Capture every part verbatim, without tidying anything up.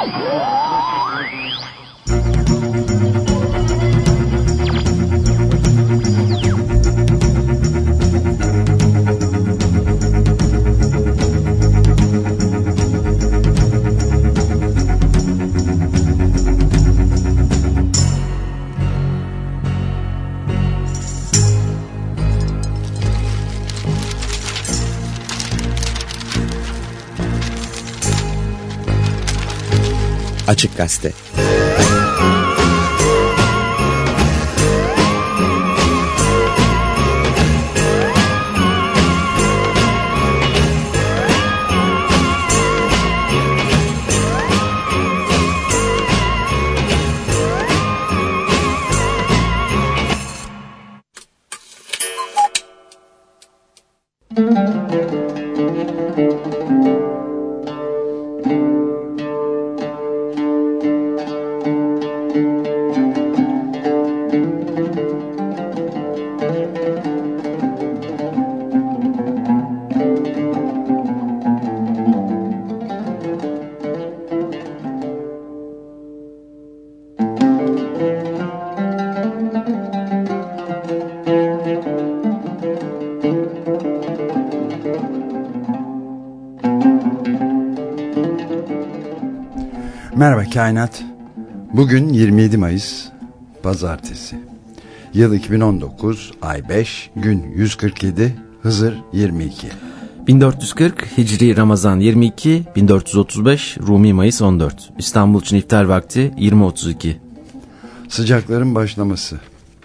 Açık Gazete. Merhaba Kainat. Bugün yirmi yedi Mayıs Pazartesi. Yıl iki bin on dokuz, ay beş, gün yüz kırk yedi, Hızır yirmi iki. bin dört yüz kırk Hicri Ramazan yirmi iki, bin dört yüz otuz beş Rumi Mayıs on dört. İstanbul için iftar vakti yirmi otuz iki. Sıcakların başlaması.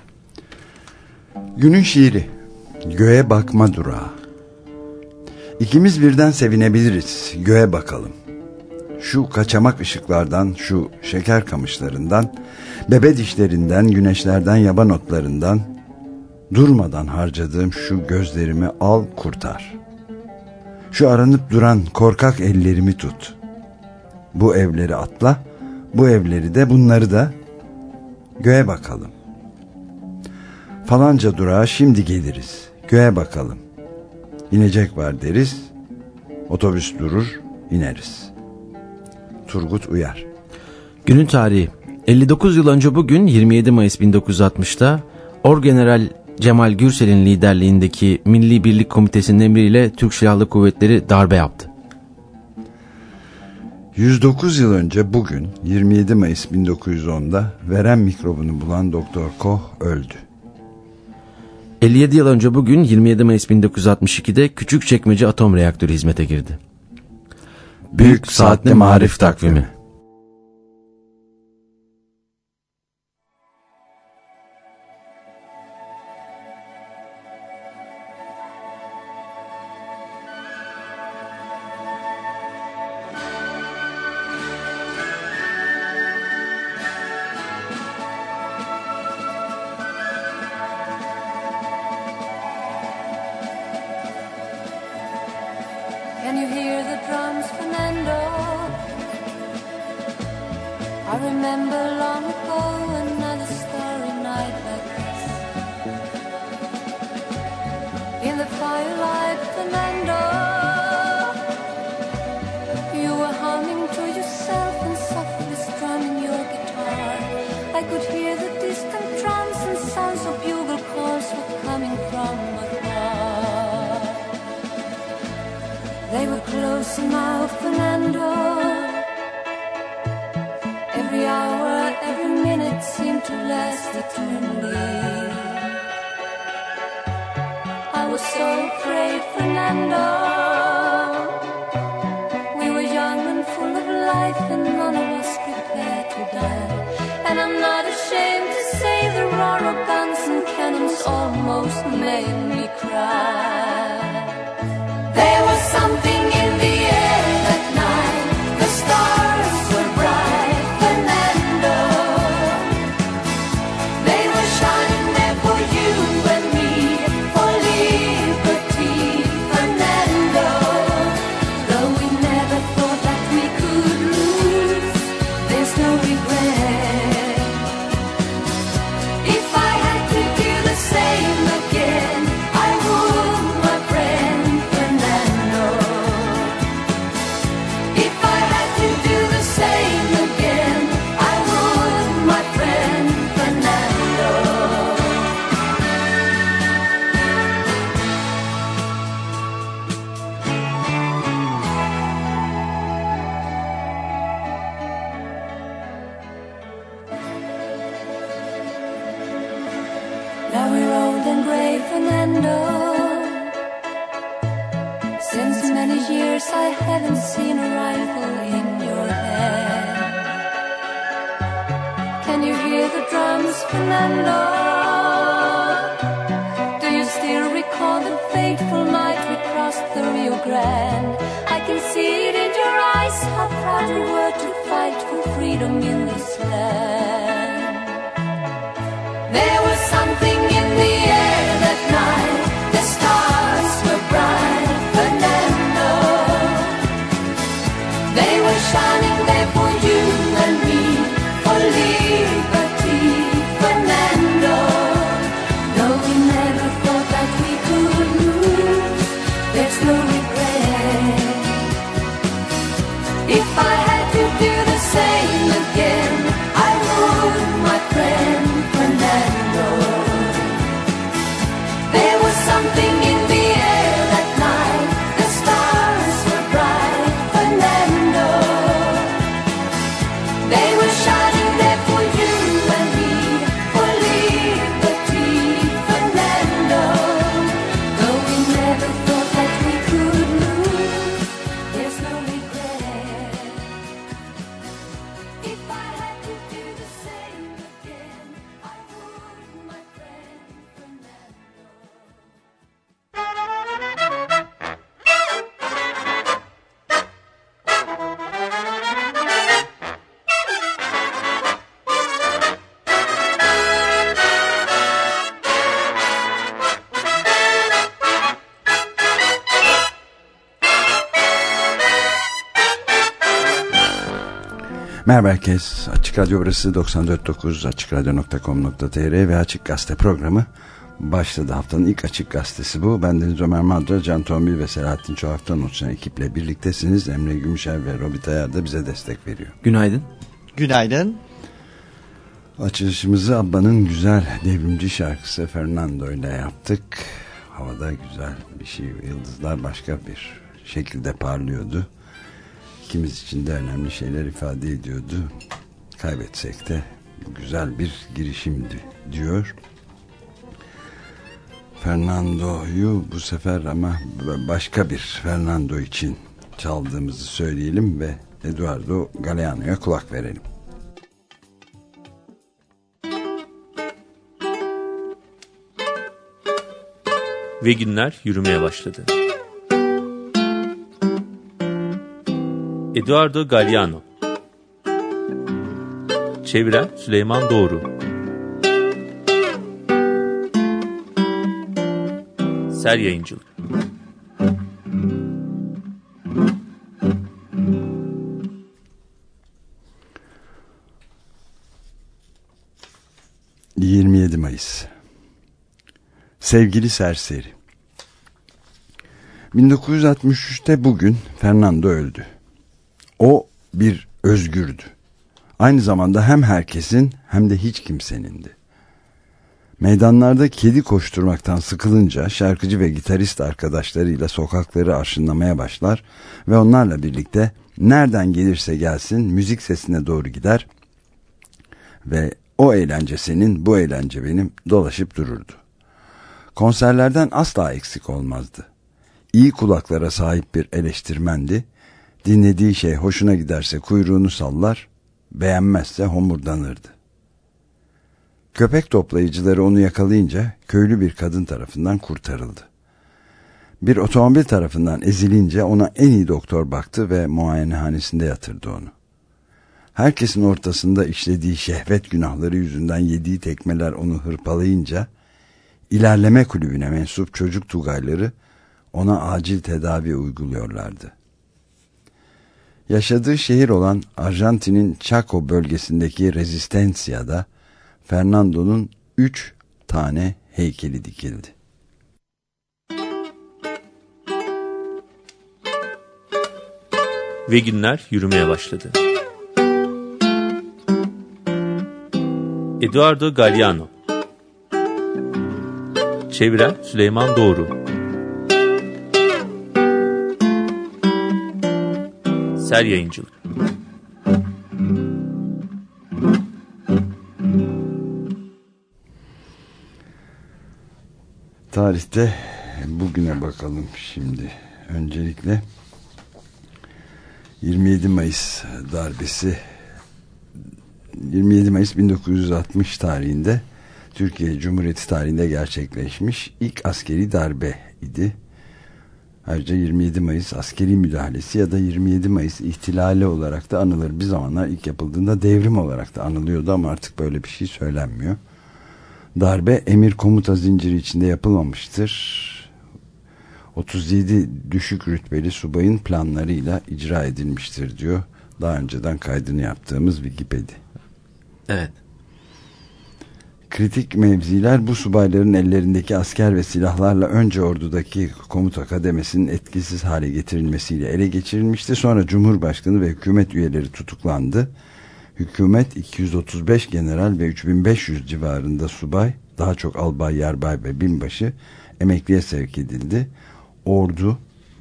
Günün şiiri. Göğe bakma durağı. İkimiz birden sevinebiliriz. Göğe bakalım. Şu kaçamak ışıklardan, şu şeker kamışlarından, bebe dişlerinden, güneşlerden, yaban otlarından durmadan harcadığım şu gözlerimi al kurtar. Şu aranıp duran korkak ellerimi tut. Bu evleri atla, bu evleri de bunları da göğe bakalım. Falanca durağa şimdi geliriz. Göğe bakalım. İnecek var deriz. Otobüs durur, ineriz. Turgut Uyar. Günün tarihi. elli dokuz yıl önce bugün yirmi yedi Mayıs bin dokuz yüz altmışta Orgeneral Cemal Gürsel'in liderliğindeki Milli Birlik Komitesi'nin emriyle Türk Silahlı Kuvvetleri darbe yaptı. yüz dokuz yıl önce bugün yirmi yedi Mayıs bin dokuz yüz onda verem mikrobunu bulan Doktor Koch öldü. elli yedi yıl önce bugün yirmi yedi Mayıs bin dokuz yüz altmış ikide Küçükçekmece Atom Reaktörü hizmete girdi. Büyük Saatli Marif Takvimi. Can you hear the drums, Fernando? I remember long ago another starry night like this. In the firelight, Fernando, you were humming to yourself and softly strumming your guitar. I could hear the distant drums and sounds of bugle calls were coming from afar. They were close now, Fernando. Every hour, every minute seemed to last eternally. I was so afraid, Fernando. We were young and full of life and none of us prepared to die. And I'm not ashamed to say the roar of guns and cannons almost made me cry. There was something in the air that night. The stars were bright, Fernando. They were shining there for you and me, for liberty, Fernando. and grey Fernando. Since many years I haven't seen a rifle in your hand. Can you hear the drums, Fernando? Do you still recall the fateful night we crossed the Rio Grande? I can see it in your eyes, how proud you were to fight for freedom in this land. There was something in the air that night, the stars were bright, Fernando. They were shining there for you and me, for liberty, Fernando. Though we never thought that we could lose, there's no regret. If I had to do the same again, I would, my friend Fernando. There was something in the air that night, the stars were bright, Fernando. They were shining there for you and me, for liberty, Fernando. Though we never thought that we could lose, there's no regret. If I had to do the same again, I would, my friend Fernando. Merhaba herkes. Açık Radyo burası doksan dört nokta dokuz açık radyo nokta com nokta tr ve Açık Gazete programı başladı. Haftanın ilk Açık Gazetesi bu. Ben Deniz Ömer Madra, Can Tombil ve Selahattin Çoğaf'tan oluşan ekiple birliktesiniz. Emre Gümüşer ve Robit Ayar da bize destek veriyor. Günaydın. Günaydın. Açılışımızı Abba'nın güzel devrimci şarkısı Fernando ile yaptık. Havada güzel bir şey. Yıldızlar başka bir şekilde parlıyordu. İkimiz için de önemli şeyler ifade ediyordu. Kaybetsek de güzel bir girişimdi diyor. Fernando'yu bu sefer ama başka bir Fernando için çaldığımızı söyleyelim ve Eduardo Galeano'ya kulak verelim. Ve günler yürümeye başladı. Eduardo Galeano. Çeviren Süleyman Doğru. Ser Yayıncılık. yirmi yedi Mayıs. Sevgili serseri. bin dokuz yüz altmış üçte bugün Fernando öldü. O bir özgürdü. Aynı zamanda hem herkesin hem de hiç kimsenindi. Meydanlarda kedi koşturmaktan sıkılınca şarkıcı ve gitarist arkadaşlarıyla sokakları arşınlamaya başlar ve onlarla birlikte nereden gelirse gelsin müzik sesine doğru gider ve o eğlence senin, bu eğlence benim dolaşıp dururdu. Konserlerden asla eksik olmazdı. İyi kulaklara sahip bir eleştirmendi. Dinlediği şey hoşuna giderse kuyruğunu sallar, beğenmezse homurdanırdı. Köpek toplayıcıları onu yakalayınca köylü bir kadın tarafından kurtarıldı. Bir otomobil tarafından ezilince ona en iyi doktor baktı ve muayenehanesinde yatırdı onu. Herkesin ortasında işlediği şehvet günahları yüzünden yediği tekmeler onu hırpalayınca, ilerleme kulübüne mensup çocuk tugayları ona acil tedavi uyguluyorlardı. Yaşadığı şehir olan Arjantin'in Chaco bölgesindeki Resistencia'da Fernando'nun üç tane heykeli dikildi. Ve günler yürümeye başladı. Eduardo Galeano. Çeviren Süleyman Doğru. Ser Yayıncılık. tarihte bugüne bakalım şimdi. Öncelikle yirmi yedi Mayıs darbesi, yirmi yedi Mayıs bin dokuz yüz altmış tarihinde Türkiye Cumhuriyeti tarihinde gerçekleşmiş ilk askeri darbe idi. Ayrıca yirmi yedi Mayıs askeri müdahalesi ya da yirmi yedi Mayıs ihtilali olarak da anılır. Bir zamanlar ilk yapıldığında devrim olarak da anılıyordu ama artık böyle bir şey söylenmiyor. Darbe emir komuta zinciri içinde yapılmamıştır. otuz yedi düşük rütbeli subayın planlarıyla icra edilmiştir diyor. Daha önceden kaydını yaptığımız Wikipedia. Evet. Kritik mevziler bu subayların ellerindeki asker ve silahlarla önce ordudaki komuta kademesinin etkisiz hale getirilmesiyle ele geçirilmişti. Sonra Cumhurbaşkanı ve hükümet üyeleri tutuklandı. Hükümet iki yüz otuz beş general ve üç bin beş yüz civarında subay, daha çok albay, yarbay ve binbaşı emekliye sevk edildi. Ordu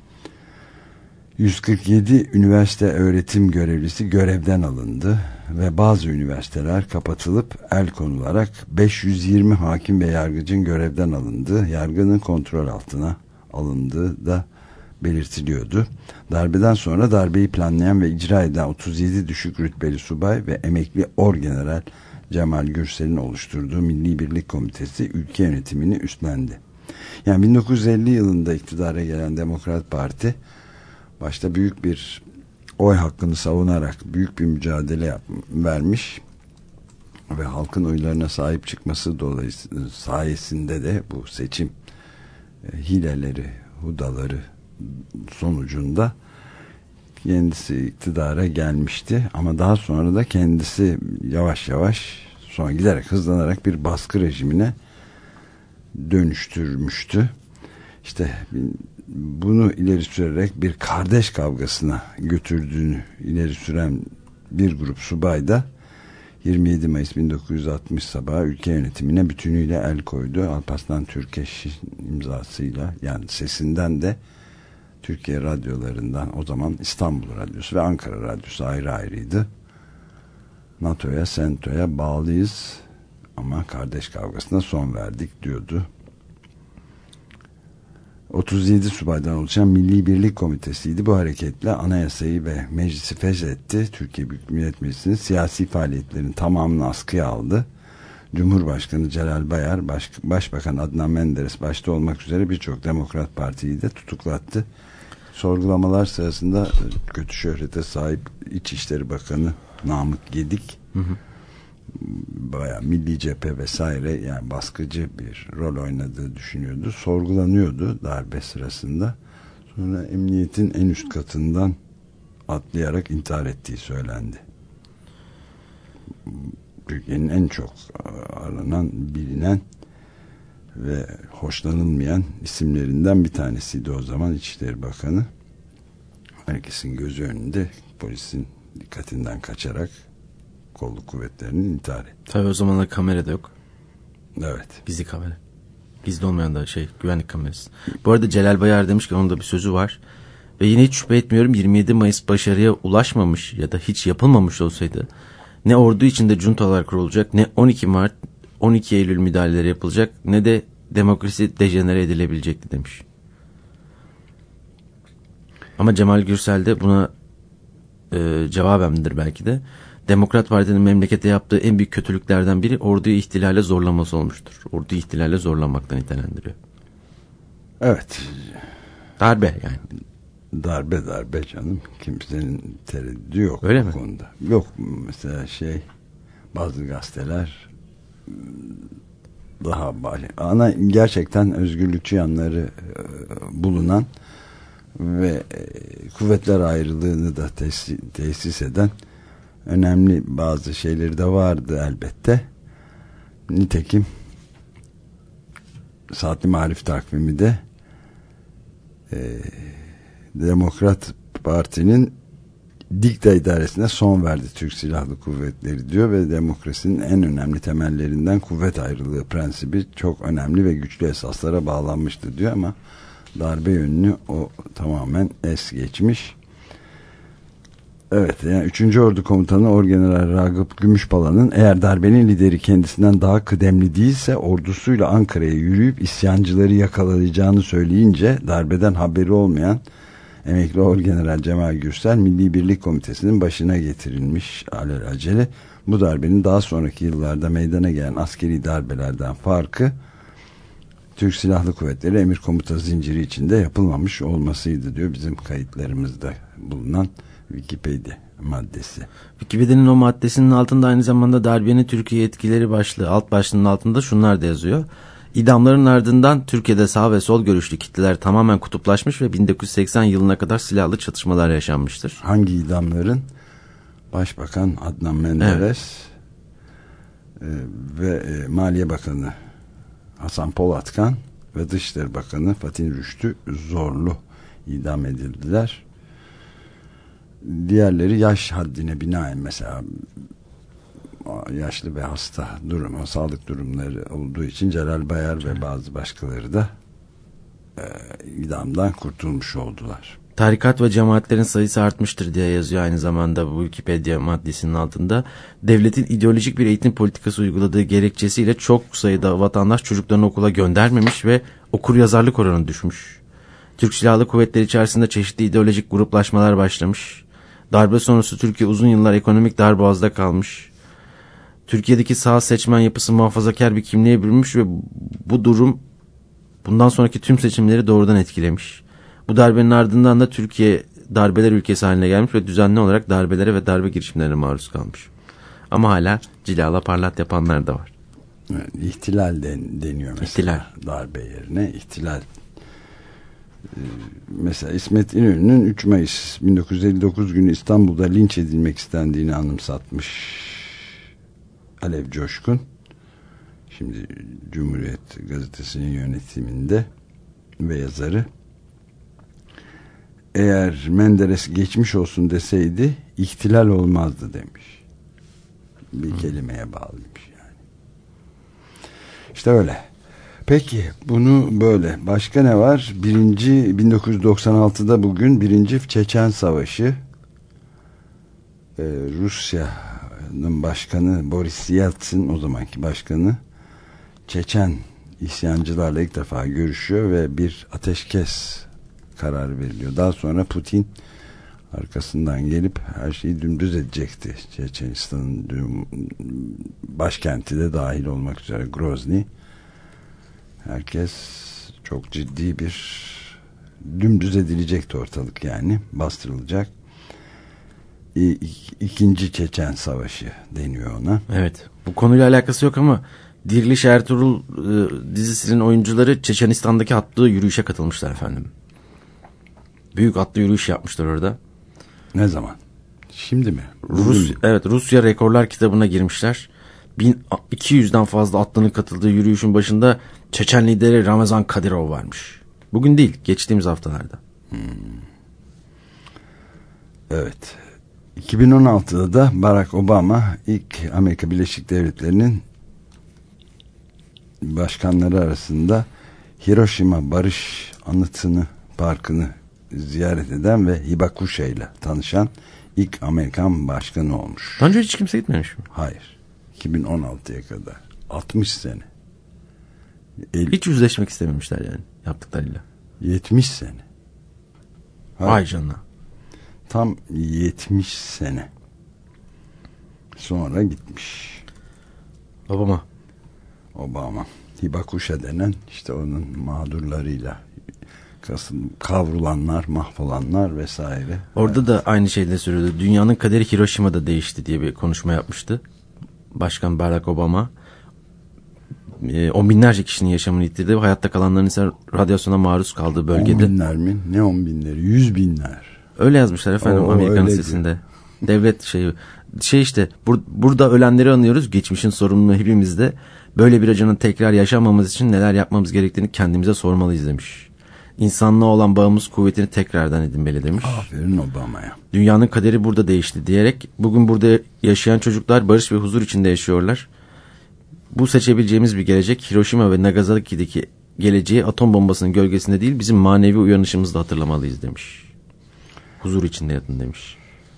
yüz kırk yedi üniversite öğretim görevlisi görevden alındı ve bazı üniversiteler kapatılıp el konularak beş yüz yirmi hakim ve yargıcın görevden alındığı, yargının kontrol altına alındığı da belirtiliyordu. Darbeden sonra darbeyi planlayan ve icra eden otuz yedi düşük rütbeli subay ve emekli orgeneral Cemal Gürsel'in oluşturduğu Milli Birlik Komitesi ülke yönetimini üstlendi. Yani bin dokuz yüz elli yılında iktidara gelen Demokrat Parti başta büyük bir oy hakkını savunarak büyük bir mücadele yap, vermiş ve halkın oylarına sahip çıkması dolayısıyla sayesinde de bu seçim e, hileleri, hudaları sonucunda kendisi iktidara gelmişti ama daha sonra da kendisi yavaş yavaş sonra giderek hızlanarak bir baskı rejimine dönüştürmüştü. İşte bunu ileri sürerek bir kardeş kavgasına götürdüğünü ileri süren bir grup subay da yirmi yedi Mayıs bin dokuz yüz altmış sabahı ülke yönetimine bütünüyle el koydu. Alparslan Türkeş'in imzasıyla, yani sesinden de Türkiye radyolarından, o zaman İstanbul Radyosu ve Ankara Radyosu ayrı ayrıydı. NATO'ya, SENTO'ya bağlıyız ama kardeş kavgasına son verdik diyordu. otuz yedi subaydan oluşan Milli Birlik Komitesi'ydi. Bu hareketle anayasayı ve meclisi feshetti. Türkiye Büyük Millet Meclisi'nin siyasi faaliyetlerin tamamını askıya aldı. Cumhurbaşkanı Celal Bayar, Baş, Başbakan Adnan Menderes başta olmak üzere birçok Demokrat Parti'yi de tutuklattı. Sorgulamalar sırasında kötü şöhrete sahip İçişleri Bakanı Namık Gedik, hı hı, bayağı Milli Cephe vesaire, yani baskıcı bir rol oynadığı düşünüyordu. Sorgulanıyordu darbe sırasında. Sonra emniyetin en üst katından atlayarak intihar ettiği söylendi. Türkiye'nin en çok aranan, bilinen ve hoşlanılmayan isimlerinden bir tanesiydi o zaman İçişleri Bakanı. Herkesin gözü önünde polisin dikkatinden kaçarak kolluk kuvvetlerinin intihar etti. Tabii o zamanlar kamera da yok. Evet. Gizli kamera. Gizli olmayan da şey, güvenlik kamerası. Bu arada Celal Bayar demiş ki onun da bir sözü var. Ve yine hiç şüphe etmiyorum, yirmi yedi Mayıs başarıya ulaşmamış ya da hiç yapılmamış olsaydı ne ordu içinde juntalar kurulacak, ne on iki Mart on iki Eylül müdahaleleri yapılacak, ne de demokrasi dejenere edilebilecekti demiş. Ama Cemal Gürsel de buna e, cevabendir belki de. Demokrat Parti'nin memlekete yaptığı en büyük kötülüklerden biri orduyu ihtilale zorlaması olmuştur. Orduyu ihtilale zorlamaktan nitelendiriyor. Evet. Darbe yani. Darbe darbe canım. Kimsenin tereddüdü yok. Öyle bu mi? Konuda. Yok mesela şey, bazı gazeteler daha ana gerçekten özgürlükçü yanları bulunan ve kuvvetler ayrılığını da tesis, tesis eden önemli bazı şeyleri de vardı elbette. Nitekim Saatli Marif takvimi de e, Demokrat Parti'nin dikta idaresine son verdi Türk Silahlı Kuvvetleri diyor ve demokrasinin en önemli temellerinden kuvvet ayrılığı prensibi çok önemli ve güçlü esaslara bağlanmıştı diyor ama darbe yönünü o tamamen es geçmiş. Evet, yani üçüncü Ordu Komutanı Orgeneral Ragıp Gümüşpala'nın eğer darbenin lideri kendisinden daha kıdemli değilse ordusuyla Ankara'ya yürüyüp isyancıları yakalayacağını söyleyince darbeden haberi olmayan emekli Orgeneral Cemal Gürsel Milli Birlik Komitesi'nin başına getirilmiş alelacele. Bu darbenin daha sonraki yıllarda meydana gelen askeri darbelerden farkı Türk Silahlı Kuvvetleri emir komuta zinciri içinde yapılmamış olmasıydı diyor bizim kayıtlarımızda bulunan Wikipedia maddesi. Wikipedia'nın o maddesinin altında aynı zamanda darbenin Türkiye etkileri başlığı alt başlığının altında şunlar da yazıyor. İdamların ardından Türkiye'de sağ ve sol görüşlü kitleler tamamen kutuplaşmış ve bin dokuz yüz seksen yılına kadar silahlı çatışmalar yaşanmıştır. Hangi idamların? Başbakan Adnan Menderes evet. e, ve e, Maliye Bakanı Hasan Polatkan ve Dışişleri Bakanı Fatih Rüştü Zorlu idam edildiler. Diğerleri yaş haddine binaen mesela yaşlı ve hasta durumu, sağlık durumları olduğu için Celal Bayar ve bazı başkaları da e, idamdan kurtulmuş oldular. Tarikat ve cemaatlerin sayısı artmıştır diye yazıyor aynı zamanda bu Wikipedia maddesinin altında. Devletin ideolojik bir eğitim politikası uyguladığı gerekçesiyle çok sayıda vatandaş çocuklarını okula göndermemiş ve okuryazarlık oranı düşmüş. Türk Silahlı Kuvvetleri içerisinde çeşitli ideolojik gruplaşmalar başlamış. Darbe sonrası Türkiye uzun yıllar ekonomik darboğazda kalmış. Türkiye'deki sağ seçmen yapısı muhafazakar bir kimliğe bürünmüş ve bu durum bundan sonraki tüm seçimleri doğrudan etkilemiş. Bu darbenin ardından da Türkiye darbeler ülkesi haline gelmiş ve düzenli olarak darbelere ve darbe girişimlerine maruz kalmış. Ama hala cilala parlat yapanlar da var. Evet, ihtilal den, deniyor mesela. İhtilal. Darbe yerine ihtilal. Ee, mesela İsmet İnönü'nün üç Mayıs bin dokuz yüz elli dokuz günü İstanbul'da linç edilmek istendiğini anımsatmış Alev Coşkun. Şimdi Cumhuriyet Gazetesi'nin yönetiminde ve yazarı. Eğer Menderes geçmiş olsun deseydi ihtilal olmazdı demiş. Bir Hı. kelimeye bağlıymış yani. İşte öyle. Peki bunu böyle. Başka ne var? Birinci bin dokuz yüz doksan altıda bugün Birinci Çeçen Savaşı. Ee, Rusya'nın başkanı Boris Yeltsin, o zamanki başkanı, Çeçen isyancılarla ilk defa görüşüyor ve bir ateşkes karar veriliyor. Daha sonra Putin arkasından gelip her şeyi dümdüz edecekti. Çeçenistan'ın başkenti de dahil olmak üzere Grozny. Herkes çok ciddi bir dümdüz edilecekti ortalık, yani bastırılacak. İkinci Çeçen Savaşı deniyor ona. Evet. Bu konuyla alakası yok ama Diriliş Ertuğrul e, dizisinin oyuncuları Çeçenistan'daki attığı yürüyüşe katılmışlar efendim. Büyük atlı yürüyüş yapmışlar orada. Ne zaman? Şimdi mi? Rus, evet, Rusya Rekorlar kitabına girmişler. bin iki yüzden fazla atlının katıldığı yürüyüşün başında Çeçen lideri Ramazan Kadyrov varmış. Bugün değil, geçtiğimiz haftalarda. Hmm. Evet. iki bin on altıda da Barack Obama ilk Amerika Birleşik Devletleri'nin başkanları arasında Hiroşima Barış Anıtı'nı, parkını ziyaret eden ve Hibakusha ile tanışan ilk Amerikan başkanı olmuş. Daha önce hiç kimse gitmemiş mi? Hayır. iki bin on altıya kadar. altmış sene. El... Hiç yüzleşmek istememişler yani yaptıklarıyla. yetmiş sene. Hayır. Vay canına. Tam yetmiş sene. Sonra gitmiş. Obama. Obama. Hibakusha denen işte onun mağdurlarıyla kavrulanlar, mahvolanlar vesaire. Orada evet. Da aynı şeyleri söylüyordu. Dünyanın kaderi Hiroşima'da değişti diye bir konuşma yapmıştı Başkan Barack Obama. E, on binlerce kişinin yaşamını yitirdi. Hayatta kalanların ise radyasyona maruz kaldığı bölgede. On binler mi? Ne on binleri? Yüz binler. Öyle yazmışlar efendim Oo, Amerikan sitesinde. Devlet şeyi. Şey işte bur, burada ölenleri anıyoruz. Geçmişin sorumluluğu hepimizde. Böyle bir acının tekrar yaşamamız için neler yapmamız gerektiğini kendimize sormalıyız demiş. İnsanlığa olan bağımız kuvvetini tekrardan edinmeli demiş. Aferin Obama'ya. Dünyanın kaderi burada değişti diyerek bugün burada yaşayan çocuklar barış ve huzur içinde yaşıyorlar. Bu seçebileceğimiz bir gelecek Hiroşima ve Nagasaki'deki geleceği atom bombasının gölgesinde değil bizim manevi uyanışımızda hatırlamalıyız demiş. Huzur içinde yatın demiş.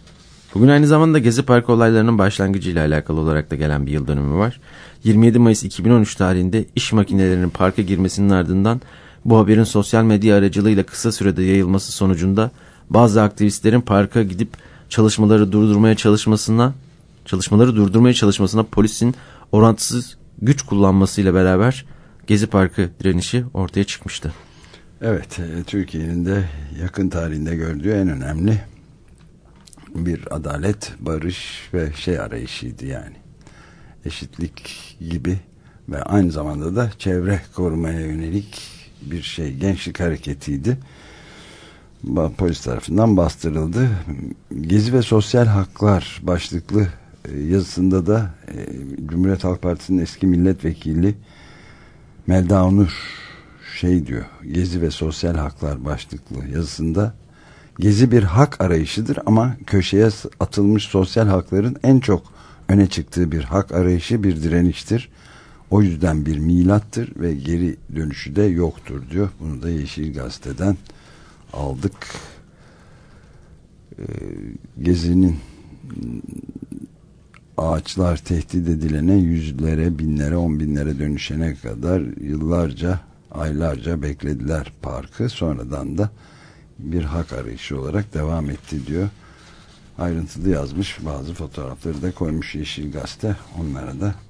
Bugün aynı zamanda Gezi Parkı olaylarının başlangıcıyla alakalı olarak da gelen bir yıl dönümü var. yirmi yedi Mayıs iki bin on üç tarihinde iş makinelerinin parka girmesinin ardından bu haberin sosyal medya aracılığıyla kısa sürede yayılması sonucunda bazı aktivistlerin parka gidip çalışmaları durdurmaya çalışmasına çalışmaları durdurmaya çalışmasına polisin orantısız güç kullanmasıyla beraber Gezi Parkı direnişi ortaya çıkmıştı. Evet, Türkiye'nin de yakın tarihinde gördüğü en önemli bir adalet, barış ve şey arayışıydı yani. Eşitlik gibi ve aynı zamanda da çevre korumaya yönelik bir şey, gençlik hareketiydi. Polis tarafından bastırıldı. Gezi ve Sosyal Haklar başlıklı yazısında da Cumhuriyet Halk Partisi'nin eski milletvekili Melda Onur şey diyor, Gezi ve Sosyal Haklar başlıklı yazısında Gezi bir hak arayışıdır ama köşeye atılmış sosyal hakların en çok öne çıktığı bir hak arayışı, bir direniştir. O yüzden bir milattır ve geri dönüşü de yoktur diyor. Bunu da Yeşil Gazete'den aldık. Ee, Gezi'nin ağaçlar tehdit edilene yüzlere, binlere, on binlere dönüşene kadar yıllarca, aylarca beklediler parkı. Sonradan da bir hak arayışı olarak devam etti diyor. Ayrıntılı yazmış, bazı fotoğrafları da koymuş Yeşil Gazete. Onlara da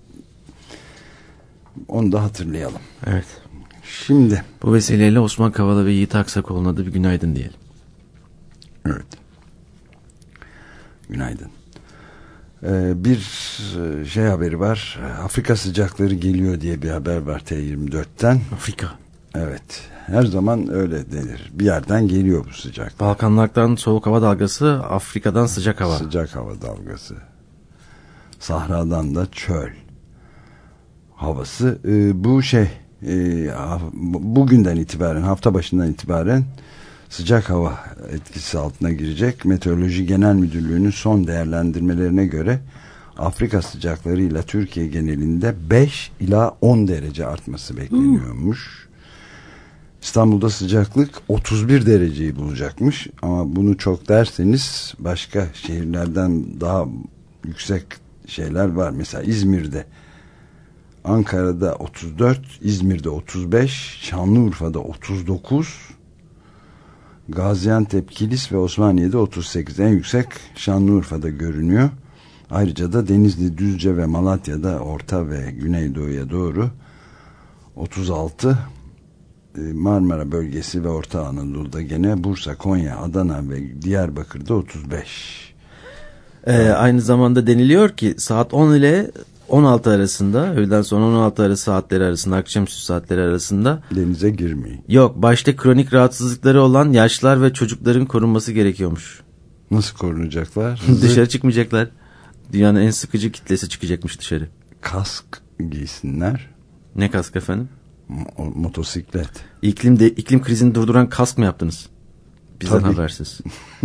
onu da hatırlayalım. Evet. Şimdi bu vesileyle Osman Kavala ve Yiğit Aksakoğlu'na da bir günaydın diyelim. Evet. Günaydın. Ee, bir şey haberi var. Afrika sıcakları geliyor diye bir haber var T yirmi dörtten. Afrika. Evet. Her zaman öyle denir. Bir yerden geliyor bu sıcak. Balkanlardan soğuk hava dalgası, Afrika'dan sıcak hava. Sıcak hava dalgası. Sahradan da çöl havası. Ee, bu şey e, bugünden itibaren, hafta başından itibaren sıcak hava etkisi altına girecek. Meteoroloji Genel Müdürlüğü'nün son değerlendirmelerine göre Afrika sıcaklarıyla Türkiye genelinde beş ila on derece artması bekleniyormuş. İstanbul'da sıcaklık otuz bir dereceyi bulacakmış ama bunu çok derseniz başka şehirlerden daha yüksek şeyler var. Mesela İzmir'de, Ankara'da otuz dört, İzmir'de otuz beş, Şanlıurfa'da otuz dokuz, Gaziantep, Kilis ve Osmaniye'de otuz sekiz. En yüksek Şanlıurfa'da görünüyor. Ayrıca da Denizli, Düzce ve Malatya'da Orta ve Güneydoğu'ya doğru otuz altı, Marmara bölgesi ve Orta Anadolu'da gene Bursa, Konya, Adana ve Diyarbakır'da otuz beş. Ee, aynı zamanda deniliyor ki saat on ile on altı arasında, öğleden sonra on altı arası saatleri arasında, akşamüstü saatleri arasında denize girmeyin. Yok, başta kronik rahatsızlıkları olan yaşlılar ve çocukların korunması gerekiyormuş. Nasıl korunacaklar? Dışarı çıkmayacaklar. Dünyanın en sıkıcı kitlesi çıkacakmış dışarı. Kask giysinler. Ne kask efendim? Mo- motosiklet. İklim de iklim krizini durduran kask mı yaptınız? Bizden Tabii. habersiz.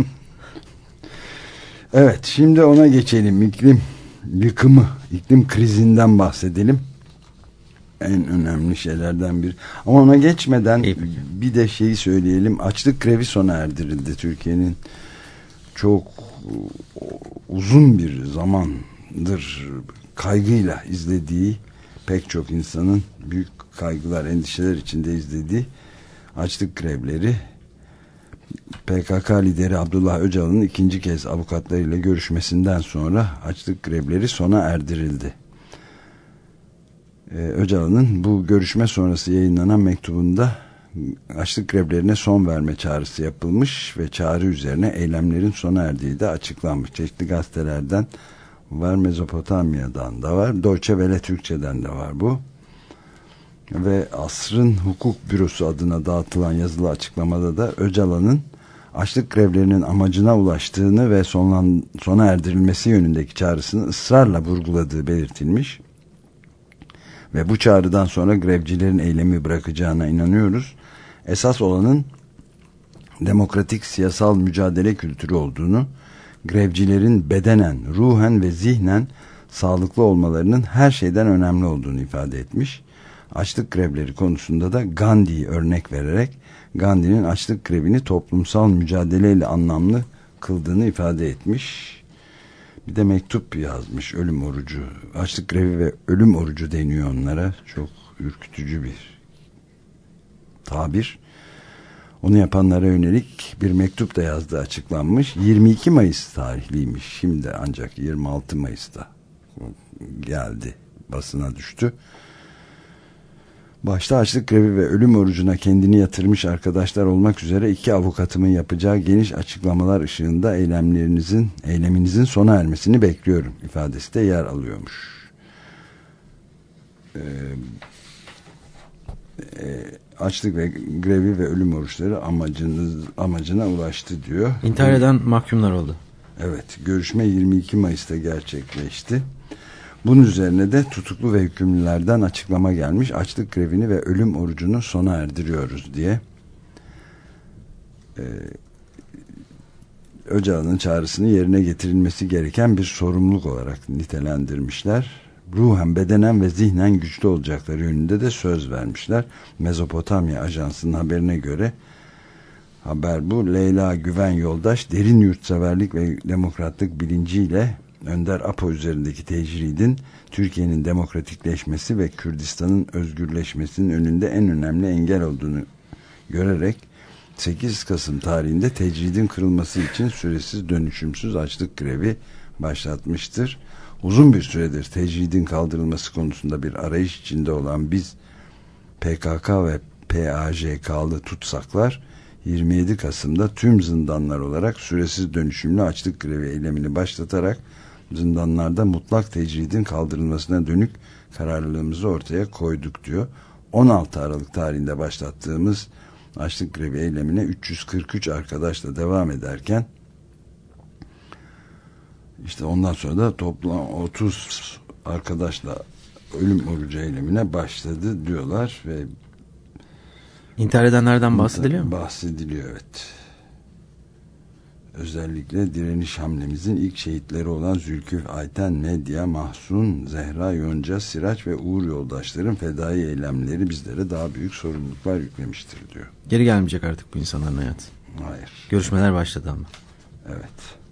Evet, şimdi ona geçelim. İklim yıkımı, iklim krizinden bahsedelim. En önemli şeylerden biri. Ama ona geçmeden İyi. bir de şeyi söyleyelim. Açlık grevi sona erdirildi. Türkiye'nin çok uzun bir zamandır kaygıyla izlediği, pek çok insanın büyük kaygılar, endişeler içinde izlediği açlık grevleri, P K K lideri Abdullah Öcalan'ın ikinci kez avukatlarıyla görüşmesinden sonra açlık grevleri sona erdirildi. Ee, Öcalan'ın bu görüşme sonrası yayınlanan mektubunda açlık grevlerine son verme çağrısı yapılmış ve çağrı üzerine eylemlerin sona erdiği de açıklanmış. Çeşitli gazetelerden var, Mezopotamya'dan da var, Deutsche Welle Türkçe'den de var bu. Ve Asrın Hukuk Bürosu adına dağıtılan yazılı açıklamada da Öcalan'ın açlık grevlerinin amacına ulaştığını ve sonlan, sona erdirilmesi yönündeki çağrısını ısrarla vurguladığı belirtilmiş. Ve bu çağrıdan sonra grevcilerin eylemi bırakacağına inanıyoruz. Esas olanın demokratik siyasal mücadele kültürü olduğunu, grevcilerin bedenen, ruhen ve zihnen sağlıklı olmalarının her şeyden önemli olduğunu ifade etmiş. Açlık grevleri konusunda da Gandhi'yi örnek vererek Gandhi'nin açlık grevini toplumsal mücadeleyle anlamlı kıldığını ifade etmiş. Bir de mektup yazmış, ölüm orucu. Açlık grevi ve ölüm orucu deniyor onlara. Çok ürkütücü bir tabir. Onu yapanlara yönelik bir mektup da yazdı, açıklanmış. yirmi iki Mayıs tarihliymiş. Şimdi ancak yirmi altı Mayıs'ta geldi, basına düştü. Başta açlık grevi ve ölüm orucuna kendini yatırmış arkadaşlar olmak üzere iki avukatımın yapacağı geniş açıklamalar ışığında eylemlerinizin, eyleminizin sona ermesini bekliyorum ifadesi de yer alıyormuş. Ee, e, açlık ve grevi ve ölüm oruçları amacınız, amacına ulaştı diyor. İntihar eden mahkumlar oldu. Evet, görüşme yirmi iki Mayıs'ta gerçekleşti. Bunun üzerine de tutuklu ve hükümlülerden açıklama gelmiş. Açlık grevini ve ölüm orucunu sona erdiriyoruz diye. Ee, Öcalan'ın çağrısını yerine getirilmesi gereken bir sorumluluk olarak nitelendirmişler. Ruhen, bedenen ve zihnen güçlü olacakları yönünde de söz vermişler. Mezopotamya Ajansı'nın haberine göre, haber bu, Leyla Güven Yoldaş derin yurtseverlik ve demokratlık bilinciyle Önder Apo üzerindeki tecridin Türkiye'nin demokratikleşmesi ve Kürdistan'ın özgürleşmesinin önünde en önemli engel olduğunu görerek sekiz Kasım tarihinde tecridin kırılması için süresiz dönüşümsüz açlık grevi başlatmıştır. Uzun bir süredir tecridin kaldırılması konusunda bir arayış içinde olan biz, P K K ve P A J K'lı tutsaklar, yirmi yedi Kasım'da tüm zindanlar olarak süresiz dönüşümlü açlık grevi eylemini başlatarak zindanlarda mutlak tecridin kaldırılmasına dönük kararlılığımızı ortaya koyduk diyor. on altı Aralık tarihinde başlattığımız açlık grevi eylemine üç yüz kırk üç arkadaşla devam ederken işte ondan sonra da toplam otuz arkadaşla ölüm orucu eylemine başladı diyorlar ve İntihar edenlerden bahsediliyor mu? Bahsediliyor, evet. Özellikle direniş hamlemizin ilk şehitleri olan Zülküf, Ayten, Medya, Mahsun, Zehra, Yonca, Siraç ve Uğur yoldaşların fedai eylemleri bizlere daha büyük sorumluluklar yüklemiştir diyor. Geri gelmeyecek artık bu insanların hayatı. Hayır. Görüşmeler başladı ama. Evet.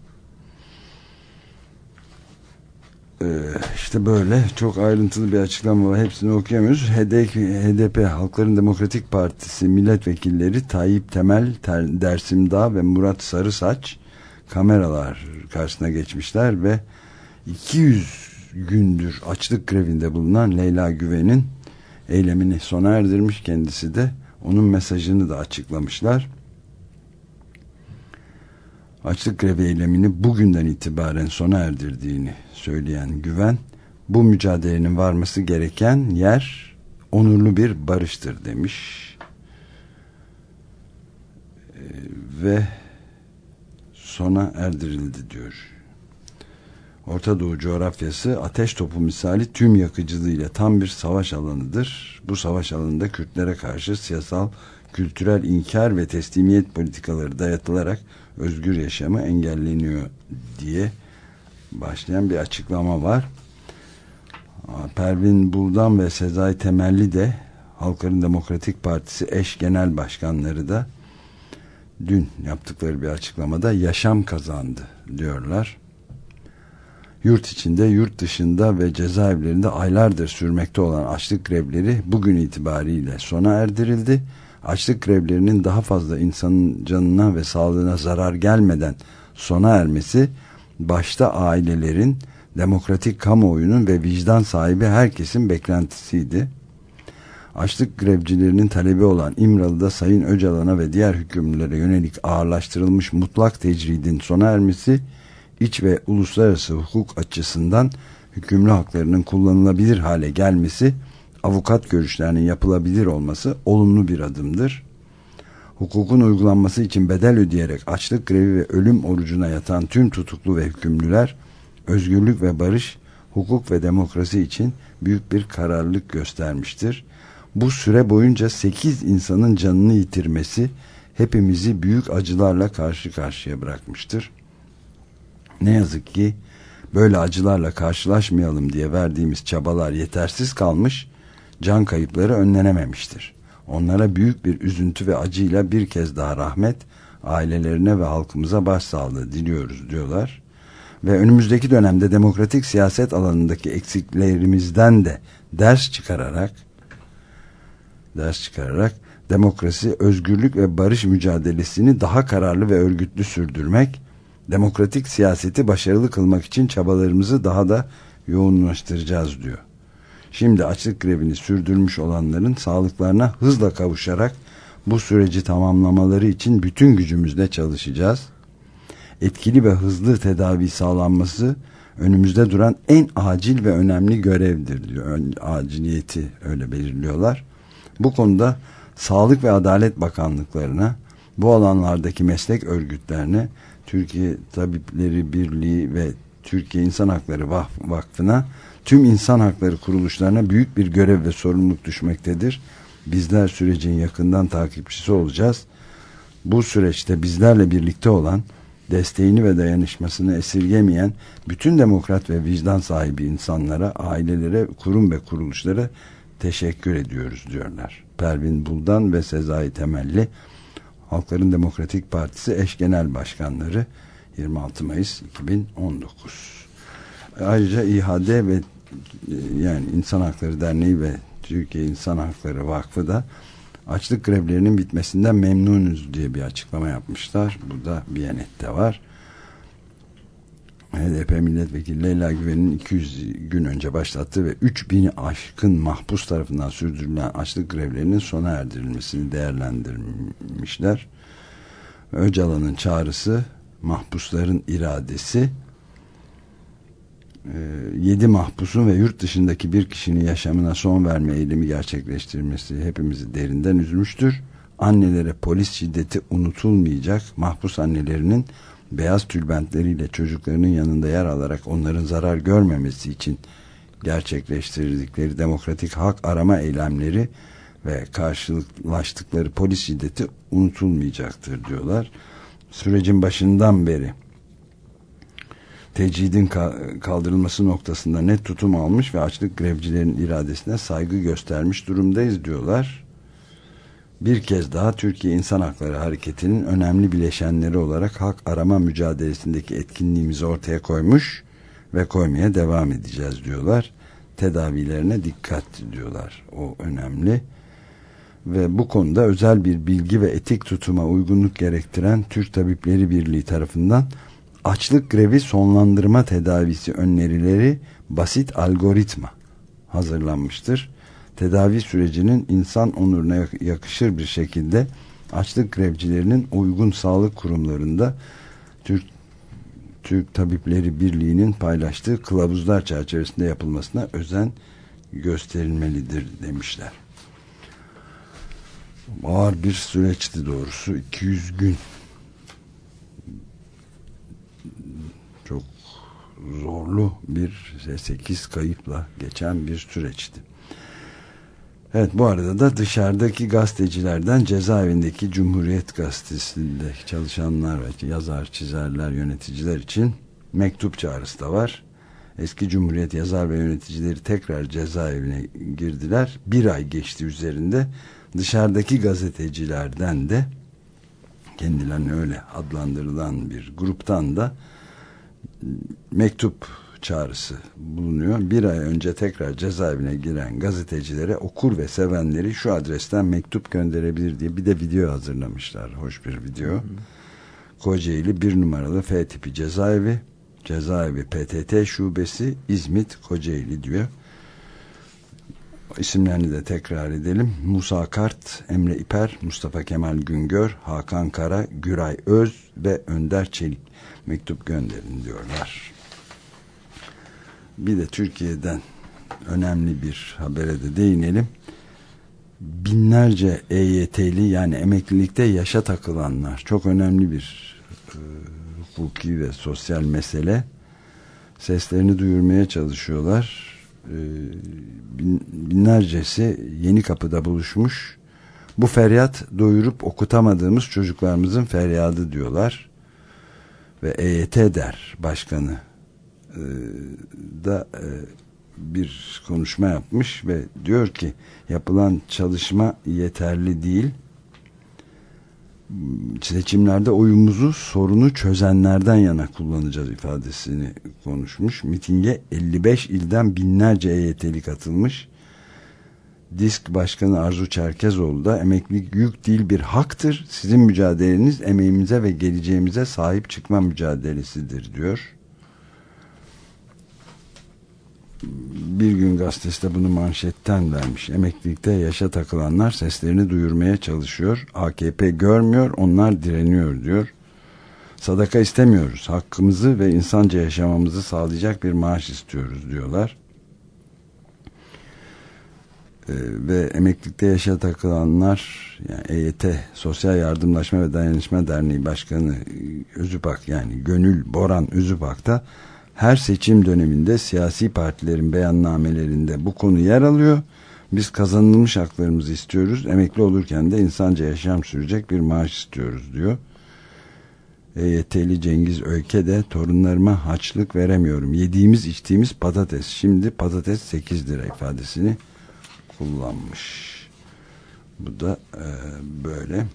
Ee, işte böyle çok ayrıntılı bir açıklama var. Hepsini okuyamıyoruz. H D P Halkların Demokratik Partisi milletvekilleri Tayyip Temel, Ter, Dersim Dağ ve Murat Sarısaç kameralar karşısına geçmişler ve iki yüz gündür açlık grevinde bulunan Leyla Güven'in eylemini sona erdirmiş, kendisi de onun mesajını da açıklamışlar. Açlık grevi eylemini bugünden itibaren sona erdirdiğini söyleyen Güven, bu mücadelenin varması gereken yer onurlu bir barıştır demiş. Ee, ve sona erdirildi diyor. Orta Doğu coğrafyası ateş topu misali tüm yakıcılığıyla tam bir savaş alanıdır. Bu savaş alanında Kürtlere karşı siyasal, kültürel inkar ve teslimiyet politikaları dayatılarak özgür yaşamı engelleniyor diye başlayan bir açıklama var. Pervin Buldan ve Sezai Temelli de Halkların Demokratik Partisi eş genel başkanları da dün yaptıkları bir açıklamada yaşam kazandı diyorlar. Yurt içinde, yurt dışında ve cezaevlerinde aylardır sürmekte olan açlık grevleri bugün itibariyle sona erdirildi. Açlık grevlerinin daha fazla insanın canına ve sağlığına zarar gelmeden sona ermesi, başta ailelerin, demokratik kamuoyunun ve vicdan sahibi herkesin beklentisiydi. Açlık grevcilerinin talebi olan İmralı'da Sayın Öcalan'a ve diğer hükümlülere yönelik ağırlaştırılmış mutlak tecridin sona ermesi, iç ve uluslararası hukuk açısından hükümlü haklarının kullanılabilir hale gelmesi, avukat görüşlerinin yapılabilir olması olumlu bir adımdır. Hukukun uygulanması için bedel ödeyerek açlık grevi ve ölüm orucuna yatan tüm tutuklu ve hükümlüler, özgürlük ve barış, hukuk ve demokrasi için büyük bir kararlılık göstermiştir. Bu süre boyunca sekiz insanın canını yitirmesi hepimizi büyük acılarla karşı karşıya bırakmıştır. Ne yazık ki böyle acılarla karşılaşmayalım diye verdiğimiz çabalar yetersiz kalmış, can kayıpları önlenememiştir. Onlara büyük bir üzüntü ve acıyla bir kez daha rahmet, ailelerine ve halkımıza başsağlığı diliyoruz diyorlar. ve önümüzdeki dönemde demokratik siyaset alanındaki eksiklerimizden de ders çıkararak ders çıkararak demokrasi, özgürlük ve barış mücadelesini daha kararlı ve örgütlü sürdürmek, demokratik siyaseti başarılı kılmak için çabalarımızı daha da yoğunlaştıracağız diyor. Şimdi açlık grevini sürdürmüş olanların sağlıklarına hızla kavuşarak bu süreci tamamlamaları için bütün gücümüzle çalışacağız. Etkili ve hızlı tedavi sağlanması önümüzde duran en acil ve önemli görevdir diyor. Aciliyeti öyle belirliyorlar. Bu konuda Sağlık ve Adalet Bakanlıklarına, bu alanlardaki meslek örgütlerine, Türkiye Tabipleri Birliği ve Türkiye İnsan Hakları Vakfı'na, tüm insan hakları kuruluşlarına büyük bir görev ve sorumluluk düşmektedir. Bizler sürecin yakından takipçisi olacağız. Bu süreçte bizlerle birlikte olan, desteğini ve dayanışmasını esirgemeyen bütün demokrat ve vicdan sahibi insanlara, ailelere, kurum ve kuruluşlara teşekkür ediyoruz diyorlar. Pervin Buldan ve Sezai Temelli, Halkların Demokratik Partisi eş genel başkanları, yirmi altı Mayıs iki bin on dokuz. Ayrıca İHAD ve yani İnsan Hakları Derneği ve Türkiye İnsan Hakları Vakfı da açlık grevlerinin bitmesinden memnunuz diye bir açıklama yapmışlar. Bu da Biyanet'te var. H D P Milletvekili Leyla Güven'in iki yüz gün önce başlattığı ve üç bini aşkın mahpus tarafından sürdürülen açlık grevlerinin sona erdirilmesini değerlendirmişler. Öcalan'ın çağrısı, mahpusların iradesi, yedi mahpusun ve yurt dışındaki bir kişinin yaşamına son verme eylemi gerçekleştirilmesi hepimizi derinden üzmüştür. Annelere polis şiddeti unutulmayacak. Mahpus annelerinin beyaz tülbentleriyle çocuklarının yanında yer alarak onların zarar görmemesi için gerçekleştirdikleri demokratik hak arama eylemleri ve karşılaştıkları polis şiddeti unutulmayacaktır diyorlar. Sürecin başından beri tecridin kaldırılması noktasında net tutum almış ve açlık grevcilerin iradesine saygı göstermiş durumdayız diyorlar. Bir kez daha Türkiye İnsan Hakları Hareketi'nin önemli bileşenleri olarak hak arama mücadelesindeki etkinliğimizi ortaya koymuş ve koymaya devam edeceğiz diyorlar. Tedavilerine dikkat diyorlar. O önemli. Ve bu konuda özel bir bilgi ve etik tutuma uygunluk gerektiren Türk Tabipleri Birliği tarafından açlık grevi sonlandırma tedavisi önerileri basit algoritma hazırlanmıştır. Tedavi sürecinin insan onuruna yakışır bir şekilde açlık grevcilerinin uygun sağlık kurumlarında Türk, Türk Tabipleri Birliği'nin paylaştığı kılavuzlar çerçevesinde yapılmasına özen gösterilmelidir demişler. Ağır bir süreçti doğrusu. iki yüz gün. Çok zorlu bir sekiz kayıpla geçen bir süreçti. Evet, bu arada da dışarıdaki gazetecilerden cezaevindeki Cumhuriyet Gazetesi'nde çalışanlar ve yazar, çizerler, yöneticiler için mektup çağrısı da var. Eski Cumhuriyet yazar ve yöneticileri tekrar cezaevine girdiler. Bir ay geçti üzerinde. Dışarıdaki gazetecilerden de, kendilerine öyle adlandırılan bir gruptan da mektup çağrısı bulunuyor. Bir ay önce tekrar cezaevine giren gazetecilere okur ve sevenleri şu adresten mektup gönderebilir diye bir de video hazırlamışlar. Hoş bir video. Kocaeli bir numaralı F tipi cezaevi, cezaevi P T T şubesi, İzmit, Kocaeli diyor. İsimlerini de tekrar edelim. Musa Kart, Emre İper, Mustafa Kemal Güngör, Hakan Kara, Güray Öz ve Önder Çelik mektup gönderin diyorlar. Bir de Türkiye'den önemli bir habere de değinelim. Binlerce E Y T'li, yani emeklilikte yaşa takılanlar, çok önemli bir e, hukuki ve sosyal mesele. Seslerini duyurmaya çalışıyorlar. E, bin, binlercesi Yenikapı'da buluşmuş. Bu feryat doyurup okutamadığımız çocuklarımızın feryadı diyorlar. Ve E Y T der başkanı da bir konuşma yapmış ve diyor ki yapılan çalışma yeterli değil. seçimlerde oyumuzu sorunu çözenlerden yana kullanacağız ifadesini konuşmuş. Mitinge elli beş ilden binlerce E Y T'li katılmış. DİSK Başkanı Arzu Çerkezoğlu da emeklilik yük değil bir haktır. Sizin mücadeleniz emeğimize ve geleceğimize sahip çıkma mücadelesidir diyor. Bir Gün Gazetesi de bunu manşetten vermiş. Emeklilikte yaşa takılanlar seslerini duyurmaya çalışıyor. A K P görmüyor, onlar direniyor diyor. Sadaka istemiyoruz. Hakkımızı ve insanca yaşamamızı sağlayacak bir maaş istiyoruz diyorlar. Ee, ve emeklilikte yaşa takılanlar, yani E Y T Sosyal Yardımlaşma ve Dayanışma Derneği Başkanı Özüpak, yani Gönül Boran Özüpak da her seçim döneminde siyasi partilerin beyannamelerinde bu konu yer alıyor. Biz kazanılmış haklarımızı istiyoruz. Emekli olurken de insanca yaşam sürecek bir maaş istiyoruz diyor. E Y T'li Cengiz Öyke de torunlarıma harçlık veremiyorum. Yediğimiz içtiğimiz patates. Şimdi patates sekiz lira ifadesini kullanmış. Bu da e, böyle.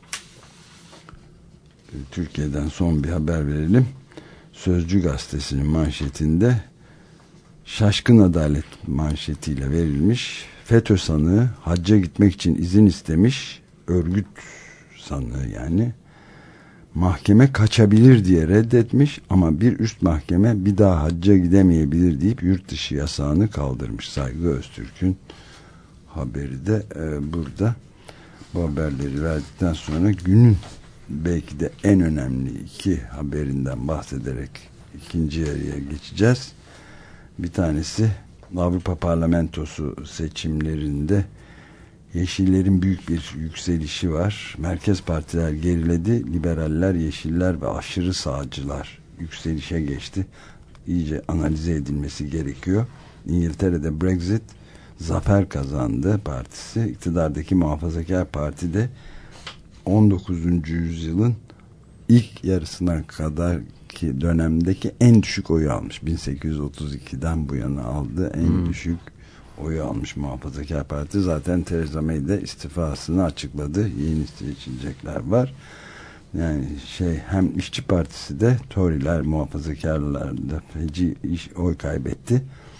Türkiye'den son bir haber verelim. Sözcü gazetesinin manşetinde şaşkın adalet manşetiyle verilmiş. FETÖ sanığı hacca gitmek için izin istemiş. Örgüt sanığı yani. Mahkeme kaçabilir diye reddetmiş ama bir üst mahkeme bir daha hacca gidemeyebilir deyip yurt dışı yasağını kaldırmış. Saygı Öztürk'ün haberi de e, burada. Bu haberleri verdikten sonra günün belki de en önemli iki haberinden bahsederek ikinci yarıya geçeceğiz. Bir tanesi Avrupa Parlamentosu seçimlerinde Yeşillerin büyük bir yükselişi var. Merkez partiler geriledi. Liberaller, Yeşiller ve aşırı sağcılar yükselişe geçti. İyice analize edilmesi gerekiyor. İngiltere'de Brexit zafer kazandı partisi. İktidardaki Muhafazakar Parti de on dokuzuncu yüzyılın ilk yarısına kadarki dönemdeki en düşük oyu almış. bin sekiz yüz otuz ikiden bu yana aldı. En hmm. düşük oyu almış Muhafazakar Parti. Zaten Theresa May de istifasını açıkladı. Yeni seçilecekler var. Yani şey, hem İşçi Partisi de Tory'ler, Muhafazakarlar da feci iş, oy kaybetti.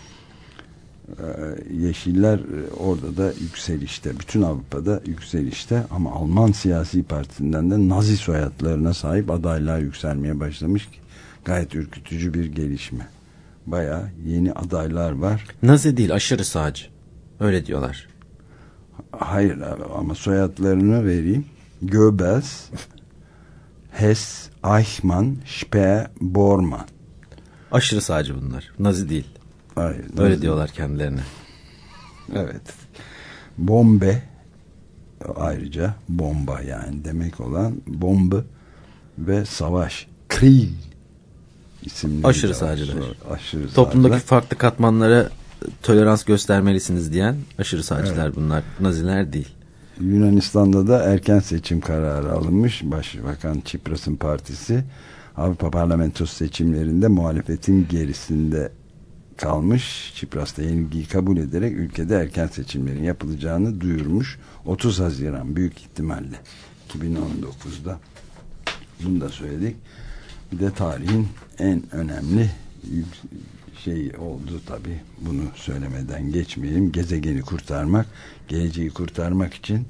Yeşiller orada da yükselişte, bütün Avrupa'da yükselişte, ama Alman siyasi partisinden de Nazi soyadlarına sahip adaylar yükselmeye başlamış ki gayet ürkütücü bir gelişme. Bayağı yeni adaylar var. Nazi değil, aşırı sağcı. Öyle diyorlar. Hayır ama soyadlarını vereyim. Goebbels, Hess, Eichmann, Speer, Bormann. Aşırı sağcı bunlar. Nazi değil. Hayır, öyle Nazi diyorlar kendilerine. Evet. Bombe, ayrıca bomba yani demek olan bomba ve savaş. Krieg isimli. Aşırı sağcılar. Aşırı Toplumdaki sağcılar. farklı katmanlara tolerans göstermelisiniz diyen aşırı sağcılar, evet. Bunlar Naziler değil. Yunanistan'da da erken seçim kararı alınmış. Başbakan Tsipras'ın partisi Avrupa Parlamentosu seçimlerinde muhalefetin gerisinde kalmış. Tsipras da yenilgiyi kabul ederek ülkede erken seçimlerin yapılacağını duyurmuş. otuz Haziran büyük ihtimalle iki bin on dokuzda. Bunu da söyledik. Bir de tarihin en önemli şey oldu tabii. Bunu söylemeden geçmeyelim. Gezegeni kurtarmak, geleceği kurtarmak için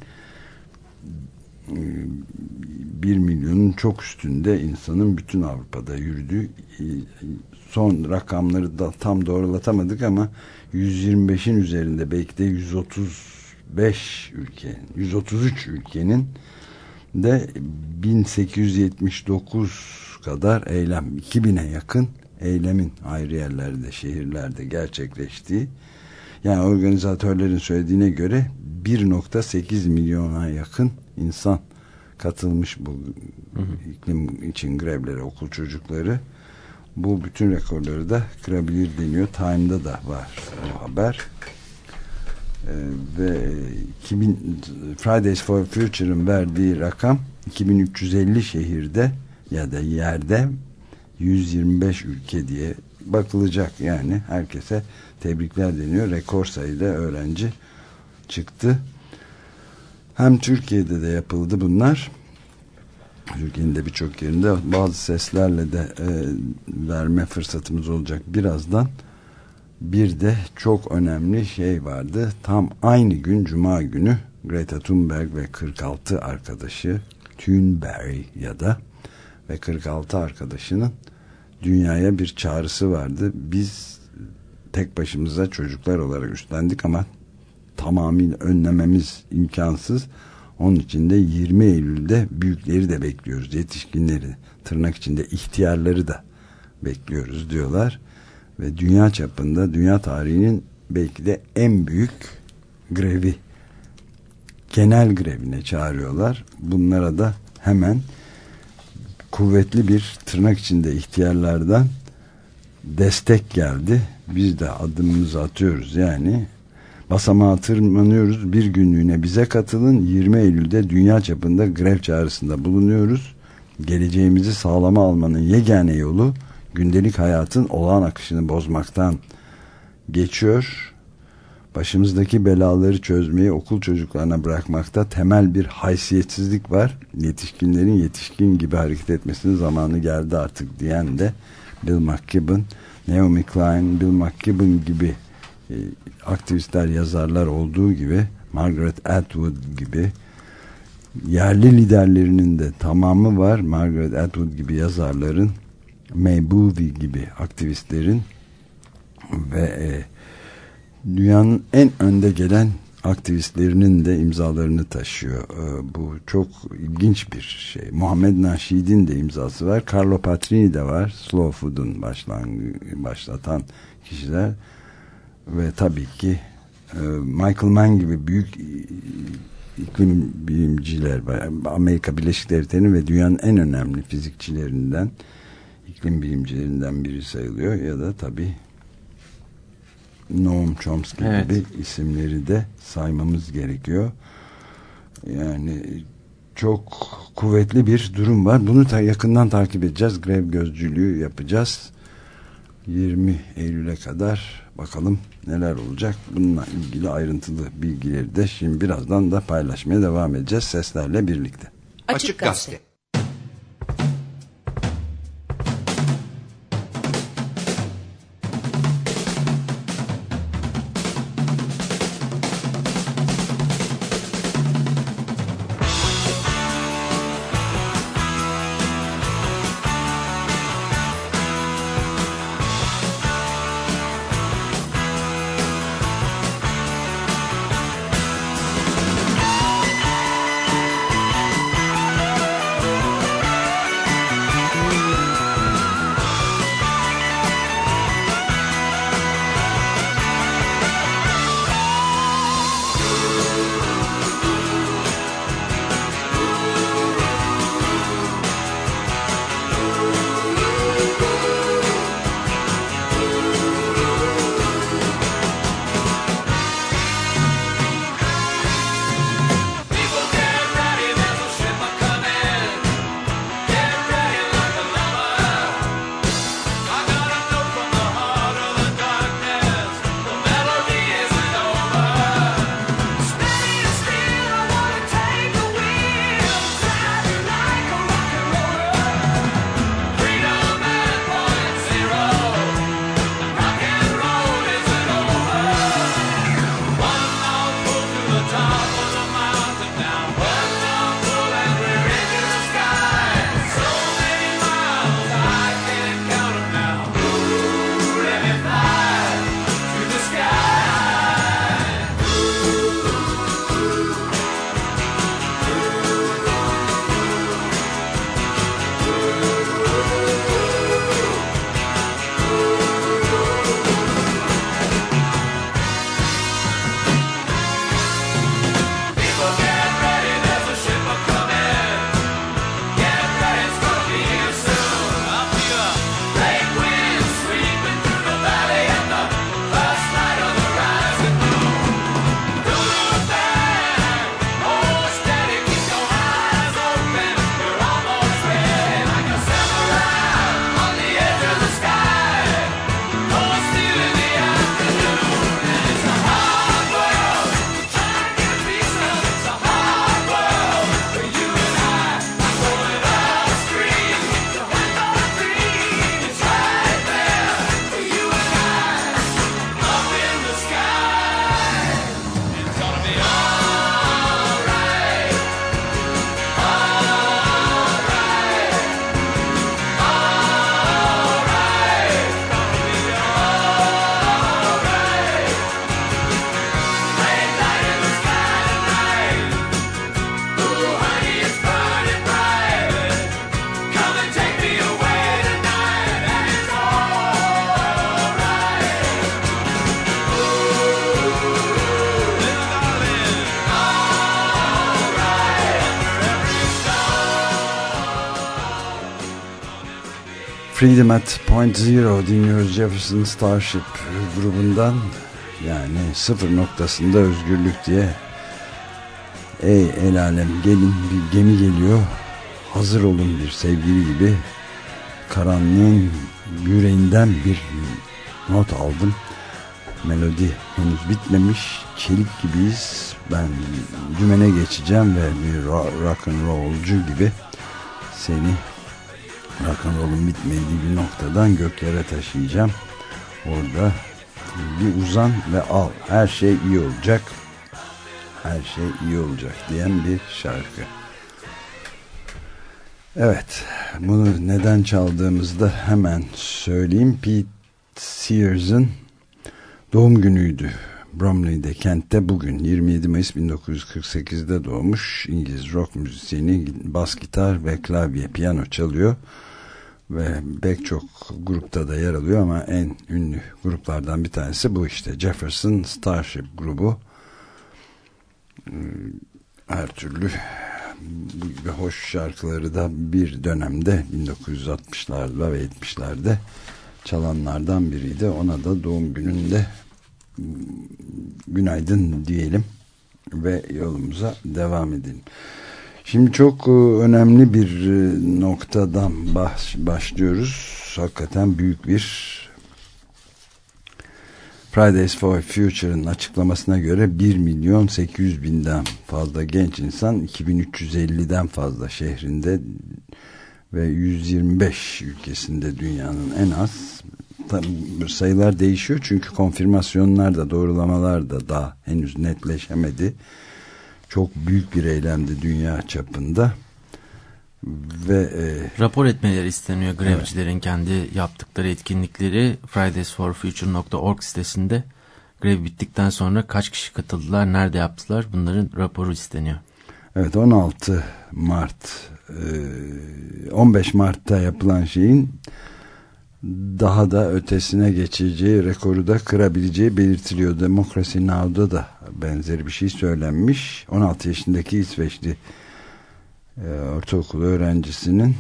bir milyonun çok üstünde insanın bütün Avrupa'da yürüdüğü, son rakamları da tam doğrulatamadık ama yüz yirmi beşin üzerinde, belki de yüz otuz beş ülke, yüz otuz üç ülkenin de bin sekiz yüz yetmiş dokuz kadar eylem, iki bine yakın eylemin ayrı yerlerde, şehirlerde gerçekleştiği, yani organizatörlerin söylediğine göre bir nokta sekiz milyona yakın insan katılmış bu hı hı. iklim için grevlere, okul çocukları. Bu bütün rekorları da kırabilir deniyor. Time'da da var o haber. Ee, ve iki bin, Fridays for Future'ın verdiği rakam iki bin üç yüz elli şehirde ya da yerde yüz yirmi beş ülke diye bakılacak. Yani herkese tebrikler deniyor. Rekor sayıda öğrenci çıktı. Hem Türkiye'de de yapıldı bunlar. Türkiye'nin de birçok yerinde bazı seslerle de e, verme fırsatımız olacak birazdan. Bir de çok önemli şey vardı. Tam aynı gün, Cuma günü Greta Thunberg ve kırk altı arkadaşı, Thunberg ya da ve kırk altı arkadaşının dünyaya bir çağrısı vardı. Biz tek başımıza çocuklar olarak üstlendik ama tamamıyla önlememiz imkansız. Onun için de yirmi Eylül'de büyükleri de bekliyoruz. Yetişkinleri, tırnak içinde ihtiyarları da bekliyoruz diyorlar. Ve dünya çapında, dünya tarihinin belki de en büyük grevi, genel grevine çağırıyorlar. Bunlara da hemen kuvvetli bir, tırnak içinde ihtiyarlardan destek geldi. Biz de adımımızı atıyoruz yani. Basamağa tırmanıyoruz. Bir günlüğüne bize katılın. yirmi Eylül'de dünya çapında grev çağrısında bulunuyoruz. Geleceğimizi sağlama almanın yegane yolu gündelik hayatın olağan akışını bozmaktan geçiyor. Başımızdaki belaları çözmeyi okul çocuklarına bırakmakta temel bir haysiyetsizlik var. Yetişkinlerin yetişkin gibi hareket etmesinin zamanı geldi artık diyen de Bill McKibben, Naomi Klein, Bill McKibben gibi e, aktivistler, yazarlar olduğu gibi, Margaret Atwood gibi yerli liderlerinin de tamamı var. Margaret Atwood gibi yazarların, May Boothby gibi aktivistlerin ve e, dünyanın en önde gelen aktivistlerinin de imzalarını taşıyor. E, bu çok ilginç bir şey. Muhammed Naşid'in de imzası var. Carlo Patrini de var. Slow Food'un başlatan kişiler ve tabii ki e, Michael Mann gibi büyük iklim bilimciler var. Amerika Birleşik Devletleri'nin ve dünyanın en önemli fizikçilerinden, iklim bilimcilerinden biri sayılıyor. Ya da tabii Noam Chomsky evet. gibi isimleri de saymamız gerekiyor. Yani çok kuvvetli bir durum var. Bunu ta yakından takip edeceğiz. Grev gözcülüğü yapacağız. yirmi Eylül'e kadar bakalım neler olacak. Bununla ilgili ayrıntılı bilgileri de şimdi birazdan da paylaşmaya devam edeceğiz seslerle birlikte. Açık Gazete. Freedom at Point Zero dinliyoruz, Jefferson Starship grubundan. Yani sıfır noktasında özgürlük diye. Ey el alem gelin, bir gemi geliyor, hazır olun bir sevgili gibi. Karanlığın yüreğinden bir not aldım. Melodi henüz bitmemiş, çelik gibiyiz. Ben dümene geçeceğim ve bir rock and rollcu gibi seni rock and roll'un bitmediği bir noktadan göklere taşıyacağım. Orada bir uzan ve al, her şey iyi olacak, her şey iyi olacak diyen bir şarkı. Evet, bunu neden çaldığımızda hemen söyleyeyim. Pete Sears'ın doğum günüydü. Bromley'de, kentte bugün yirmi yedi Mayıs bin dokuz yüz kırk sekiz'de doğmuş. İngiliz rock müzisyeni, bas gitar ve klavye, piyano çalıyor ve pek çok grupta da yer alıyor ama en ünlü gruplardan bir tanesi bu işte, Jefferson Starship grubu. Her türlü ve hoş şarkıları da bir dönemde bin dokuz yüz altmış'larda ve yetmiş'lerde çalanlardan biriydi. Ona da doğum gününde günaydın diyelim ve yolumuza devam edelim. Şimdi çok önemli bir noktadan baş, başlıyoruz. Hakikaten büyük bir Fridays for Future'ın açıklamasına göre bir milyon sekiz yüz binden fazla genç insan iki bin üç yüz elli'den fazla şehrinde ve yüz yirmi beş ülkesinde dünyanın en az. Tabii sayılar değişiyor çünkü konfirmasyonlar da doğrulamalar da daha henüz netleşemedi. Çok büyük bir eylemdi dünya çapında ve e, rapor etmeleri isteniyor grevcilerin, evet. Kendi yaptıkları etkinlikleri fridays for future nokta org sitesinde grev bittikten sonra kaç kişi katıldılar, nerede yaptılar, bunların raporu isteniyor. Evet, on altı Mart on beş Mart'ta yapılan şeyin daha da ötesine geçeceği, rekoru da kırabileceği belirtiliyor. Democracy Now'da da benzeri bir şey söylenmiş. on altı yaşındaki İsveçli e, ortaokul öğrencisinin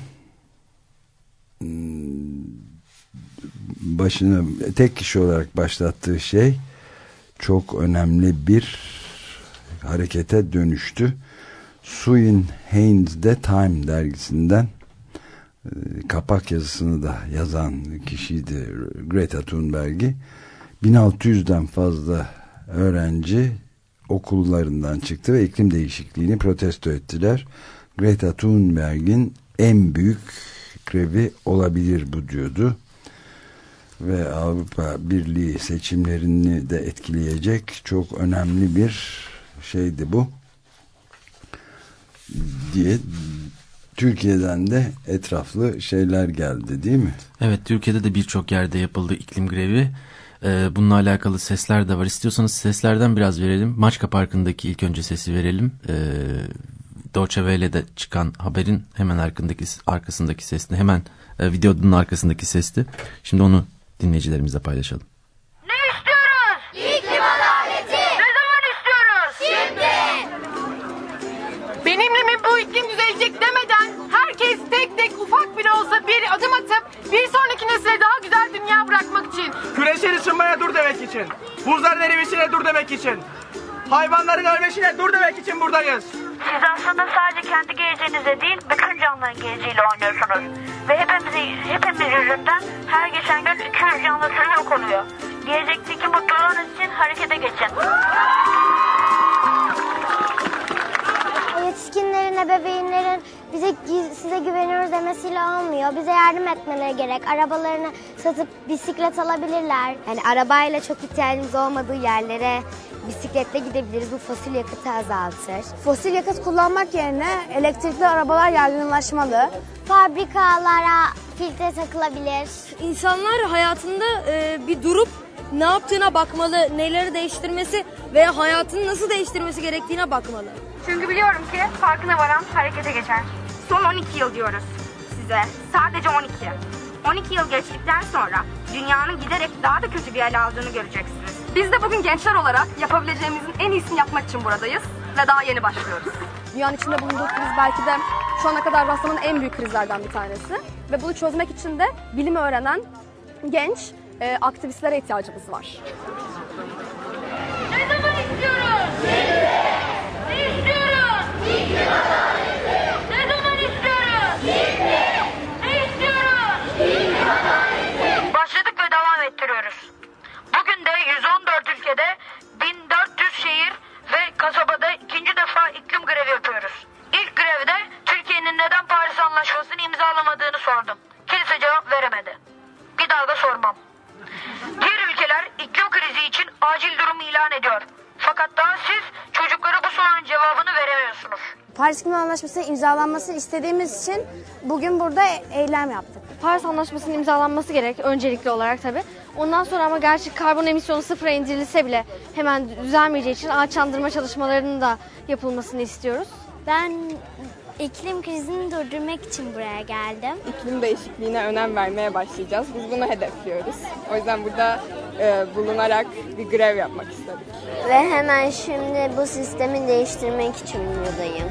başını tek kişi olarak başlattığı şey çok önemli bir harekete dönüştü. Suyin Haynes'de Time dergisinden kapak yazısını da yazan kişiydi Greta Thunberg'i. bin altı yüz'den fazla öğrenci okullarından çıktı ve iklim değişikliğini protesto ettiler. Greta Thunberg'in en büyük grevi olabilir bu diyordu. Ve Avrupa Birliği seçimlerini de etkileyecek çok önemli bir şeydi bu diye. Türkiye'den de etraflı şeyler geldi değil mi? Evet, Türkiye'de de birçok yerde yapıldı iklim grevi. Ee, bununla alakalı sesler de var. İstiyorsanız seslerden biraz verelim. Maçka Parkı'ndaki ilk önce sesi verelim. Ee, Deutsche Welle'de çıkan haberin hemen arkasındaki, arkasındaki sesli, hemen e, videonun arkasındaki sesli. Şimdi onu dinleyicilerimizle paylaşalım. Ne istiyoruz? İklim adaleti. Ne zaman istiyoruz? Şimdi. Benimle mi bu iklim düzelecek demeden herkes tek tek ufak bile olsa bir adım atıp bir sonraki nesile daha güzel dünya bırakmak için. Küresel ısınmaya dur demek için. Buzların erimesine dur demek için. Hayvanların ölmesine dur demek için buradayız. Siz aslında sadece kendi geleceğinize değil, bütün canlıların geleceğiyle oynuyorsunuz. Ve hepimiz, hepimiz yüzünden her geçen gün iki yüz canlı türü yok oluyor. Gelecekteki mutluluğunuz için harekete geçin. Yetişkinlerin, ebeveynlerin bize size güveniyoruz demesiyle olmuyor. Bize yardım etmeleri gerek. Arabalarını satıp bisiklet alabilirler. Yani arabayla çok ihtiyacımız olmadığı yerlere bisikletle gidebiliriz. Bu fosil yakıtı azaltır. Fosil yakıt kullanmak yerine elektrikli arabalar yaygınlaşmalı. Fabrikalara filtre takılabilir. İnsanlar hayatında e, bir durup ne yaptığına bakmalı, neleri değiştirmesi veya hayatını nasıl değiştirmesi gerektiğine bakmalı. Çünkü biliyorum ki farkına varan harekete geçer. Son on iki yıl diyoruz size. Sadece on iki. on iki yıl geçtikten sonra dünyanın giderek daha da kötü bir hal aldığını göreceksiniz. Biz de bugün gençler olarak yapabileceğimizin en iyisini yapmak için buradayız ve daha yeni başlıyoruz. Dünyanın içinde bulunduğumuz belki de şu ana kadar rastlanan en büyük krizlerden bir tanesi. Ve bunu çözmek için de bilimi öğrenen genç e, aktivistlere ihtiyacımız var. Ne zaman istiyoruz? Şimdi. Ne istiyoruz? İklim adaleti. Ne zaman istiyoruz? Şimdi. Ne istiyoruz? İklim adaleti. Başladık ve devam ettiriyoruz. Bugün de yüz on dört ülkede bin dört yüz şehir ve kasabada ikinci defa iklim grevi yapıyoruz. İlk grevde Türkiye'nin neden Paris Anlaşması'nı imzalamadığını sordum. Kimse cevap veremedi. Bir daha da sormam. Diğer ülkeler iklim krizi için acil durum ilan ediyor. Fakat daha siz çocuklara bu sorunun cevabını veremiyorsunuz. Paris İklim Anlaşması'nın imzalanmasını istediğimiz için bugün burada eylem yaptık. Paris Anlaşması'nın imzalanması gerek öncelikli olarak tabii. Ondan sonra ama gerçi karbon emisyonu sıfıra indirilse bile hemen düzelmeyeceği için ağaçlandırma çalışmalarının da yapılmasını istiyoruz. Ben iklim krizini durdurmak için buraya geldim. İklim değişikliğine önem vermeye başlayacağız. Biz bunu hedefliyoruz. O yüzden burada e, bulunarak bir grev yapmak istedik. Ve hemen şimdi bu sistemi değiştirmek için buradayım.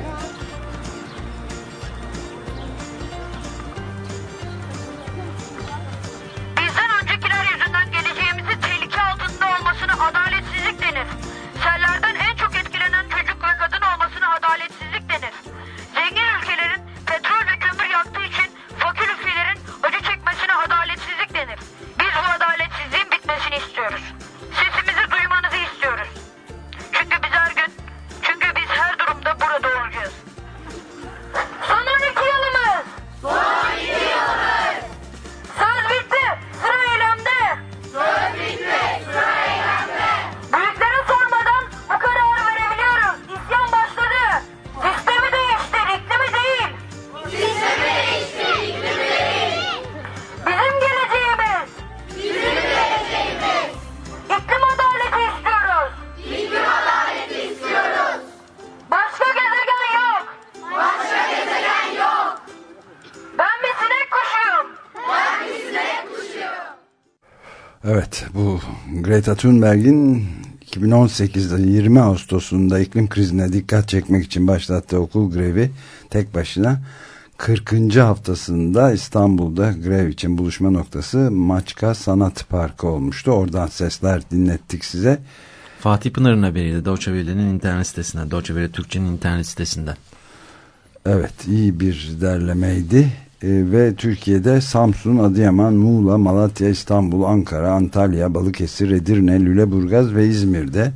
Bizden öncekiler yüzünden geleceğimizin tehlike altında olmasına adaletsizlik denir. Sellerden en çok etkilenen çocuk ve kadın olmasına adaletsizlik denir. Zengin ülkelerin petrol ve kömür yaktığı için fakir ülkelerin acı çekmesine adaletsizlik denir. Biz bu adaletsizliğin bitmesini istiyoruz. Sesimizi duymanızı istiyoruz. Çünkü biz her gün, çünkü biz her durumda burada olacağız. Son on iki yılımız. Son iki yılımız. Söz bitti, sıra eylemde. Söz bitti, sıra eylemde. Büyüklere sormadan bu kararı verebiliyoruz. İsyan başladı. Sistemi değiştir, iklimi değil. Sistemi değiştir, iklimi değil. Bizim geleceğimiz. Bizim geleceğimiz. İklim adaleti istiyoruz. İklim adaleti istiyoruz. Başka gezegen yok. Başka gezegen yok. Ben bir sinek kuşuyum. Ben bir sinek kuşuyum. Evet, bu Greta Thunberg'in iki bin on sekizde yirmi Ağustos'unda iklim krizine dikkat çekmek için başlattığı okul grevi tek başına kırkıncı haftasında İstanbul'da grev için buluşma noktası Maçka Sanat Parkı olmuştu. Oradan sesler dinlettik size. Fatih Pınar'ın haberiydi Deutsche Welle'nin internet sitesinden, Deutsche Welle Türkçe'nin internet sitesinden. Evet, iyi bir derlemeydi. Ee, ve Türkiye'de Samsun, Adıyaman, Muğla, Malatya, İstanbul, Ankara, Antalya, Balıkesir, Edirne, Lüleburgaz ve İzmir'de.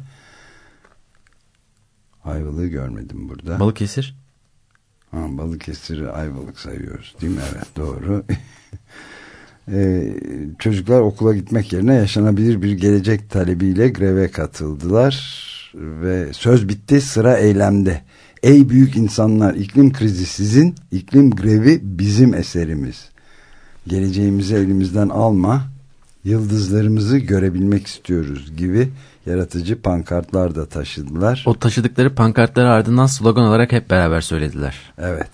Ayvalık'ı görmedim burada. Balıkesir? Ha, Balıkesir'i Ayvalık sayıyoruz değil mi? Evet, doğru. ee, çocuklar okula gitmek yerine yaşanabilir bir gelecek talebiyle greve katıldılar ve söz bitti, sıra eylemde. Ey büyük insanlar, iklim krizi sizin, iklim grevi bizim eserimiz. Geleceğimizi elimizden alma, yıldızlarımızı görebilmek istiyoruz gibi yaratıcı pankartlar da taşıdılar. O taşıdıkları pankartları ardından slogan olarak hep beraber söylediler. Evet.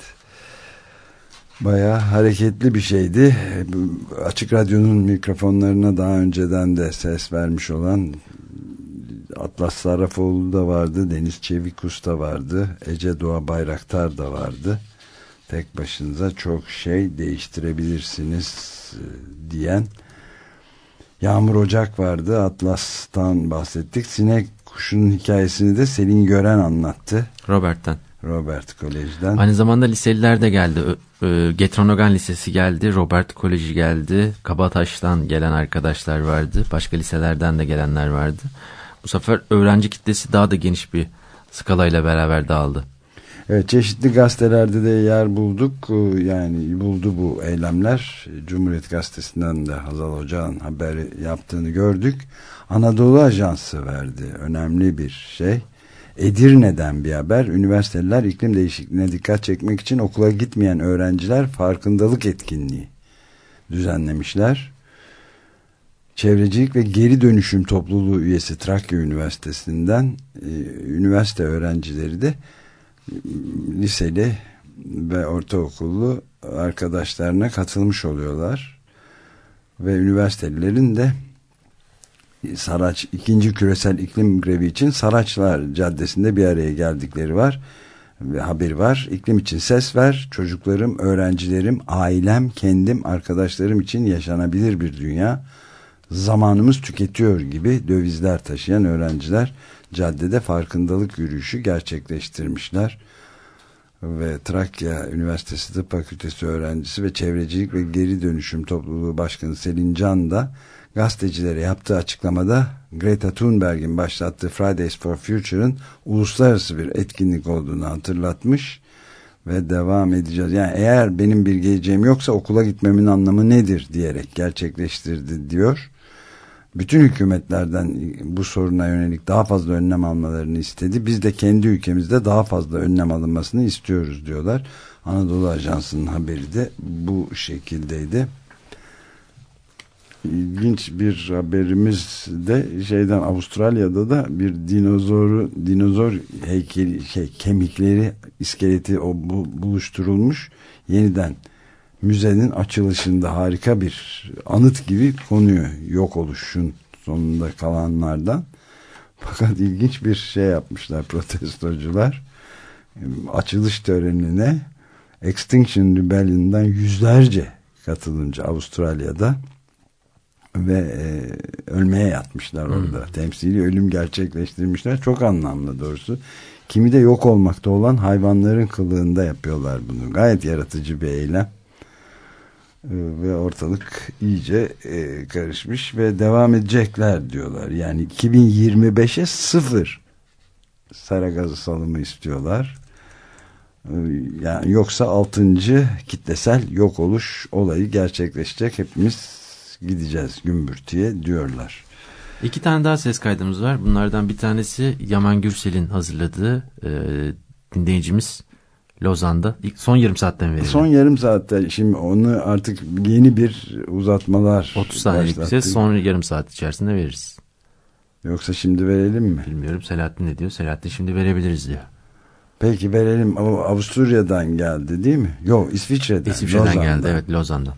Bayağı hareketli bir şeydi. Açık Radyo'nun mikrofonlarına daha önceden de ses vermiş olan Atlas Sarrafoğlu da vardı, Deniz Çevikus da vardı, Ece Doğa Bayraktar da vardı. Tek başınıza çok şey değiştirebilirsiniz diyen Yağmur Ocak vardı, Atlas'tan bahsettik. Sinek kuşunun hikayesini de Selin Gören anlattı. Robert'ten. Robert Kolej'den. Aynı zamanda liseliler de geldi. Getronogan Lisesi geldi, Robert Koleji geldi, Kabataş'tan gelen arkadaşlar vardı, başka liselerden de gelenler vardı. Bu sefer öğrenci kitlesi daha da geniş bir skalayla beraber dağıldı. Evet, çeşitli gazetelerde de yer bulduk. Yani buldu bu eylemler. Cumhuriyet Gazetesi'nden de Hazal Hoca'nın haberi yaptığını gördük. Anadolu Ajansı verdi. Önemli bir şey. Edirne'den bir haber. Üniversiteliler iklim değişikliğine dikkat çekmek için okula gitmeyen öğrenciler farkındalık etkinliği düzenlemişler. Çevrecilik ve Geri Dönüşüm Topluluğu üyesi Trakya Üniversitesi'nden e, üniversite öğrencileri de e, liseli ve ortaokullu arkadaşlarına katılmış oluyorlar. Ve üniversitelilerin de Saraç ikinci küresel iklim grevi için Saraçlar Caddesi'nde bir araya geldikleri var. ve haberi var. İklim için ses ver. Çocuklarım, öğrencilerim, ailem, kendim, arkadaşlarım için yaşanabilir bir dünya. Zamanımız tüketiyor gibi dövizler taşıyan öğrenciler caddede farkındalık yürüyüşü gerçekleştirmişler. Ve Trakya Üniversitesi Tıp Fakültesi öğrencisi ve Çevrecilik ve Geri Dönüşüm Topluluğu Başkanı Selin Can da gazetecilere yaptığı açıklamada Greta Thunberg'in başlattığı Fridays for Future'ın uluslararası bir etkinlik olduğunu hatırlatmış ve devam edeceğiz. Yani eğer benim bir geleceğim yoksa okula gitmemin anlamı nedir diyerek gerçekleştirdi diyor. Bütün hükümetlerden bu soruna yönelik daha fazla önlem almalarını istedi. Biz de kendi ülkemizde daha fazla önlem alınmasını istiyoruz diyorlar. Anadolu Ajansı'nın haberi de bu şekildeydi. İlginç bir haberimiz de şeyden, Avustralya'da da bir dinozoru dinozor heykeli, şey kemikleri, iskeleti o bu, buluşturulmuş. Yeniden müzenin açılışında harika bir anıt gibi konuyor yok oluşun sonunda kalanlardan. Fakat ilginç bir şey yapmışlar protestocular. Açılış törenine Extinction Rebellion'dan yüzlerce katılımcı Avustralya'da ve e, ölmeye yatmışlar orada. Hmm. Temsili ölüm gerçekleştirmişler. Çok anlamlı doğrusu. Kimi de yok olmakta olan hayvanların kılığında yapıyorlar bunu. Gayet yaratıcı bir eylem. Ve ortalık iyice e, karışmış ve devam edecekler diyorlar. Yani iki bin yirmi beşe sıfır sera gazı salımı istiyorlar. Yani yoksa altıncı kitlesel yok oluş olayı gerçekleşecek. Hepimiz gideceğiz gümbürtüye diyorlar. İki tane daha ses kaydımız var. Bunlardan bir tanesi Yaman Gürsel'in hazırladığı, e, dinleyicimiz Lozan'da. İlk son yarım saatten verelim. Son yarım saatte. Şimdi onu artık yeni bir uzatmalar otuz saniyelik bir ses son yarım saat içerisinde veririz. Yoksa şimdi verelim mi? Bilmiyorum. Selahattin ne diyor? Selahattin şimdi verebiliriz diyor. Peki verelim. O Avusturya'dan geldi değil mi? Yok, İsviçre'den. İsviçre'den Lozan'dan geldi. Evet, Lozan'dan.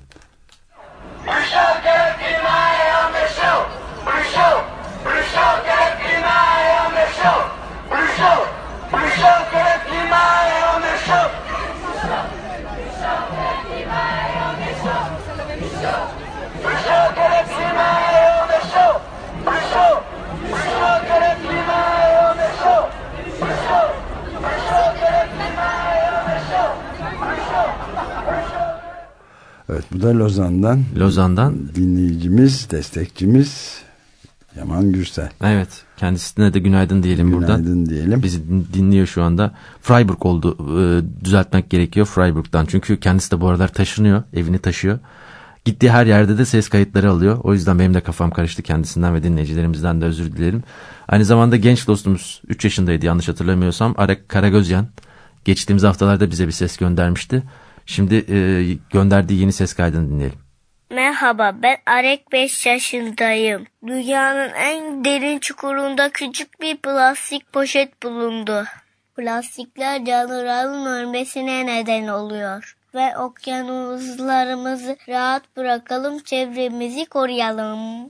Evet, bu da Lozan'dan. Lozan'dan dinleyicimiz, destekçimiz Yaman Gürsel. Evet, kendisine de günaydın diyelim günaydın buradan. Günaydın diyelim. Bizi dinliyor şu anda. Freiburg oldu, e, düzeltmek gerekiyor Freiburg'dan. Çünkü kendisi de bu aralar taşınıyor, evini taşıyor. Gittiği her yerde de ses kayıtları alıyor. O yüzden benim de kafam karıştı, kendisinden ve dinleyicilerimizden de özür dilerim. Aynı zamanda genç dostumuz üç yaşındaydı yanlış hatırlamıyorsam. Arek Karagözyan geçtiğimiz haftalarda bize bir ses göndermişti. Şimdi e, gönderdiği yeni ses kaydını dinleyelim. Merhaba, ben Arek, beş yaşındayım. Dünyanın en derin çukurunda küçük bir plastik poşet bulundu. Plastikler canlıların ölmesine neden oluyor. Ve okyanuslarımızı rahat bırakalım, çevremizi koruyalım.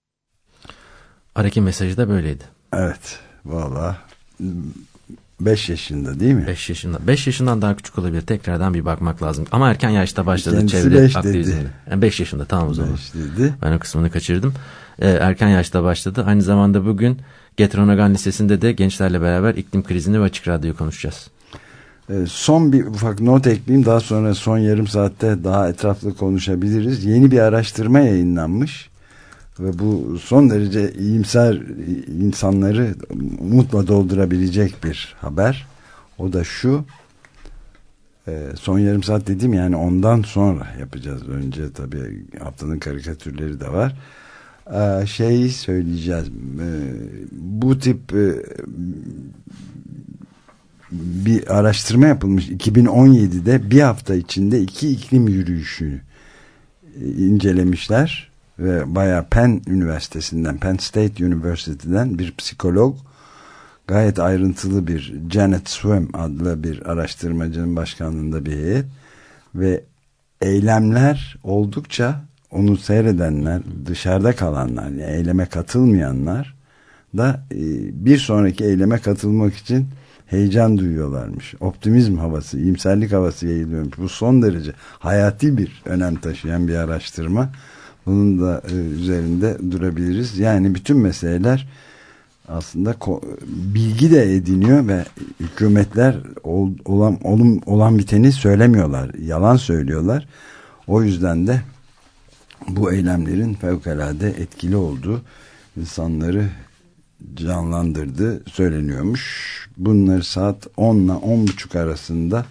Arek'in mesajı da böyleydi. Evet, valla beş yaşında değil mi? beş yaşında. beş yaşından daha küçük olabilir. Tekrardan bir bakmak lazım. Ama erken yaşta başladı. Kendisi çevre beş aktivizmine. dedi. Yani beş yaşında, tamam o zaman. beş dedi. Ben o kısmını kaçırdım. Ee, erken yaşta başladı. Aynı zamanda bugün Getronagan Lisesi'nde de gençlerle beraber iklim krizini ve açık radyoyu konuşacağız. Ee, son bir ufak not ekleyeyim. Daha sonra son yarım saatte daha etraflı konuşabiliriz. Yeni bir araştırma yayınlanmış. Ve bu son derece iyimser, insanları umutla doldurabilecek bir haber. O da şu, e, son yarım saat dediğim yani ondan sonra yapacağız. Önce tabii haftanın karikatürleri de var. E, şey söyleyeceğiz, e, bu tip e, bir araştırma yapılmış iki bin on yedide bir hafta içinde iki iklim yürüyüşünü e, incelemişler. Ve bayağı Penn Üniversitesi'nden, Penn State University'den bir psikolog, gayet ayrıntılı bir Janet Swem adlı bir araştırmacının başkanlığında bir heyet ve eylemler oldukça onu seyredenler, dışarıda kalanlar, yani eyleme katılmayanlar da bir sonraki eyleme katılmak için heyecan duyuyorlarmış. Optimizm havası, iyimserlik havası yayılıyormuş. Bu son derece hayati bir önem taşıyan bir araştırma. Bunun da e, üzerinde durabiliriz. Yani bütün meseleler aslında bilgi de ediniyor ve hükümetler ol, olan, olum, olan biteni söylemiyorlar. Yalan söylüyorlar. O yüzden de bu eylemlerin fevkalade etkili olduğu, insanları canlandırdığı söyleniyormuş. Bunları saat on ile on buçuk arasında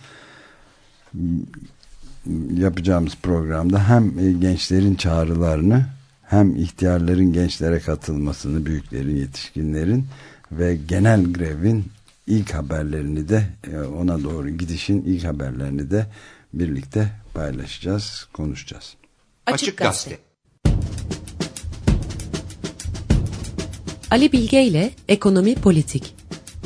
yapacağımız programda hem gençlerin çağrılarını, hem ihtiyarların gençlere katılmasını, büyüklerin, yetişkinlerin ve genel grevin ilk haberlerini de, ona doğru gidişin ilk haberlerini de birlikte paylaşacağız, konuşacağız. Açık Gazete. Ali Bilge ile Ekonomi Politik.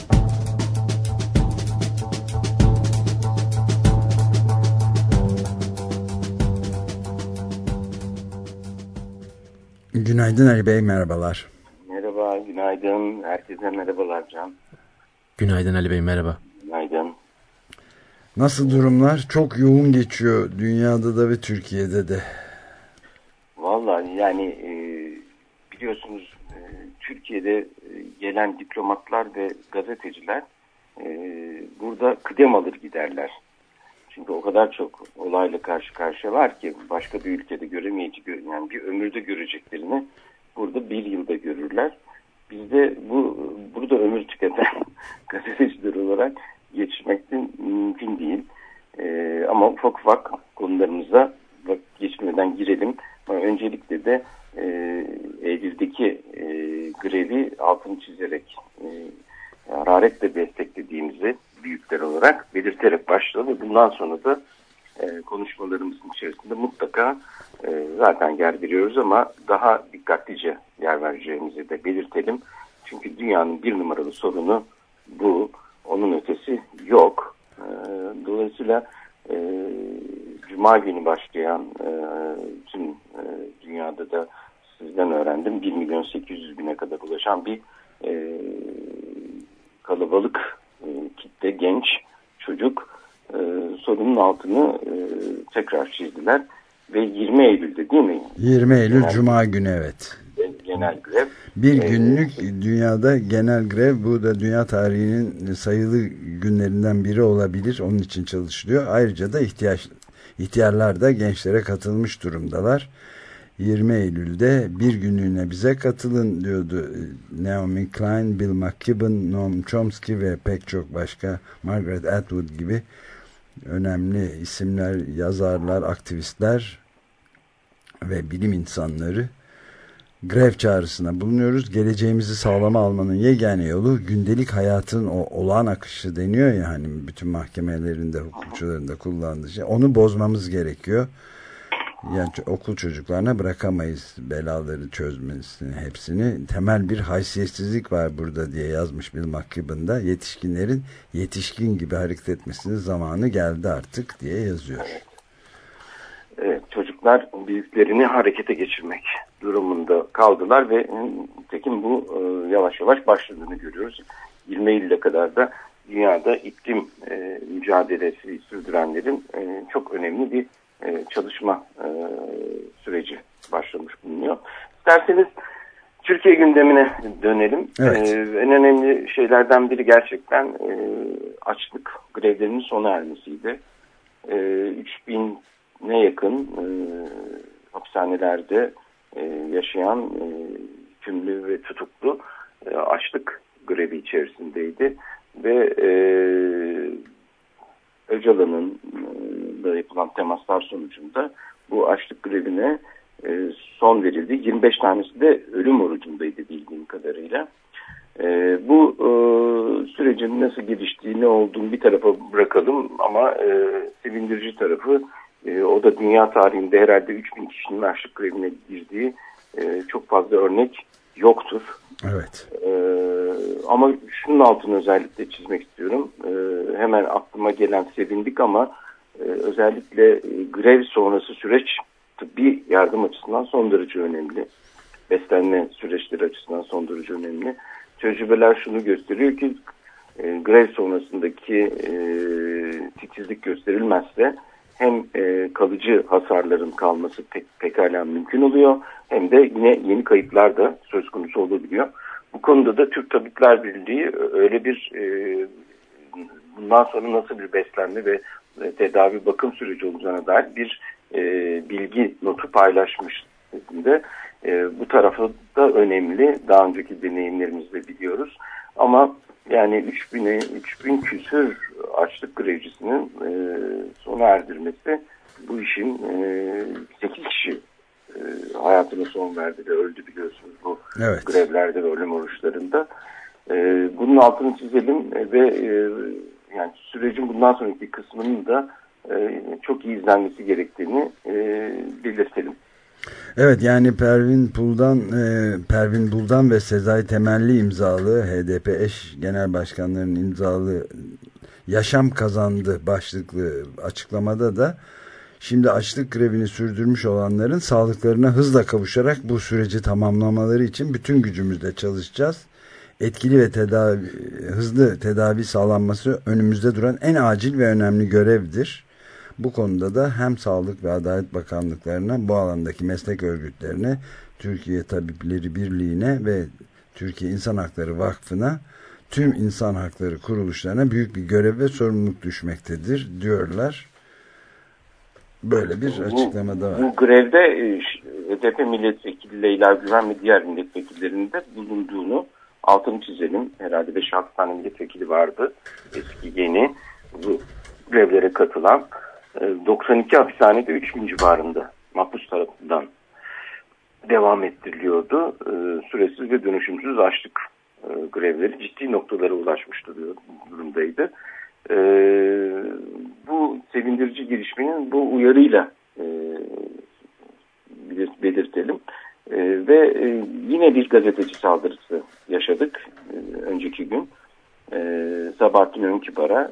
Günaydın Ali Bey, merhabalar. Merhaba, günaydın. Herkese merhabalar Can. Günaydın Ali Bey, merhaba. Günaydın. Nasıl durumlar? Çok yoğun geçiyor dünyada da ve Türkiye'de de. Vallahi yani e, biliyorsunuz e, Türkiye'de e, gelen diplomatlar ve gazeteciler e, burada kıdem alır giderler. Çünkü o kadar çok olayla karşı karşıya var ki başka bir ülkede göremeyeceği, yani bir ömürde göreceklerini burada bir yılda görürler. Biz de bu burada ömür tüketen gazeteciler olarak geçmekten mümkün değil. Ee, ama ufak ufak konularımıza geçmeden girelim. Ama öncelikle de e, Eylül'deki e, grevi altını çizerek e, hararetle desteklediğimizi büyükler olarak belirterek başladı ve bundan sonra da e, konuşmalarımızın içerisinde mutlaka e, zaten yer veriyoruz ama daha dikkatlice yer vereceğimizi de belirtelim. Çünkü dünyanın bir numaralı sorunu bu. Onun ötesi yok. E, dolayısıyla e, Cuma günü başlayan e, tüm e, dünyada da sizden öğrendim bir milyon sekiz yüz bine kadar ulaşan bir e, kalabalık e, kitle, genç çocuk e, sorunun altını e, tekrar çizdiler ve yirmi Eylül'de değil mi? yirmi Eylül genel, Cuma günü, evet. Genel grev. Bir ee, günlük dünyada genel grev, bu da dünya tarihinin sayılı günlerinden biri olabilir. Onun için çalışılıyor. Ayrıca da ihtiyaç ihtiyarlar da gençlere katılmış durumdalar. yirmi Eylül'de bir günlüğüne bize katılın diyordu Naomi Klein, Bill McKibben, Noam Chomsky ve pek çok başka, Margaret Atwood gibi önemli isimler, yazarlar, aktivistler ve bilim insanları grev çağrısına bulunuyoruz. Geleceğimizi sağlama almanın yegane yolu gündelik hayatın o olağan akışı deniyor ya, hani bütün mahkemelerinde, hukukçuların da kullandığı şey. Onu bozmamız gerekiyor. Yani okul çocuklarına bırakamayız belaları çözmesini, hepsini. Temel bir haysiyetsizlik var burada diye yazmış Bill McKibben'da. Yetişkinlerin yetişkin gibi hareket etmesinin zamanı geldi artık diye yazıyor. Evet. Evet, çocuklar büyüklerini harekete geçirmek durumunda kaldılar ve tekin bu e, yavaş yavaş başladığını görüyoruz. yirmi Eylül'e kadar da dünyada iklim e, mücadelesi sürdürenlerin e, çok önemli bir e, çalışma e, süreci başlamış bulunuyor. İsterseniz Türkiye gündemine dönelim. Evet. E, en önemli şeylerden biri gerçekten e, açlık grevlerinin sona ermesiydi. E, üç bine yakın e, hapishanelerde e, yaşayan e, hükümlü ve tutuklu e, açlık grevi içerisindeydi ve e, Öcalan'ın e, da yapılan temaslar sonucunda bu açlık grevine e, son verildi. yirmi beş tanesi de ölüm orucundaydı bildiğim kadarıyla. E, bu e, sürecin nasıl geliştiğini olduğunu bir tarafa bırakalım ama e, sevindirici tarafı e, o da dünya tarihinde herhalde üç bin kişinin açlık grevine girdiği e, çok fazla örnek yoktur. Evet. E, ama şunun altını özellikle çizmek istiyorum. E, hemen aklıma gelen sevindik ama e, özellikle e, grev sonrası süreç tıbbi yardım açısından son derece önemli. Beslenme süreçleri açısından son derece önemli. Tecrübeler şunu gösteriyor ki e, grev sonrasındaki e, titizlik gösterilmezse hem e, kalıcı hasarların kalması pek, pekala mümkün oluyor, hem de yine yeni kayıplar da söz konusu olabiliyor. Bu konuda da Türk Tabipler Birliği öyle bir e, bundan sonra nasıl bir beslenme ve tedavi bakım süreci olacağına dair bir e, bilgi notu paylaşmış. De, e, bu tarafı da önemli. Daha önceki deneyimlerimizde biliyoruz. Ama yani üç bin küsür açlık grevcisinin e, sona erdirmesi, bu işin e, sekiz kişi e, hayatına son verdi ve öldü biliyorsunuz bu evet. grevlerde ve ölüm oruçlarında. E, bunun altını çizelim ve e, yani sürecin bundan sonraki kısmının da e, çok iyi izlenmesi gerektiğini e, belirtelim. Evet, yani Pervin Buldan, e, Pervin Buldan ve Sezai Temelli imzalı H D P eş genel başkanlarının imzalı yaşam kazandı başlıklı açıklamada da şimdi açlık grevini sürdürmüş olanların sağlıklarına hızla kavuşarak bu süreci tamamlamaları için bütün gücümüzle çalışacağız. Etkili ve tedavi, hızlı tedavi sağlanması önümüzde duran en acil ve önemli görevdir. Bu konuda da hem Sağlık ve Adalet Bakanlıklarına, bu alandaki meslek örgütlerine, Türkiye Tabipleri Birliği'ne ve Türkiye İnsan Hakları Vakfı'na, tüm insan hakları kuruluşlarına büyük bir görev ve sorumluluk düşmektedir diyorlar. Böyle bir açıklamada var. Bu, bu grevde H D P milletvekili Leyla Güven ve diğer milletvekillerinin de bulunduğunu altını çizelim. Herhalde beş altı tane milletvekili vardı. Eski yeni bu grevlere katılan. doksan iki hapishanede üç bin civarında mahpus tarafından devam ettiriliyordu. Süresiz ve dönüşümsüz açlık grevleri ciddi noktalara ulaşmış durumdaydı. Bu sevindirici gelişmenin bu uyarıyla belirtelim. Ve yine bir gazeteci saldırısı yaşadık önceki gün. Sabahattin Önkibar'a.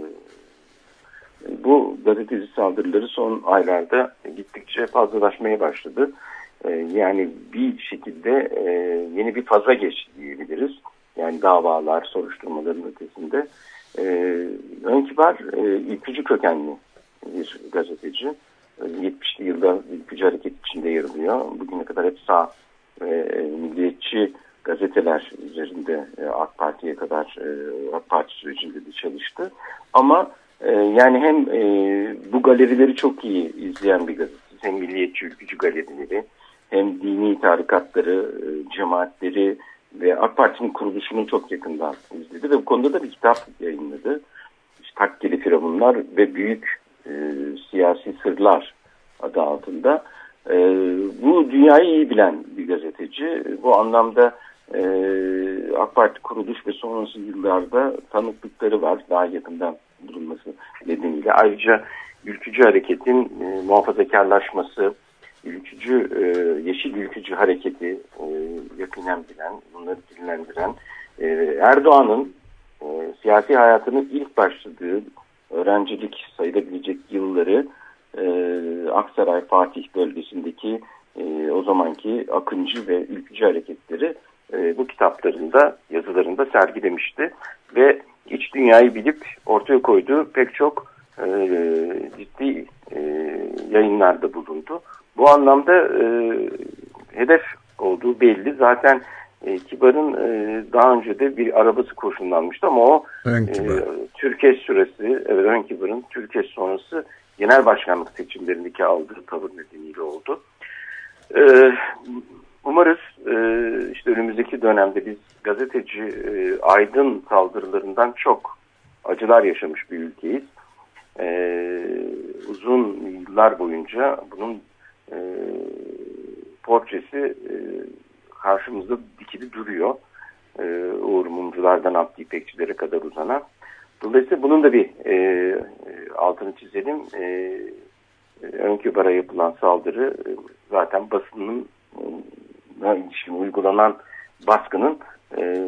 Bu gazeteci saldırıları son aylarda gittikçe fazlalaşmaya başladı. Ee, yani bir şekilde e, yeni bir faza geçti diyebiliriz. Yani davalar, soruşturmaların ötesinde. Ee, Önkibar e, ülkücü kökenli bir gazeteci. yetmişli yılda ülkücü hareket içinde yer alıyor. Bugüne kadar hep sağ e, milliyetçi gazeteler üzerinde e, AK Parti'ye kadar e, AK Parti sürecinde de çalıştı. Ama yani hem e, bu galerileri çok iyi izleyen bir gazetesi, hem milliyetçi ülkücü galerileri, hem dini tarikatları, e, cemaatleri ve AK Parti'nin kuruluşunu çok yakından izledi ve bu konuda da bir kitap yayınladı. İşte Takkeli Firavunlar ve Büyük e, Siyasi Sırlar adı altında. E, bu dünyayı iyi bilen bir gazeteci. Bu anlamda e, AK Parti kuruluş ve sonrası yıllarda tanıklıkları var, daha yakından bulunması nedeniyle. Ayrıca ülkücü hareketin e, muhafazakarlaşması, ülkücü, e, yeşil ülkücü hareketi e, yakinen bilen, bunları dinlendiren, e, Erdoğan'ın e, siyasi hayatının ilk başladığı öğrencilik sayılabilecek yılları e, Aksaray Fatih bölgesindeki e, o zamanki akıncı ve ülkücü hareketleri e, bu kitaplarında, yazılarında sergilemişti ve iç dünyayı bilip ortaya koyduğu pek çok e, ciddi e, yayınlarda bulundu. Bu anlamda e, hedef olduğu belli. Zaten e, Kibar'ın e, daha önce de bir arabası kurşunlanmıştı ama o e, Türkeş süresi, evet Önkibar'ın Türkeş sonrası genel başkanlık seçimlerindeki aldığı tavır nedeniyle oldu. E, umarız e, işte önümüzdeki dönemde biz gazeteci e, aydın saldırılarından çok acılar yaşamış bir ülkeyiz. E, uzun yıllar boyunca bunun e, portresi e, karşımızda dikili duruyor. E, Uğur Mumculardan Abdi İpekçilere kadar uzanan. Dolayısıyla bunun da bir e, altını çizelim. E, Önkibar'a yapılan saldırı e, zaten basının e, ilişkin uygulanan baskının e,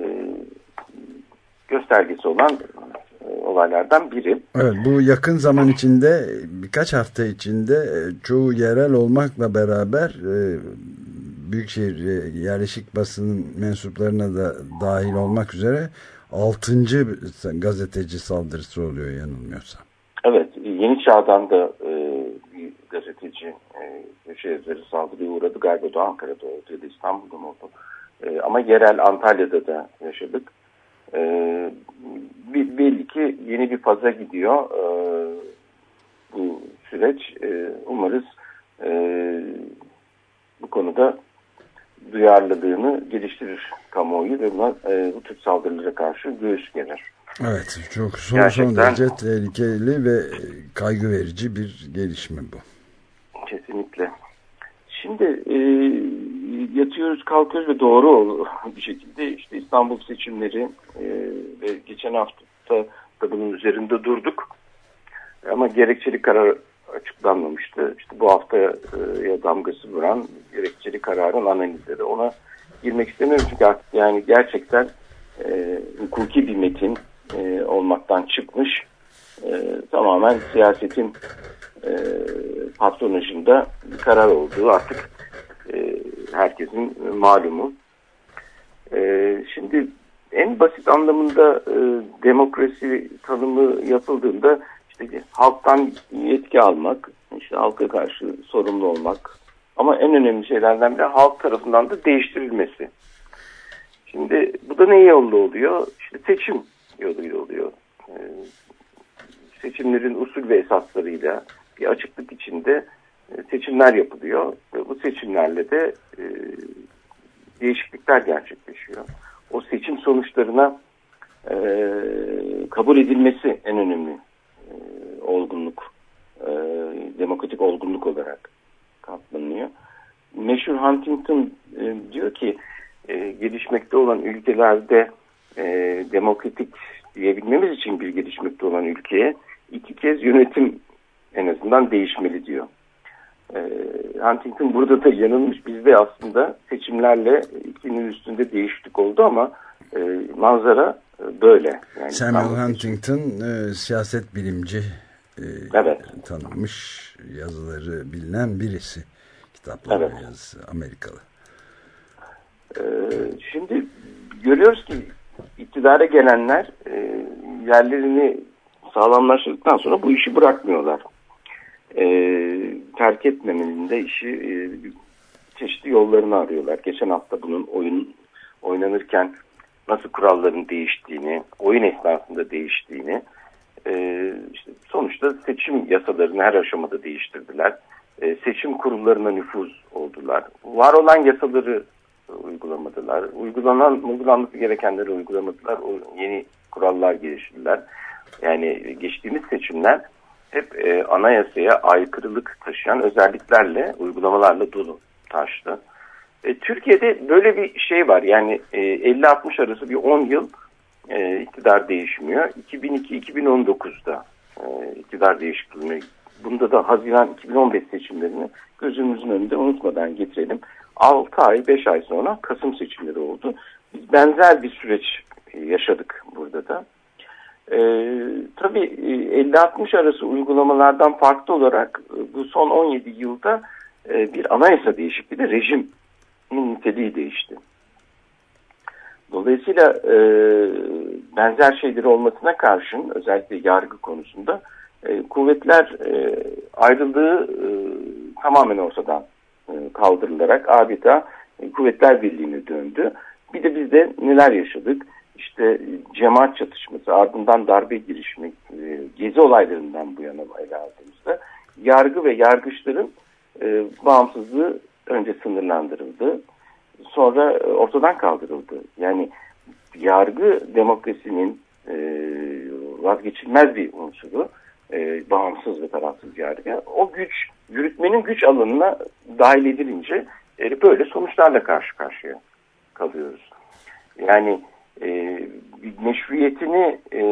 göstergesi olan e, olaylardan biri. Evet, bu yakın zaman içinde, birkaç hafta içinde çoğu yerel olmakla beraber e, Büyükşehir yerleşik basının mensuplarına da dahil olmak üzere altıncı gazeteci saldırısı oluyor yanılmıyorsam. Evet, Yeni Çağ'dan da e, bir gazeteci e, köşe yazarı saldırıya uğradı. Galiba da Ankara'da oldu ya da İstanbul'da oldu. E, ama yerel Antalya'da da yaşadık. E, belli ki yeni bir faza gidiyor e, bu süreç. E, umarız e, bu konuda duyarlılığını geliştirir kamuoyu ve buna, e, bu tür saldırılara karşı göğüs gelir. Evet, çok son, son derece tehlikeli ve kaygı verici bir gelişme bu. Kesinlikle. Şimdi e, yatıyoruz kalkıyoruz ve doğru bir şekilde işte İstanbul seçimleri e, ve geçen hafta da bunun üzerinde durduk. Ama gerekçeli karar açıklanmamıştı. İşte bu haftaya damgası vuran gerekçeli kararın analizleri. Ona girmek istemiyorum çünkü artık yani gerçekten e, hukuki bir metin e, olmaktan çıkmış. E, tamamen siyasetin e, patronajında bir karar olduğu artık e, herkesin malumu. E, şimdi en basit anlamında e, demokrasi tanımı yapıldığında işte halktan yetki almak, işte halka karşı sorumlu olmak ama en önemli şeylerden biri halk tarafından da değiştirilmesi. Şimdi bu da ne yolda oluyor? İşte seçim yoluyla oluyor. Ee, seçimlerin usul ve esaslarıyla bir açıklık içinde seçimler yapılıyor ve bu seçimlerle de e, değişiklikler gerçekleşiyor. O seçim sonuçlarına e, kabul edilmesi en önemli e, olgunluk, e, demokratik olgunluk olarak katlanıyor. Meşhur Huntington e, diyor ki e, gelişmekte olan ülkelerde e, demokratik diyebilmemiz için bir gelişmekte olan ülkeye iki kez yönetim en azından değişmeli diyor. E, Huntington burada da yanılmış. Bizde aslında seçimlerle ikinin üstünde değişiklik oldu ama e, manzara e, böyle. Yani Samuel Huntington e, siyaset bilimci e, evet. tanınmış, yazıları bilinen birisi. Kitapları evet. yazısı, Amerikalı. E, şimdi görüyoruz ki iktidara gelenler e, yerlerini sağlamlaştırdıktan sonra bu işi bırakmıyorlar. E, terk etmemenin de işi e, çeşitli yollarını arıyorlar. Geçen hafta bunun oyun oynanırken nasıl kuralların değiştiğini, oyun esnasında değiştiğini, e, işte sonuçta seçim yasalarını her aşamada değiştirdiler. E, seçim kurullarına nüfuz oldular. Var olan yasaları uygulamadılar. Uygulanan, uygulanması gerekenleri uygulamadılar. O yeni kurallar geliştirdiler. Yani geçtiğimiz seçimler hep e, anayasaya aykırılık taşıyan özelliklerle, uygulamalarla dolu taştı. E, Türkiye'de böyle bir şey var. Yani e, elli altmış arası bir on yıl e, iktidar değişmiyor. iki bin iki iki bin on dokuzda e, iktidar değişikliği. Bunda da Haziran iki bin on beş seçimlerini gözümüzün önünde unutmadan getirelim. altı ay, beş ay sonra Kasım seçimleri oldu. Biz benzer bir süreç yaşadık burada da. Ee, tabii elli altmış arası uygulamalardan farklı olarak bu son on yedi yılda e, bir anayasa değişikliği de rejimin niteliği değişti. Dolayısıyla e, benzer şeyleri olmasına karşın özellikle yargı konusunda e, kuvvetler e, ayrılığı e, tamamen ortadan e, kaldırılarak adeta e, kuvvetler birliğine döndü. Bir de biz de neler yaşadık? İşte cemaat çatışması, ardından darbe girişimi, e, gezi olaylarından bu yana ele aldığımızda yargı ve yargıçların e, bağımsızlığı önce sınırlandırıldı, sonra e, ortadan kaldırıldı. Yani yargı demokrasinin e, vazgeçilmez bir unsuru, e, bağımsız ve tarafsız yargı. O güç, yürütmenin güç alanına dahil edilince e, böyle sonuçlarla karşı karşıya kalıyoruz. Yani e, meşruiyetini e,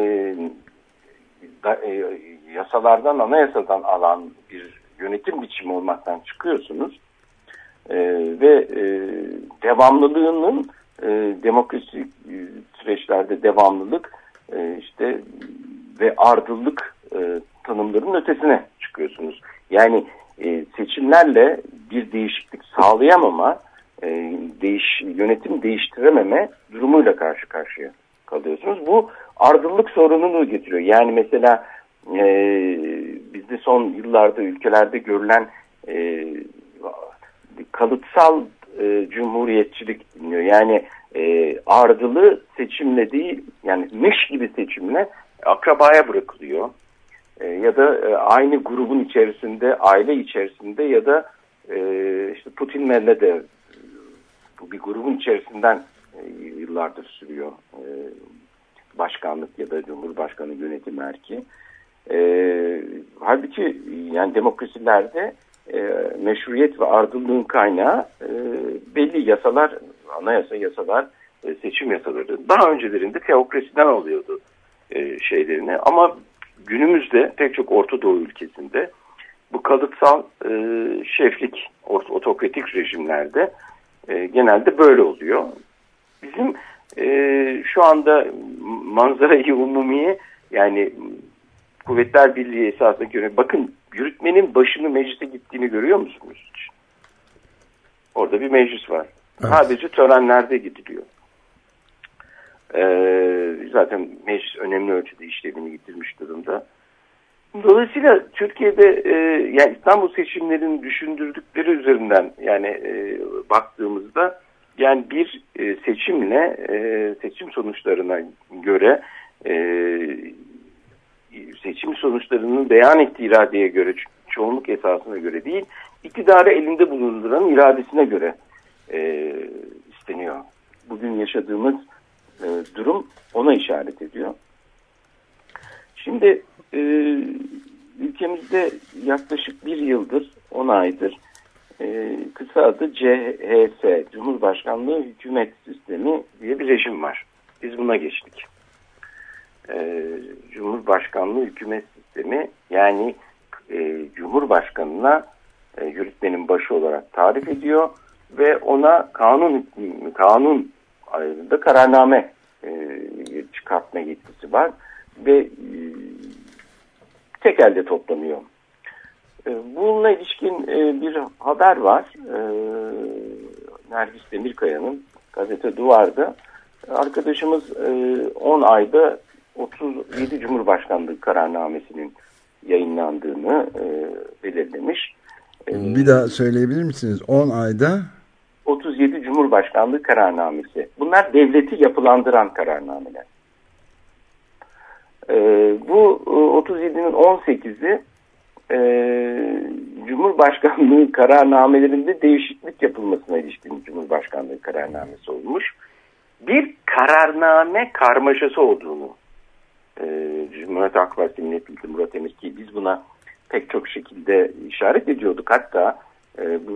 da, e, yasalardan, anayasadan alan bir yönetim biçimi olmaktan çıkıyorsunuz e, ve e, devamlılığının e, demokrasi e, süreçlerde devamlılık e, işte ve ardıllık e, tanımlarının ötesine çıkıyorsunuz. Yani e, seçimlerle bir değişiklik sağlayamama, e, değiş, yönetim değiştirememe durumuyla karşı karşıya kalıyorsunuz. Bu ardıllık sorununu getiriyor. Yani mesela e, bizde son yıllarda ülkelerde görülen e, kalıtsal e, cumhuriyetçilik dinliyor. Yani e, ardılı seçimle değil, yani mış gibi seçimle akrabaya bırakılıyor. E, ya da e, aynı grubun içerisinde, aile içerisinde ya da e, işte Putin'le de bu bir grubun içerisinden e, yıllardır sürüyor. E, başkanlık ya da cumhurbaşkanı yönetim erki. E, halbuki yani demokrasilerde e, meşruiyet ve ardılığın kaynağı e, belli yasalar, anayasa yasalar, e, seçim yasaları. Daha öncelerinde teokrasiden alıyordu e, şeylerini ama günümüzde pek çok Orta Doğu ülkesinde bu kalıtsal e, şeflik, otokratik rejimlerde e, genelde böyle oluyor. Bizim e, şu anda manzarayı umumiye, yani Kuvvetler Birliği esasına göre, bakın yürütmenin başını meclise gittiğini görüyor musunuz hiç? Orada bir meclis var. Evet. Sadece törenlerde gidiliyor. Ee, zaten meclis önemli ölçüde işlevini yitirmiş durumda. Dolayısıyla Türkiye'de e, yani İstanbul seçimlerinin düşündürdükleri üzerinden yani e, baktığımızda yani bir e, seçimle e, seçim sonuçlarına göre e, seçim sonuçlarının beyan ettiği iradeye göre, çoğunluk esasına göre değil, iktidarı elinde bulunduran iradesine göre e, isteniyor. Bugün yaşadığımız e, durum ona işaret ediyor. Şimdi e, ülkemizde yaklaşık bir yıldır, on aydır e, kısa adı C H S, Cumhurbaşkanlığı Hükümet Sistemi diye bir rejim var. Biz buna geçtik. E, Cumhurbaşkanlığı Hükümet Sistemi, yani e, Cumhurbaşkanına e, yürütmenin başı olarak tarif ediyor ve ona kanun kanun ayrında kararname e, çıkartma yetkisi var ve e, tek elde toplanıyor. E, bununla ilişkin e, bir haber var. E, Nergis Demirkaya'nın gazete Duvar'da. Arkadaşımız e, on ayda otuz yedi Cumhurbaşkanlığı kararnamesinin yayınlandığını e, belirlemiş. E, bir daha söyleyebilir misiniz? on ayda otuz yedi Cumhurbaşkanlığı kararnamesi. Bunlar devleti yapılandıran kararnameler. E, bu otuz yedinin on sekizi e, Cumhurbaşkanlığı kararnamelerinde değişiklik yapılmasına ilişkin Cumhurbaşkanlığı kararnamesi olmuş. Bir kararname karmaşası olduğunu e, Cumhuriyet Halk Partisi Milletvekili Murat Emir, ki biz buna pek çok şekilde işaret ediyorduk. Hatta e, bu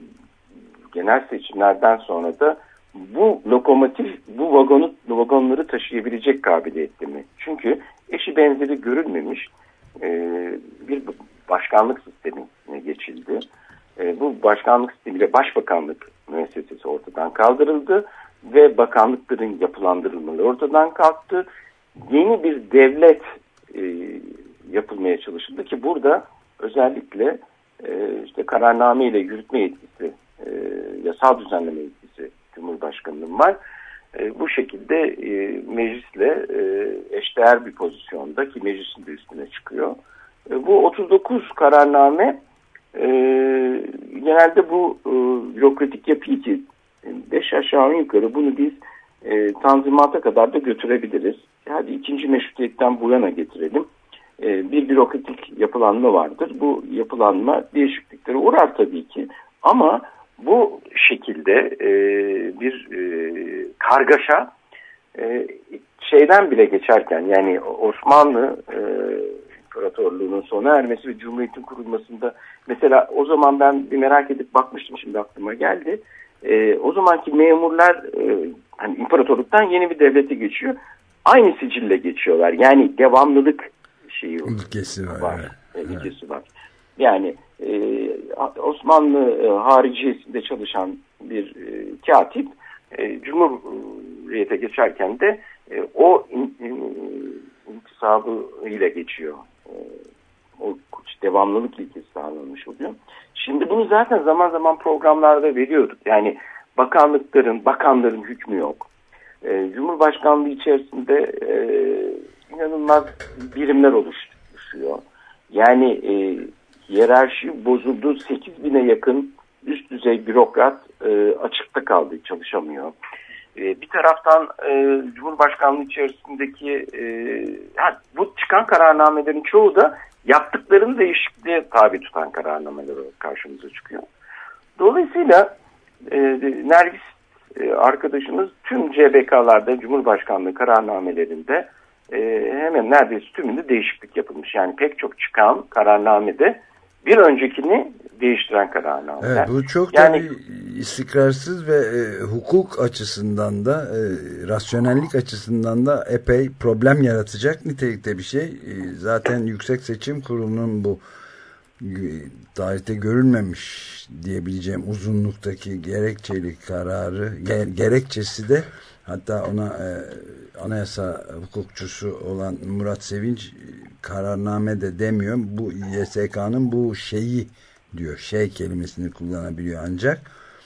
genel seçimlerden sonra da bu lokomotif bu vagonu vagonları taşıyabilecek kabiliyette mi? Çünkü eşi benzeri görülmemiş e, bir başkanlık sistemine geçildi. E, bu başkanlık sistemiyle başbakanlık müessesesi ortadan kaldırıldı ve bakanlıkların yapılandırılmaları ortadan kalktı. Yeni bir devlet e, yapılmaya çalışıldı ki burada özellikle e, işte kararname ile yürütme yetkisi, e, yasal düzenleme yetkisi Cumhurbaşkanı'nın var. E, bu şekilde e, meclisle e, eşdeğer bir pozisyonda, ki meclisin de üstüne çıkıyor. E, bu otuz dokuz kararname e, genelde bu e, bürokratik yapıyı, ki beş aşağı yukarı bunu biz e, tanzimata kadar da götürebiliriz. Hadi ikinci meşrutiyetten bu yana getirelim. E, bir bürokratik yapılanma vardır. Bu yapılanma değişikliklere uğrar tabii ki. Ama bu şekilde e, bir e, kargaşa e, şeyden bile geçerken, yani Osmanlı e, İmparatorluğu'nun sona ermesi ve Cumhuriyet'in kurulmasında, mesela o zaman ben bir merak edip bakmıştım, şimdi aklıma geldi. E, o zamanki memurlar e, hani imparatorluktan yeni bir devlete geçiyor. Aynı sicille geçiyorlar. Yani devamlılık şeyi ilkesi var. var. Evet. İlkesi var. Yani e, Osmanlı e, hariciyesinde çalışan bir e, katip e, Cumhuriyete geçerken de e, o in, in, intisabı ile geçiyor. E, o devamlılık ilkesi sağlanmış oluyor. Şimdi bunu zaten zaman zaman programlarda veriyorduk. Yani bakanlıkların, bakanların hükmü yok. E, Cumhurbaşkanlığı içerisinde e, inanılmaz birimler oluşuyor. Yani e, hiyerarşi bozuldu. sekiz bine yakın üst düzey bürokrat e, açıkta kaldı, çalışamıyor. E, bir taraftan e, Cumhurbaşkanlığı içerisindeki e, yani bu çıkan kararnamelerin çoğu da yaptıklarını değişikliğe tabi tutan kararnameler karşımıza çıkıyor. Dolayısıyla e, Nergis e, arkadaşımız tüm C B K'larda, Cumhurbaşkanlığı kararnamelerinde e, hemen neredeyse tümünde değişiklik yapılmış. Yani pek çok çıkan kararnamede bir öncekini değiştiren kararnameler. Evet, bu çok yani, tabii istikrarsız ve e, hukuk açısından da e, rasyonellik açısından da epey problem yaratacak nitelikte bir şey. E, zaten Yüksek Seçim Kurulu'nun bu tarihte görülmemiş diyebileceğim uzunluktaki gerekçeli kararı, ger, gerekçesi de hatta ona e, anayasa hukukçusu olan Murat Sevinç kararname de demiyor. Bu Y S K'nın bu şeyi diyor. Şey kelimesini kullanabiliyor ancak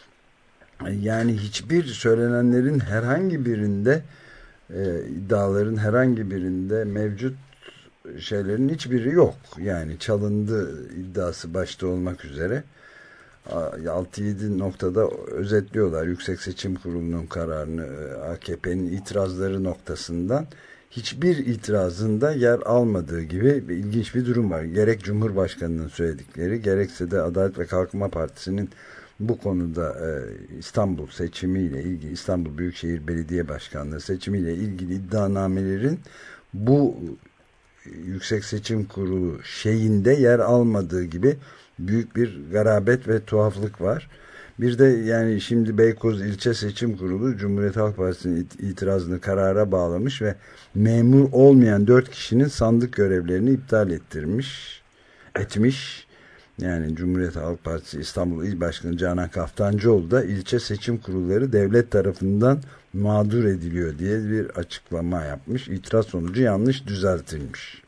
yani hiçbir söylenenlerin herhangi birinde e, iddiaların herhangi birinde mevcut şeylerin hiçbiri yok. Yani çalındı iddiası başta olmak üzere altı yedi noktada özetliyorlar Yüksek Seçim Kurulu'nun kararını. A K P'nin itirazları noktasından hiçbir itirazında yer almadığı gibi bir ilginç bir durum var. Gerek Cumhurbaşkanı'nın söyledikleri, gerekse de Adalet ve Kalkınma Partisi'nin bu konuda e, İstanbul seçimiyle ilgili, İstanbul Büyükşehir Belediye Başkanlığı seçimiyle ilgili iddianamelerin bu Yüksek Seçim Kurulu şeyinde yer almadığı gibi büyük bir garabet ve tuhaflık var. Bir de yani şimdi Beykoz İlçe Seçim Kurulu Cumhuriyet Halk Partisi'nin itirazını karara bağlamış ve memur olmayan dört kişinin sandık görevlerini iptal ettirmiş, etmiş. Yani Cumhuriyet Halk Partisi İstanbul İl Başkanı Canan Kaftancıoğlu da ilçe seçim kurulları devlet tarafından mağdur ediliyor diye bir açıklama yapmış. İtiraz sonucu yanlış düzeltilmiş.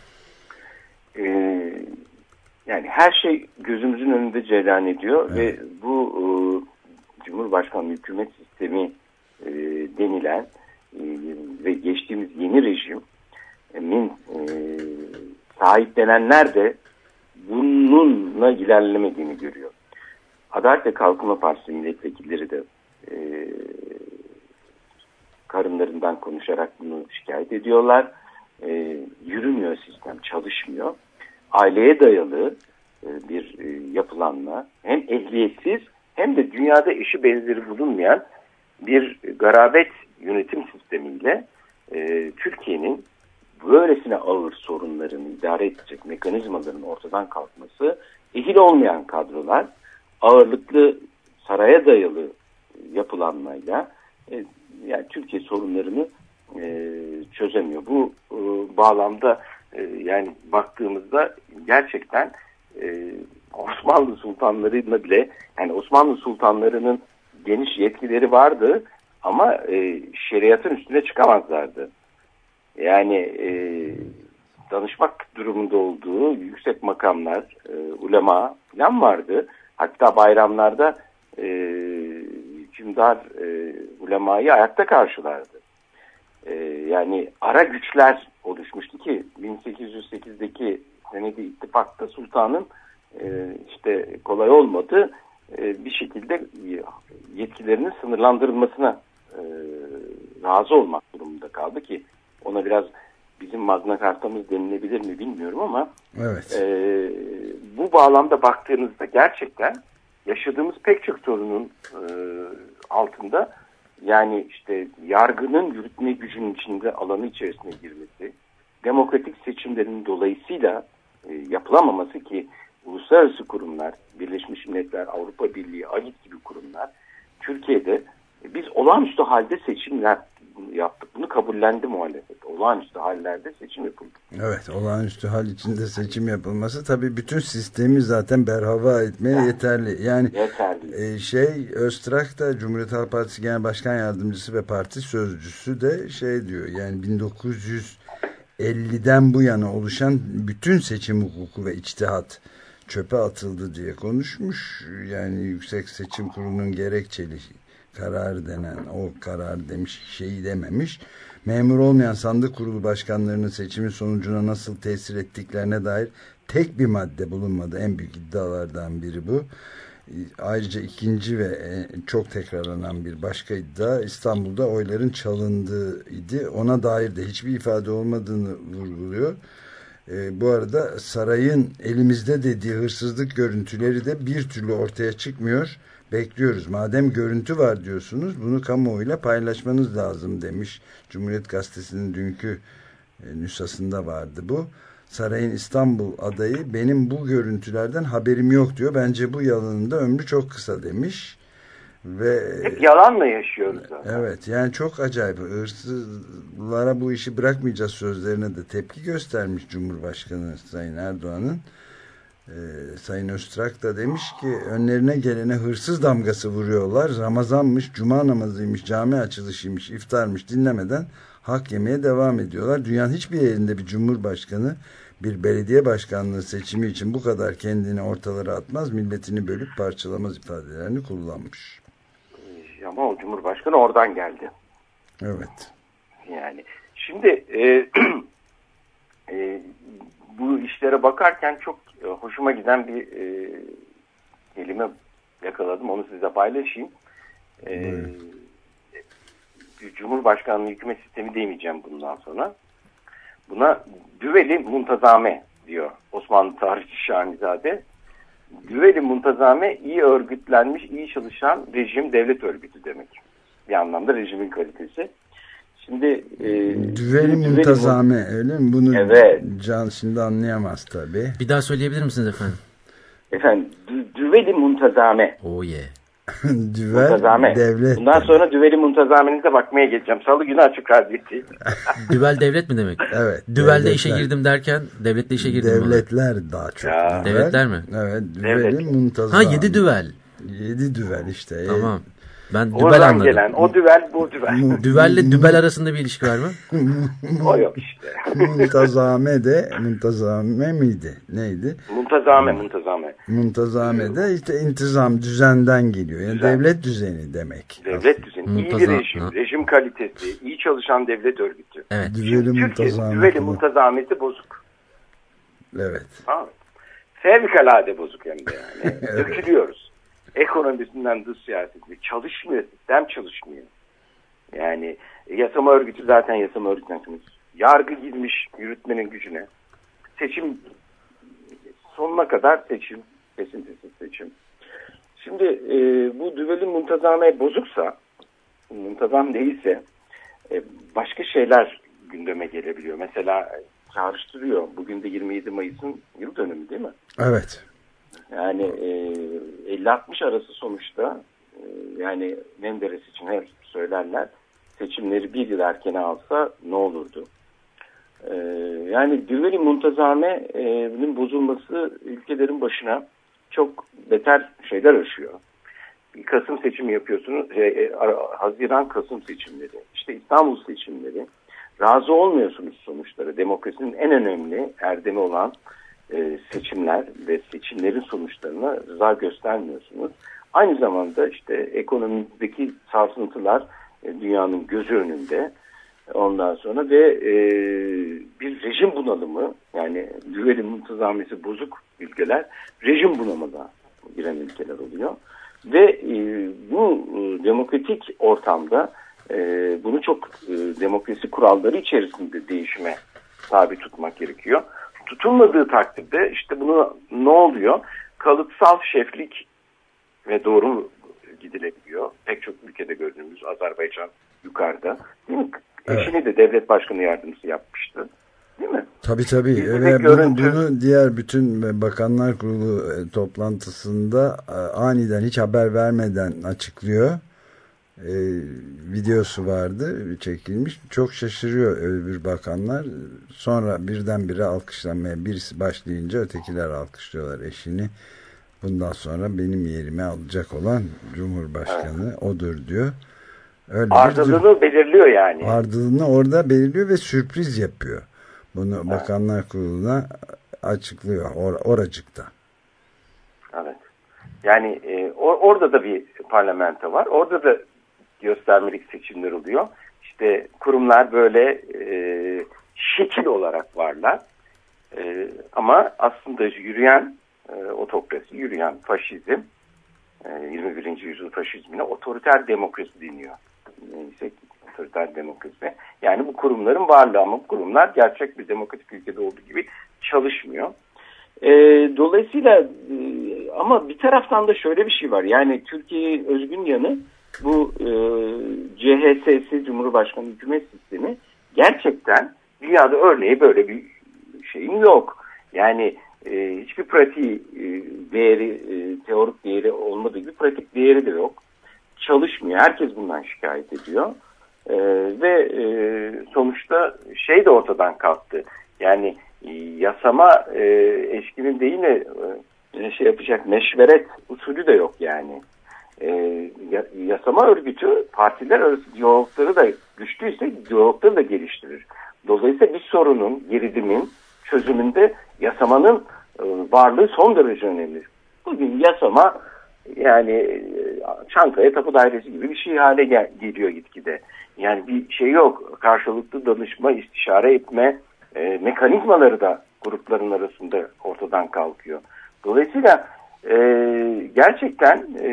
Ee, yani her şey gözümüzün önünde cereyan ediyor, evet. Ve bu e, Cumhurbaşkanlığı hükümet sistemi e, denilen e, ve geçtiğimiz yeni rejimin e, sahiplenenler de bununla ilerlemediğini görüyor. Adalet ve Kalkınma Partisi milletvekilleri de e, karınlarından konuşarak bunu şikayet ediyorlar. E, yürümüyor sistem, çalışmıyor. Aileye dayalı e, bir e, yapılanma, hem ehliyetsiz hem de dünyada eşi benzeri bulunmayan bir garabet yönetim sistemiyle e, Türkiye'nin böylesine ağır sorunlarını idare edecek mekanizmaların ortadan kalkması, ehil olmayan kadrolar, ağırlıklı saraya dayalı yapılanmayla e, yani Türkiye sorunlarını e, çözemiyor. Bu e, bağlamda e, yani baktığımızda gerçekten e, Osmanlı sultanlarıyla bile, yani Osmanlı sultanlarının geniş yetkileri vardı ama e, şeriatın üstüne çıkamazlardı. Yani e, danışmak durumunda olduğu yüksek makamlar, e, ulema falan vardı. Hatta bayramlarda e, hükümdar e, ulemayı ayakta karşılardı. E, yani ara güçler oluşmuştu ki bin sekiz yüz sekiz'deki Senedi İttifak'ta sultanın e, işte kolay olmadı. E, bir şekilde yetkilerinin sınırlandırılmasına e, razı olmak durumunda kaldı ki ona biraz bizim Magna Carta'mız denilebilir mi bilmiyorum ama evet. e, bu bağlamda baktığınızda gerçekten yaşadığımız pek çok sorunun e, altında yani işte yargının yürütme gücünün içinde alanı içerisine girmesi, demokratik seçimlerin dolayısıyla e, yapılamaması ki uluslararası kurumlar, Birleşmiş Milletler, Avrupa Birliği, A G İ T gibi kurumlar Türkiye'de e, biz olağanüstü halde seçimler yaptık. Bunu kabullendi muhalefet. Olağanüstü hallerde seçim yapıldı. Evet, olağanüstü hal içinde seçim yapılması tabii bütün sistemi zaten berhava etmeye yani, yeterli. Yani yeterli. E, şey Öztrak da Cumhuriyet Halk Partisi Genel Başkan Yardımcısı ve parti sözcüsü de şey diyor. Yani bin dokuz yüz elli'den bu yana oluşan bütün seçim hukuku ve içtihat çöpe atıldı diye konuşmuş. Yani Yüksek Seçim Kurulu'nun gerekçeli karar denen o karar demiş, şeyi dememiş. Memur olmayan sandık kurulu başkanlarının seçimin sonucuna nasıl tesir ettiklerine dair tek bir madde bulunmadı. En büyük iddialardan biri bu. Ayrıca ikinci ve çok tekrarlanan bir başka iddia İstanbul'da oyların çalındığı idi. Ona dair de hiçbir ifade olmadığını vurguluyor. E, bu arada sarayın elimizde dediği hırsızlık görüntüleri de bir türlü ortaya çıkmıyor. Bekliyoruz. Madem görüntü var diyorsunuz, bunu kamuoyuyla paylaşmanız lazım demiş. Cumhuriyet Gazetesi'nin dünkü e, nüshasında vardı bu. Sarayın İstanbul adayı benim bu görüntülerden haberim yok diyor. Bence bu yalanın da ömrü çok kısa demiş. Ve hep yalanla yaşıyoruz zaten. Evet, yani çok acayip. Hırsızlara bu işi bırakmayacağız sözlerine de tepki göstermiş Cumhurbaşkanı Sayın Erdoğan'ın. Ee, Sayın Öztrak da demiş ki önlerine gelene hırsız damgası vuruyorlar. Ramazanmış, cuma namazıymış, cami açılışıymış, iftarmış dinlemeden hak yemeye devam ediyorlar. Dünyanın hiçbir yerinde bir cumhurbaşkanı bir belediye başkanlığı seçimi için bu kadar kendini ortalara atmaz, milletini bölüp parçalamaz ifadelerini kullanmış. Ama o Cumhurbaşkanı oradan geldi. Evet. Yani şimdi e, e, bu işlere bakarken çok e, hoşuma giden bir e, kelime yakaladım. Onu size paylaşayım. E, Cumhurbaşkanlığı hükümet sistemi demeyeceğim bundan sonra. Buna düveli muntazame diyor Osmanlı tarihçi Şahinizade. Düveli muntazame iyi örgütlenmiş, iyi çalışan rejim, devlet örgütü demek. Bir anlamda rejimin kalitesi. Şimdi e, düveli muntazame öyle mi? Bunu evet. Can şimdi anlayamaz tabii. Bir daha söyleyebilir misiniz efendim? Efendim dü, düveli muntazame. Oh yeah. Düvel muntazame. Devlet. Bundan demek. Sonra düveli muntazamenize bakmaya geleceğim. Salı günü açık radyodayım. Düvel devlet mi demek? Evet. Düvelde işe girdim derken devlette işe girdim. Devletler mi? Daha çok. Ya. Devletler mi? Evet. Düveli muntazame. Ha yedi düvel. Yedi düvel işte. Tamam. Ben düvel oradan anladım. Gelen, o düvel bu düvel. Düvelle dübel arasında bir ilişki var mı? O yok işte. Muntazame de muntazame miydi? Neydi? Muntazame, muntazame. Muntazame de işte intizam, düzenden geliyor. Yani düzen. Devlet düzeni demek. Devlet düzeni. Muntazam, iyi bir rejim, ha. Rejim kalitesi, iyi çalışan devlet örgütü. Evet. Düveli muntazame. Düveli muntazamesi bozuk. Evet. Ha. Fevkalade bozuk hem de yani. Evet. Dökülüyoruz. Ekonomisinden dış siyasetine çalışmıyor, sistem çalışmıyor. Yani yasama örgütü zaten yasama örgütünden yargı girmiş yürütmenin gücüne. Seçim sonuna kadar seçim, kesintisiz seçim. Şimdi e, bu düveli muntazame bozuksa, muntazam değilse e, başka şeyler gündeme gelebiliyor. Mesela çağrıştırıyor. Bugün de yirmi yedi Mayıs'ın yıl dönümü değil mi? Evet. Yani e, elli altmış arası sonuçta e, yani Menderes için hep söylerler seçimleri bir yıl erkene alsa ne olurdu? E, yani düveli muntazame'nin bozulması ülkelerin başına çok beter şeyler açıyor. Bir Kasım seçimi yapıyorsunuz. E, Haziran Kasım seçimleri. İşte İstanbul seçimleri. Razı olmuyorsunuz sonuçları. Demokrasinin en önemli erdemi olan seçimler ve seçimlerin sonuçlarına rıza göstermiyorsunuz. Aynı zamanda işte ekonomideki sarsıntılar dünyanın gözü önünde. Ondan sonra ve e, bir rejim bunalımı, yani düveli muntazamesi bozuk ülkeler rejim bunalımına giren ülkeler oluyor. Ve e, bu e, demokratik ortamda e, bunu çok e, demokrasi kuralları içerisinde değişime tabi tutmak gerekiyor. Tutulmadığı takdirde işte bunu ne oluyor? Kalıtsal şeflik ve doğru gidilebiliyor. Pek çok ülkede gördüğümüz, Azerbaycan yukarıda. Değil mi? Evet. Eşini de devlet başkanı yardımcısı yapmıştı. Değil mi? Tabii tabii. Ve bunu, bunu diğer bütün Bakanlar Kurulu toplantısında aniden hiç haber vermeden açıklıyor. Ee, videosu vardı, çekilmiş. Çok şaşırıyor öbür bakanlar. Sonra birdenbire alkışlanmaya birisi başlayınca ötekiler alkışlıyorlar eşini. Bundan sonra benim yerime alacak olan Cumhurbaşkanı evet. odur diyor. Öyle ardılığını bir, belirliyor yani. Ardılığını orada belirliyor ve sürpriz yapıyor. Bunu evet. Bakanlar Kurulu'na açıklıyor or, oracıkta. Evet. Yani e, or, orada da bir parlamento var. Orada da göstermelik seçimler oluyor. İşte kurumlar böyle e, şekil olarak varlar. E, ama aslında yürüyen e, otokrasi, yürüyen faşizm, e, yirmi birinci yüzyıl faşizmine otoriter demokrasi deniyor. Neyse, otoriter demokrasi. Yani bu kurumların varlığı, ama bu kurumlar gerçek bir demokratik ülkede olduğu gibi çalışmıyor. E, dolayısıyla e, ama bir taraftan da şöyle bir şey var. Yani Türkiye'ye özgün yanı bu e, C H S'si, Cumhurbaşkanı Hükümet Sistemi, gerçekten dünyada örneği böyle bir şeyin yok. Yani e, hiçbir pratiği e, değeri, e, teorik değeri olmadığı gibi pratik değeri de yok. Çalışmıyor. Herkes bundan şikayet ediyor. E, ve e, sonuçta şey de ortadan kalktı. Yani e, yasama e, eşkinin değil de e, şey yapacak meşveret usulü de yok yani. E, yasama örgütü partiler arası diyalogları da güçlüyse diyalogları da geliştirir. Dolayısıyla bir sorunun, geridimin çözümünde yasamanın e, varlığı son derece önemli. Bugün yasama yani e, Çankaya Tapu Dairesi gibi bir şey hale gel- geliyor gitgide. Yani bir şey yok. Karşılıklı danışma, istişare etme e, mekanizmaları da grupların arasında ortadan kalkıyor. Dolayısıyla e, gerçekten e,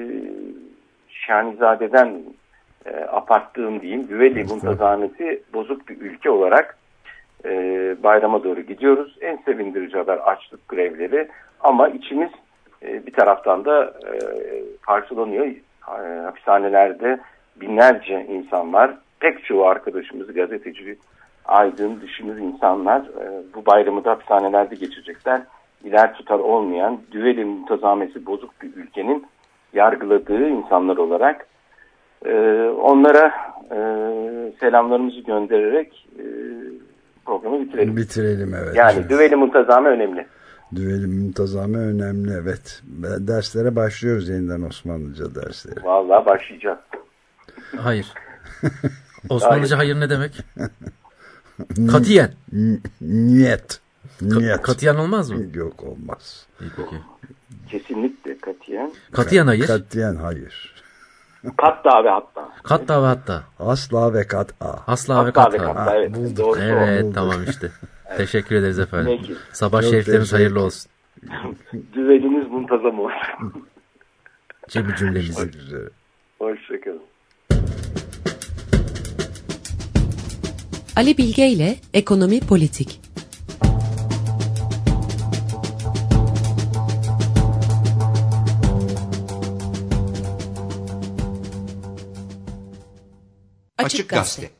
Şanizade'den e, aparttığım diyeyim, güveli muntazameti bozuk bir ülke olarak e, bayrama doğru gidiyoruz. En sevindirici haber açlık grevleri, ama içimiz e, bir taraftan da e, parçalanıyor. E, hapishanelerde binlerce insan var. Pek çoğu arkadaşımız, gazeteci, aydın, düşünür insanlar e, bu bayramı da hapishanelerde geçirecekler. İler tutar olmayan, düveli muntazamesi bozuk bir ülkenin yargıladığı insanlar olarak e, onlara e, selamlarımızı göndererek e, programı bitirelim. Bitirelim, evet. Yani düveli muntazame önemli. Düveli muntazame önemli, evet. Derslere başlıyoruz yeniden, Osmanlıca dersleri. Vallahi başlayacağız. Hayır. Osmanlıca hayır ne demek? Katiyen. Niyet. Niyet. Katiyen olmaz mı? Yok, olmaz. İyi, peki. Kesinlikle katiyen. Katiyen hayır. Katiyen hayır. Katta ve hatta. Katta ve hatta. Asla ve kat'a. Asla ve kat'a. Ve katta, evet. Bulduk. Doğru, evet bulduk. Tamam işte. Evet. Teşekkür ederiz efendim. Peki. Sabah Çok şerifleriniz teşekkür. hayırlı olsun. Düveliniz muntazam olsun. Cemil cümlemizi. Üzere. Hoşçakalın. Ali Bilge ile Ekonomi Politik. Açık Gazete.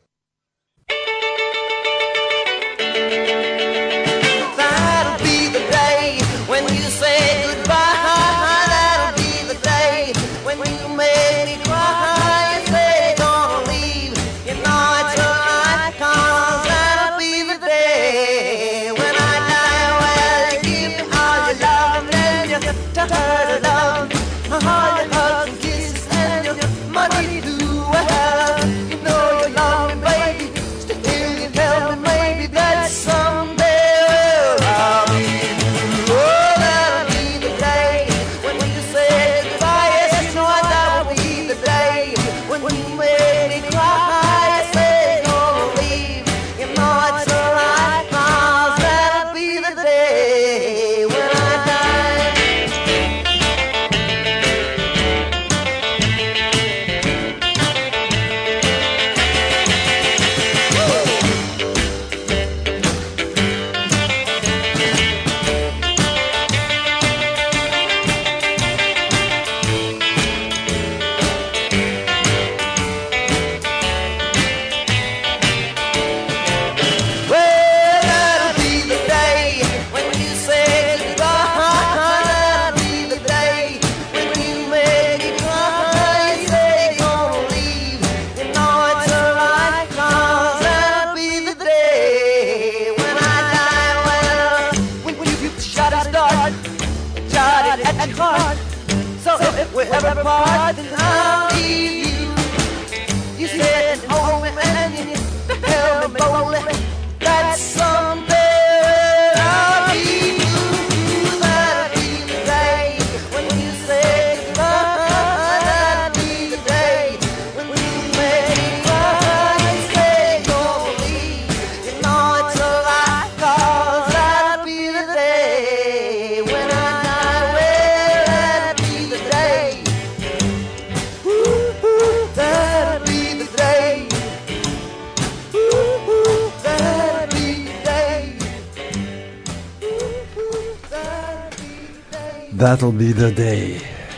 That'll be the day.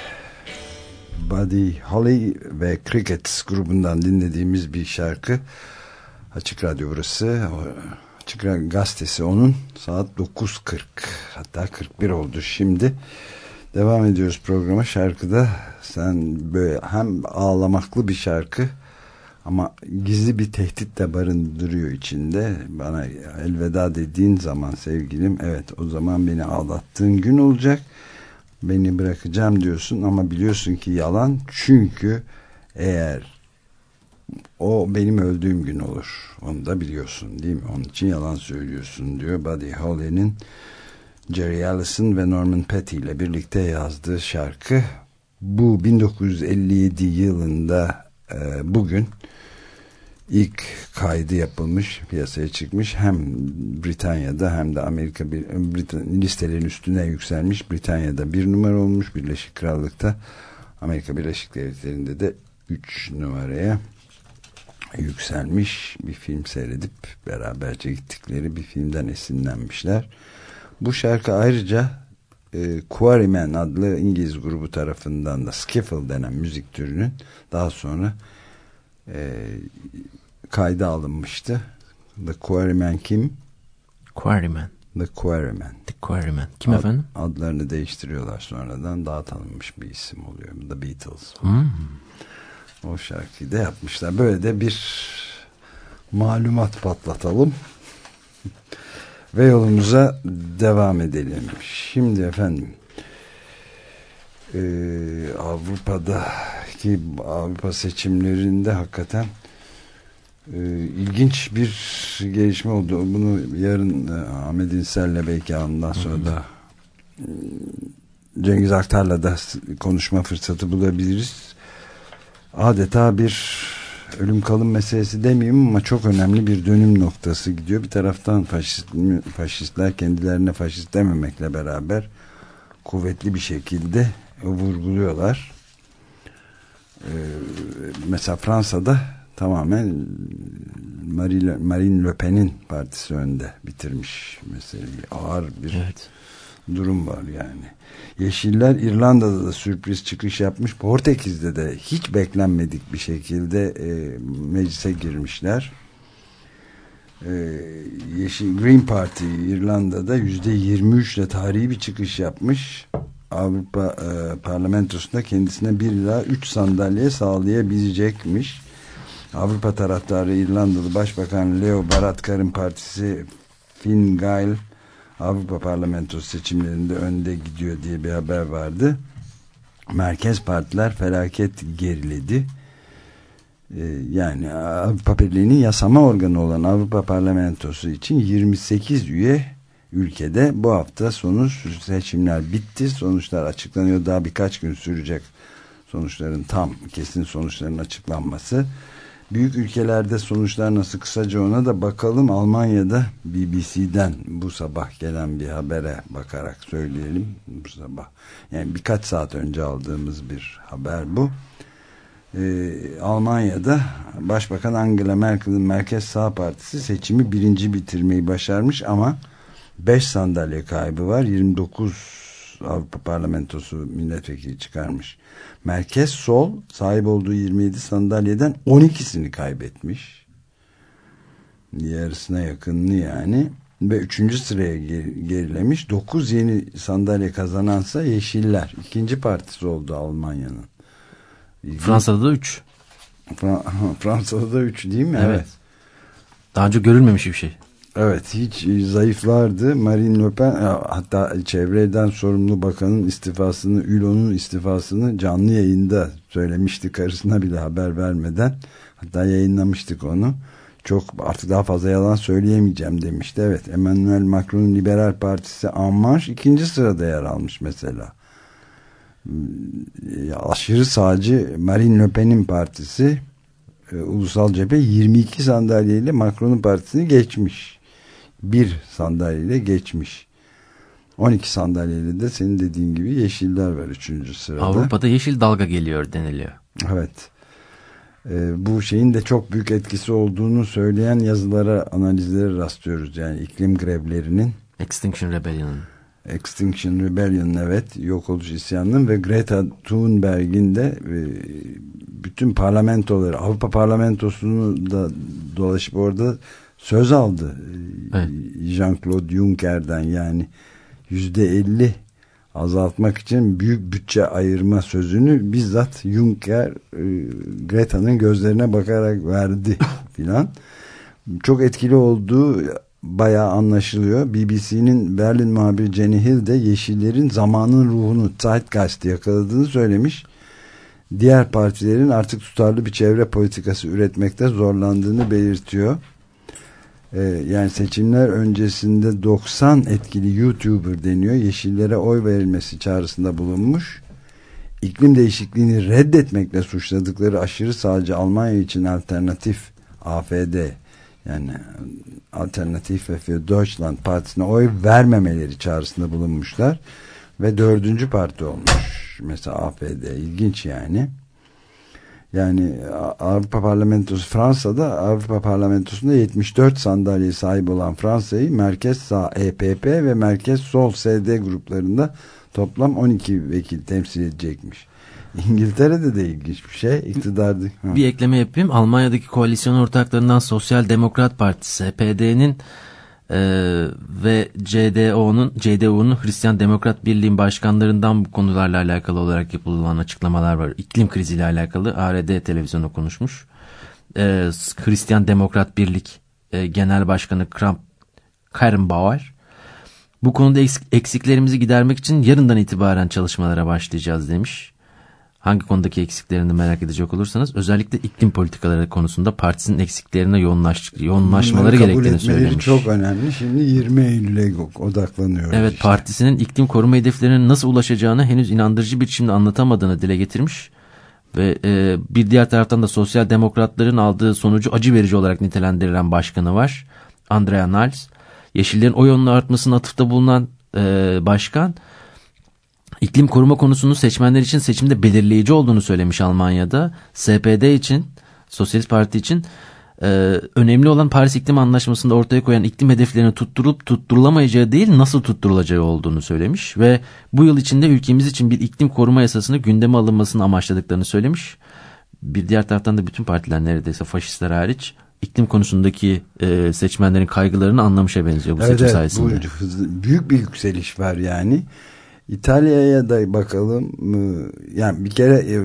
Buddy Holly ve Crickets grubundan dinlediğimiz bir şarkı. Açık Radyo burası. Açık Radyo gazetesi onun. Saat dokuz kırk. Hatta kırk bir oldu şimdi. Devam ediyoruz programa. Şarkıda sen böyle hem ağlamaklı bir şarkı ama gizli bir tehdit de barındırıyor içinde. Bana elveda dediğin zaman sevgilim, evet o zaman beni ağlattığın gün olacak. Beni bırakacağım diyorsun ama biliyorsun ki yalan, çünkü eğer o benim öldüğüm gün olur. Onu da biliyorsun değil mi? Onun için yalan söylüyorsun diyor Buddy Holly'nin Jerry Allison ve Norman Petty ile birlikte yazdığı şarkı. Bu bin dokuz yüz elli yedi yılında e, bugün ilk kaydı yapılmış, piyasaya çıkmış. Hem Britanya'da hem de Amerika bir, Britan, listelerin üstüne yükselmiş. Britanya'da bir numara olmuş, Birleşik Krallık'ta, Amerika Birleşik Devletleri'nde de üç numaraya yükselmiş. Bir film seyredip beraberce gittikleri bir filmden esinlenmişler. Bu şarkı ayrıca e, Quarrymen adlı İngiliz grubu tarafından da skiffle denen müzik türünün daha sonra e, kayda alınmıştı. The Quarrymen kim? Quarrymen. The Quarrymen. The Quarrymen. Kim Ad, efendim? Adlarını değiştiriyorlar sonradan. Daha tanınmış bir isim oluyor. The Beatles. Hmm. O şarkıyı da yapmışlar. Böyle de bir malumat patlatalım. Ve yolumuza devam edelim. Şimdi efendim e, Avrupa'daki Avrupa seçimlerinde hakikaten e, ilginç bir gelişme oldu. Bunu yarın e, Ahmet İnsel'le belki ondan sonra da e, Cengiz Aktar'la da konuşma fırsatı bulabiliriz. Adeta bir ölüm kalım meselesi demeyeyim ama çok önemli bir dönüm noktası gidiyor. Bir taraftan faşist, faşistler kendilerine faşist dememekle beraber kuvvetli bir şekilde vurguluyorlar. Ee, mesela Fransa'da tamamen Marine, Marine Le Pen'in partisi önde bitirmiş meseleyi. Ağır bir evet. durum var yani. Yeşiller İrlanda'da da sürpriz çıkış yapmış. Portekiz'de de hiç beklenmedik bir şekilde e, meclise girmişler. E, Yeşil Green Party İrlanda'da yüzde yirmi üç ile tarihi bir çıkış yapmış. Avrupa e, Parlamentosu'nda kendisine bir ila üç sandalye sağlayabilecekmiş. Avrupa taraftarı İrlandalı Başbakan Leo Varadkar'ın partisi Fine Gael Avrupa Parlamentosu seçimlerinde önde gidiyor diye bir haber vardı. Merkez partiler felaket geriledi. Ee, yani Avrupa Birliği'nin yasama organı olan Avrupa Parlamentosu için yirmi sekiz üye ülkede bu hafta sonu seçimler bitti. Sonuçlar açıklanıyor. Daha birkaç gün sürecek sonuçların tam kesin sonuçların açıklanması. Büyük ülkelerde sonuçlar nasıl, kısaca ona da bakalım. Almanya'da B B C'den bu sabah gelen bir habere bakarak söyleyelim. Bu sabah yani birkaç saat önce aldığımız bir haber bu. Ee, Almanya'da Başbakan Angela Merkel'in Merkez Sağ Partisi seçimi birinci bitirmeyi başarmış ama beş sandalye kaybı var. yirmi dokuz Avrupa Parlamentosu milletvekili çıkarmış. Merkez Sol sahip olduğu yirmi yedi sandalyeden on ikisini kaybetmiş. Yarısına yakınını yani. Ve üçüncü sıraya gerilemiş. dokuz yeni sandalye kazanansa Yeşiller. İkinci partisi oldu Almanya'nın. İlginç. Fransa'da da üç. Fra Fransa'da da üç değil mi? Evet. evet. Daha önce görülmemiş bir şey. Evet, hiç zayıflardı. Marine Le Pen, hatta çevreden sorumlu bakanın istifasını, Ülon'un istifasını canlı yayında söylemişti, karısına bile haber vermeden. Hatta yayınlamıştık onu. Çok artık daha fazla yalan söyleyemeyeceğim demişti. Evet, Emmanuel Macron'un Liberal Partisi En Marche ikinci sırada yer almış mesela. Aşırı sağcı Marine Le Pen'in partisi Ulusal Cephe yirmi iki sandalyeyle Macron'un partisini geçmiş. Bir sandalyeyle geçmiş. on iki sandalyeyle de senin dediğin gibi Yeşiller var üçüncü sırada. Avrupa'da yeşil dalga geliyor deniliyor. Evet. Ee, bu şeyin de çok büyük etkisi olduğunu söyleyen yazılara, analizlere rastlıyoruz. Yani iklim grevlerinin. Extinction Rebellion'ın. Extinction Rebellion'ın, evet, yok oluş isyanının ve Greta Thunberg'in de e, bütün parlamentoları, Avrupa Parlamentosunu da dolaşıp orada söz aldı. Evet. Jean-Claude Juncker'den, yani yüzde elli azaltmak için büyük bütçe ayırma sözünü bizzat Juncker e, Greta'nın gözlerine bakarak verdi filan. Çok etkili olduğu bayağı anlaşılıyor. B B C'nin Berlin muhabiri Jenny Hill de Yeşillerin zamanın ruhunu, Zeitgeist'i yakaladığını söylemiş. Diğer partilerin artık tutarlı bir çevre politikası üretmekte zorlandığını belirtiyor. Ee, yani seçimler öncesinde doksan etkili YouTuber deniyor Yeşillere oy verilmesi çağrısında bulunmuş. İklim değişikliğini reddetmekle suçladıkları aşırı sağcı Almanya için Alternatif A F D, yani Alternative für Deutschland partisine oy vermemeleri çağrısında bulunmuşlar ve dördüncü parti olmuş mesela A F D. İlginç yani. Yani Avrupa Parlamentosu, Fransa'da Avrupa Parlamentosunda yetmiş dört sandalyeye sahip olan Fransa'yı merkez sağ E P P ve merkez sol S D gruplarında toplam on iki vekil temsil edecekmiş. İngiltere'de de ilginç bir şey. İktidardı. Ha. Bir ekleme yapayım. Almanya'daki koalisyon ortaklarından Sosyal Demokrat Partisi P D'nin e, ve C D O'nun C D U'nun Hristiyan Demokrat Birliği'nin başkanlarından bu konularla alakalı olarak yapılan açıklamalar var. İklim kriziyle alakalı A R D televizyonu konuşmuş. E, Hristiyan Demokrat Birlik e, Genel Başkanı Kramp Karrenbauer, bu konuda eksiklerimizi gidermek için yarından itibaren çalışmalara başlayacağız demiş. Hangi konudaki eksiklerini merak edecek olursanız özellikle iklim politikaları konusunda partisinin eksiklerine yoğunlaş, yoğunlaşmaları gerektiğini söylemiş. Çok önemli. Şimdi yirmi Eylül'e odaklanıyoruz. Evet, işte. Partisinin iklim koruma hedeflerine nasıl ulaşacağını henüz inandırıcı bir biçimde anlatamadığını dile getirmiş. Ve e, bir diğer taraftan da sosyal demokratların aldığı sonucu acı verici olarak nitelendirilen başkanı var. Andrea Nahles. Yeşillerin oy oranının artmasına atıfta bulunan e, başkan, İklim koruma konusunun seçmenler için seçimde belirleyici olduğunu söylemiş Almanya'da. S P D için, Sosyalist Parti için e, önemli olan Paris İklim Anlaşması'nda ortaya koyan iklim hedeflerini tutturup tutturulamayacağı değil, nasıl tutturulacağı olduğunu söylemiş. Ve bu yıl içinde ülkemiz için bir iklim koruma yasasını gündeme alınmasını amaçladıklarını söylemiş. Bir diğer taraftan da bütün partiler, neredeyse faşistler hariç, iklim konusundaki e, seçmenlerin kaygılarını anlamışa benziyor bu evet, seçim evet, sayesinde. Bu, büyük bir yükseliş var yani. İtalya'ya da bakalım. Yani bir kere e,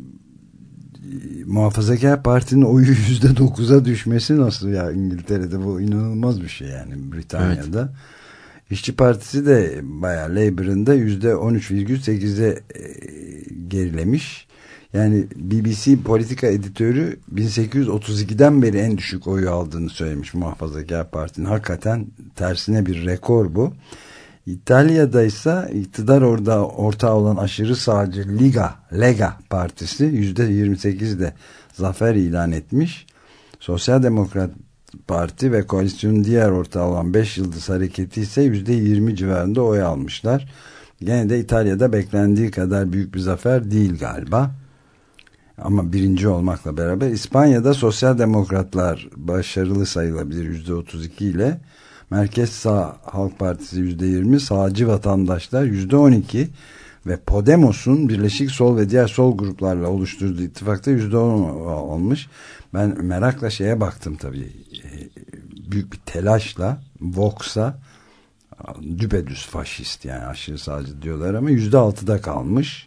Muhafazakar Parti'nin oyu yüzde dokuza düşmesi nasıl ya İngiltere'de, bu inanılmaz bir şey yani Britanya'da. Evet. İşçi Partisi de bayağı, Labour'ın da yüzde on üç virgül sekize e, gerilemiş. Yani B B C politika editörü bin sekiz yüz otuz ikiden beri en düşük oyu aldığını söylemiş Muhafazakar Parti'nin. Hakikaten tersine bir rekor bu. İtalya'da ise iktidar orada ortağı olan aşırı sağcı Liga, Lega Partisi yüzde yirmi sekizde zafer ilan etmiş. Sosyal Demokrat Parti ve koalisyonun diğer ortağı olan Beş Yıldız Hareketi ise yüzde yirmi civarında oy almışlar. Gene de İtalya'da beklendiği kadar büyük bir zafer değil galiba. Ama birinci olmakla beraber İspanya'da Sosyal Demokratlar başarılı sayılabilir yüzde otuz iki ile. Merkez Sağ Halk Partisi yüzde yirmi, sağcı vatandaşlar yüzde on iki ve Podemos'un Birleşik Sol ve diğer sol gruplarla oluşturduğu ittifakta yüzde on olmuş. Ben merakla şeye baktım tabii. Büyük bir telaşla Vox'a, düpedüz faşist yani aşırı sağcı diyorlar ama yüzde altıda kalmış.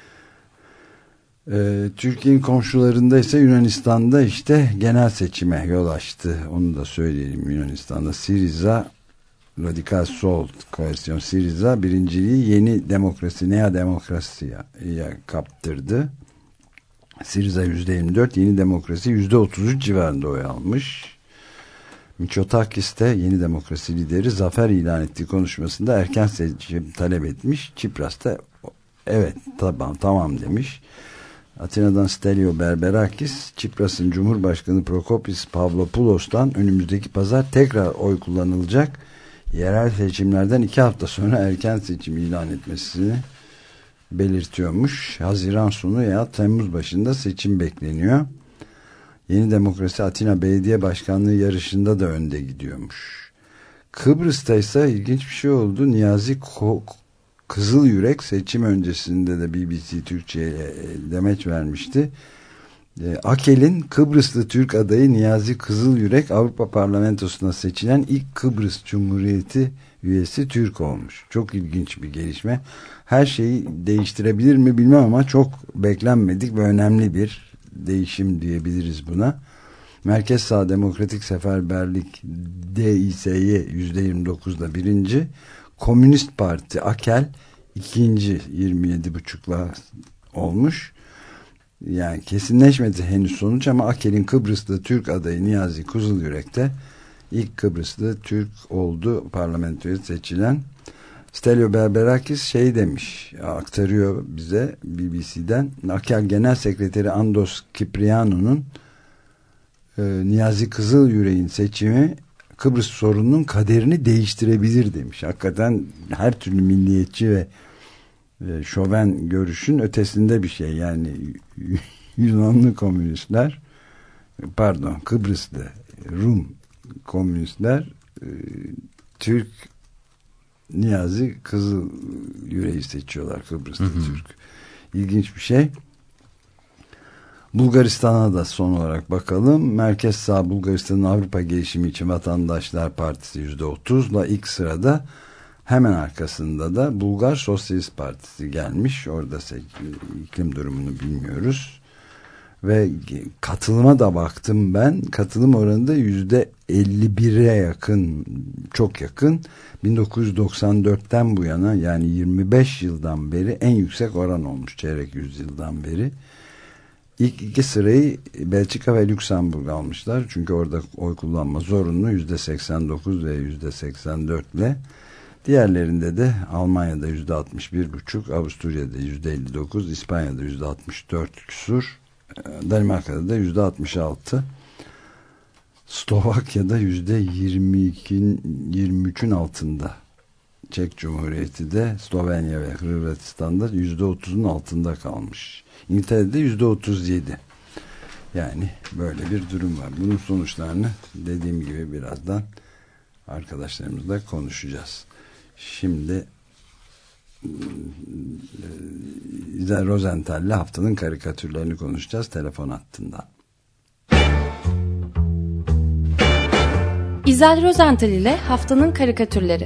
Ee, Türkiye'nin komşularında ise Yunanistan'da işte genel seçime yol açtı. Onu da söyleyelim. Yunanistan'da Syriza, Radikal Sol koalisyon Syriza birinciliği Yeni Demokrasi, Nea Demokrasi'ye kaptırdı. Syriza yüzde yirmi dört, Yeni Demokrasi yüzde otuz üç civarında oy almış. Mitsotakis de Yeni Demokrasi lideri zafer ilan ettiği konuşmasında erken seçim talep etmiş. Tsipras da evet tamam tamam demiş. Atina'dan Stelio Berberakis, Tsipras'ın Cumhurbaşkanı Prokopis Pavlopoulos'tan önümüzdeki pazar tekrar oy kullanılacak yerel seçimlerden iki hafta sonra erken seçim ilan etmesini belirtiyormuş. Haziran sonu ya Temmuz başında seçim bekleniyor. Yeni Demokrasi Atina Belediye Başkanlığı yarışında da önde gidiyormuş. Kıbrıs'ta ise ilginç bir şey oldu. Niyazi Ko- Kızılyürek seçim öncesinde de B B C Türkçe'ye demeç vermişti. Akel'in Kıbrıslı Türk adayı Niyazi Kızılyürek Avrupa Parlamentosu'na seçilen ilk Kıbrıs Cumhuriyeti üyesi Türk olmuş. Çok ilginç bir gelişme. Her şeyi değiştirebilir mi bilmem ama çok beklenmedik ve önemli bir değişim diyebiliriz buna. Merkez Sağ Demokratik Seferberlik D İ S Y yüzde yirmi dokuzla birinci, Komünist Parti Akel ikinci yirmi yedi buçukla olmuş. Yani kesinleşmedi henüz sonuç ama Akel'in Kıbrıslı Türk adayı Niyazi Kızılyürek de ilk Kıbrıslı Türk oldu parlamentoya seçilen. Stelio Berberakis şey demiş, aktarıyor bize B B C'den. Akel Genel Sekreteri Andos Kipriano'nun e, Niyazi Kızılyürek'in seçimi Kıbrıs sorununun kaderini değiştirebilir demiş. Hakikaten her türlü milliyetçi ve e, şoven görüşün ötesinde bir şey. Yani Yunanlı komünistler, pardon Kıbrıslı Rum komünistler e, Türk Niyazi Kızılyürek'i seçiyorlar, Kıbrıs'ta Türk. İlginç bir şey. Bulgaristan'a da son olarak bakalım. Merkez Sağ Bulgaristan'ın Avrupa Gelişimi için Vatandaşlar Partisi yüzde otuzla ilk sırada, hemen arkasında da Bulgar Sosyalist Partisi gelmiş. Orada iklim durumunu bilmiyoruz. Ve katılıma da baktım ben. Katılım oranı da yüzde elli bire yakın, çok yakın. bin dokuz yüz doksan dörtten bu yana, yani yirmi beş yıldan beri en yüksek oran olmuş, çeyrek yüzyıldan beri. İlk iki sırayı Belçika ve Lüksemburg almışlar. Çünkü orada oy kullanma zorunlu, yüzde seksen dokuz ve yüzde seksen dört ile. Diğerlerinde de Almanya'da yüzde altmış bir buçuk, Avusturya'da yüzde elli dokuz, İspanya'da yüzde altmış dört küsur, Danimarka'da da yüzde altmış altı, Slovakya'da yüzde yirmi iki yirmi üçün altında, Çek Cumhuriyeti de, Slovenya ve Hırvatistan'da yüzde otuzun altında kalmış. İngiltere'de yüzde otuz yedi. Yani böyle bir durum var. Bunun sonuçlarını dediğim gibi birazdan arkadaşlarımızla konuşacağız. Şimdi İzel Rosenthal'le haftanın karikatürlerini konuşacağız telefon hattından. İzel Rosenthal ile haftanın karikatürleri.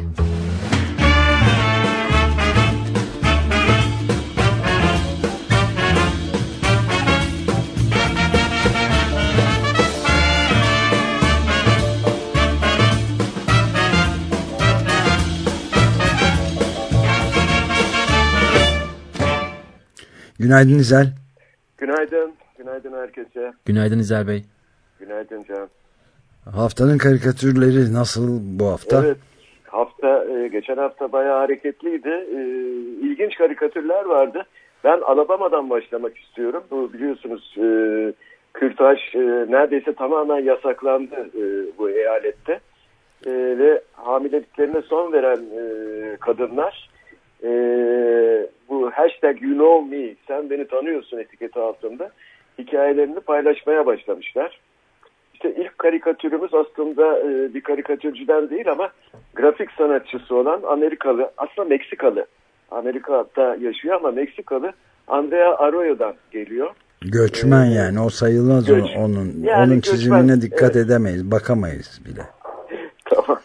Günaydın İzel. Günaydın. Günaydın herkese. Günaydın İzel Bey. Günaydın Can. Haftanın karikatürleri nasıl bu hafta? Evet. Hafta, geçen hafta bayağı hareketliydi. İlginç karikatürler vardı. Ben Alabama'dan başlamak istiyorum. Bu biliyorsunuz kürtaj neredeyse tamamen yasaklandı bu eyalette. Ve hamileliklerine son veren kadınlar Ee, bu hashtag you know me, sen beni tanıyorsun etiketi altında hikayelerini paylaşmaya başlamışlar. İşte ilk karikatürümüz aslında e, bir karikatürcüden değil ama grafik sanatçısı olan Amerikalı, aslında Meksikalı, Amerika'da yaşıyor ama Meksikalı Andrea Arroyo'dan geliyor. Göçmen ee, yani o sayılmaz göç, onun yani onun çizimine göçmen, dikkat evet. edemeyiz, bakamayız bile. Tamam.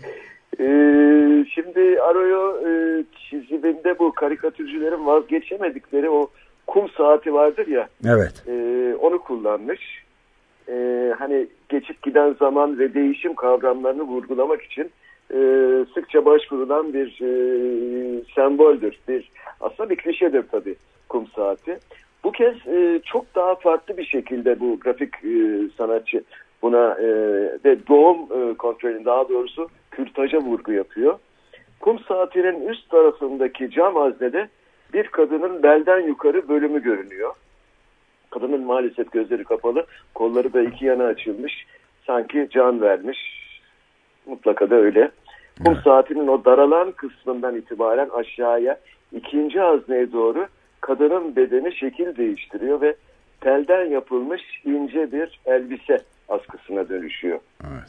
Ee, şimdi Arroyo e, çiziminde bu karikatürcülerin vazgeçemedikleri o kum saati vardır ya. Evet. E, onu kullanmış. E, hani geçip giden zaman ve değişim kavramlarını vurgulamak için e, sıkça başvurulan bir e, semboldür. Bir, aslında bir klişedir tabii kum saati. Bu kez e, çok daha farklı bir şekilde bu grafik e, sanatçı buna e, ve doğum e, kontrolünün, daha doğrusu kürtaja vurgu yapıyor. Kum saatinin üst tarafındaki cam haznede bir kadının belden yukarı bölümü görünüyor. Kadının maalesef gözleri kapalı, kolları da iki yana açılmış, sanki can vermiş. Mutlaka da öyle. Kum evet. saatinin o daralan kısmından itibaren aşağıya ikinci hazneye doğru kadının bedeni şekil değiştiriyor ve telden yapılmış ince bir elbise askısına dönüşüyor. Evet.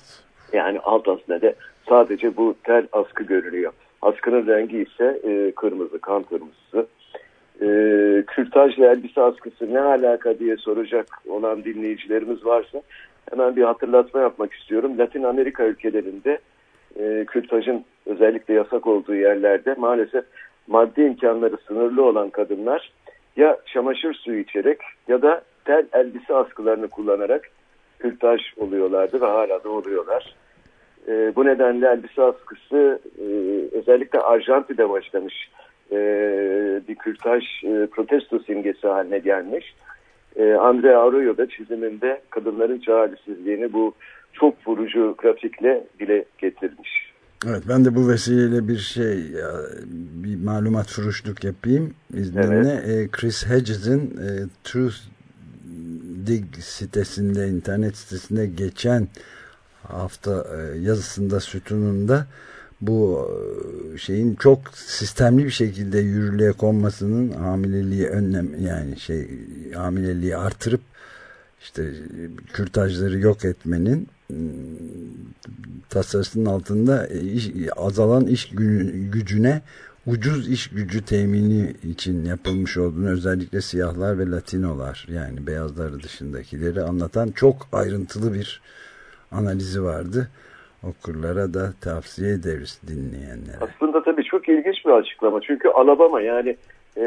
Yani alt aslında sadece bu tel askı görülüyor. Askının rengi ise e, kırmızı, kan kırmızısı. E, kürtajla elbise askısı ne alaka diye soracak olan dinleyicilerimiz varsa hemen bir hatırlatma yapmak istiyorum. Latin Amerika ülkelerinde e, kürtajın özellikle yasak olduğu yerlerde maalesef maddi imkanları sınırlı olan kadınlar ya çamaşır suyu içerek ya da tel elbise askılarını kullanarak kürtaj oluyorlardı ve hala da oluyorlar. E, bu nedenle elbise askısı e, özellikle Arjantin'de başlamış e, bir kürtaj e, protesto simgesi haline gelmiş. E, Andrea Arroyo da çiziminde kadınların çaresizliğini bu çok vurucu grafikle dile getirmiş. Evet, ben de bu vesileyle bir şey, bir malumat furuşluk yapayım izninle. Evet. E, Chris Hedges'in e, Truth Dig sitesinde, internet sitesinde geçen hafta e, yazısında, sütununda bu şeyin çok sistemli bir şekilde yürürlüğe konmasının hamileliği önlem, yani şey hamileliği artırıp işte kürtajları yok etmenin tasarısının altında iş, azalan iş gücüne ucuz iş gücü temini için yapılmış olduğunu, özellikle siyahlar ve Latinolar, yani beyazları dışındakileri anlatan çok ayrıntılı bir analizi vardı. Okurlara da tavsiye ederiz, dinleyenlere. Aslında tabii çok ilginç bir açıklama. Çünkü Alabama, yani e,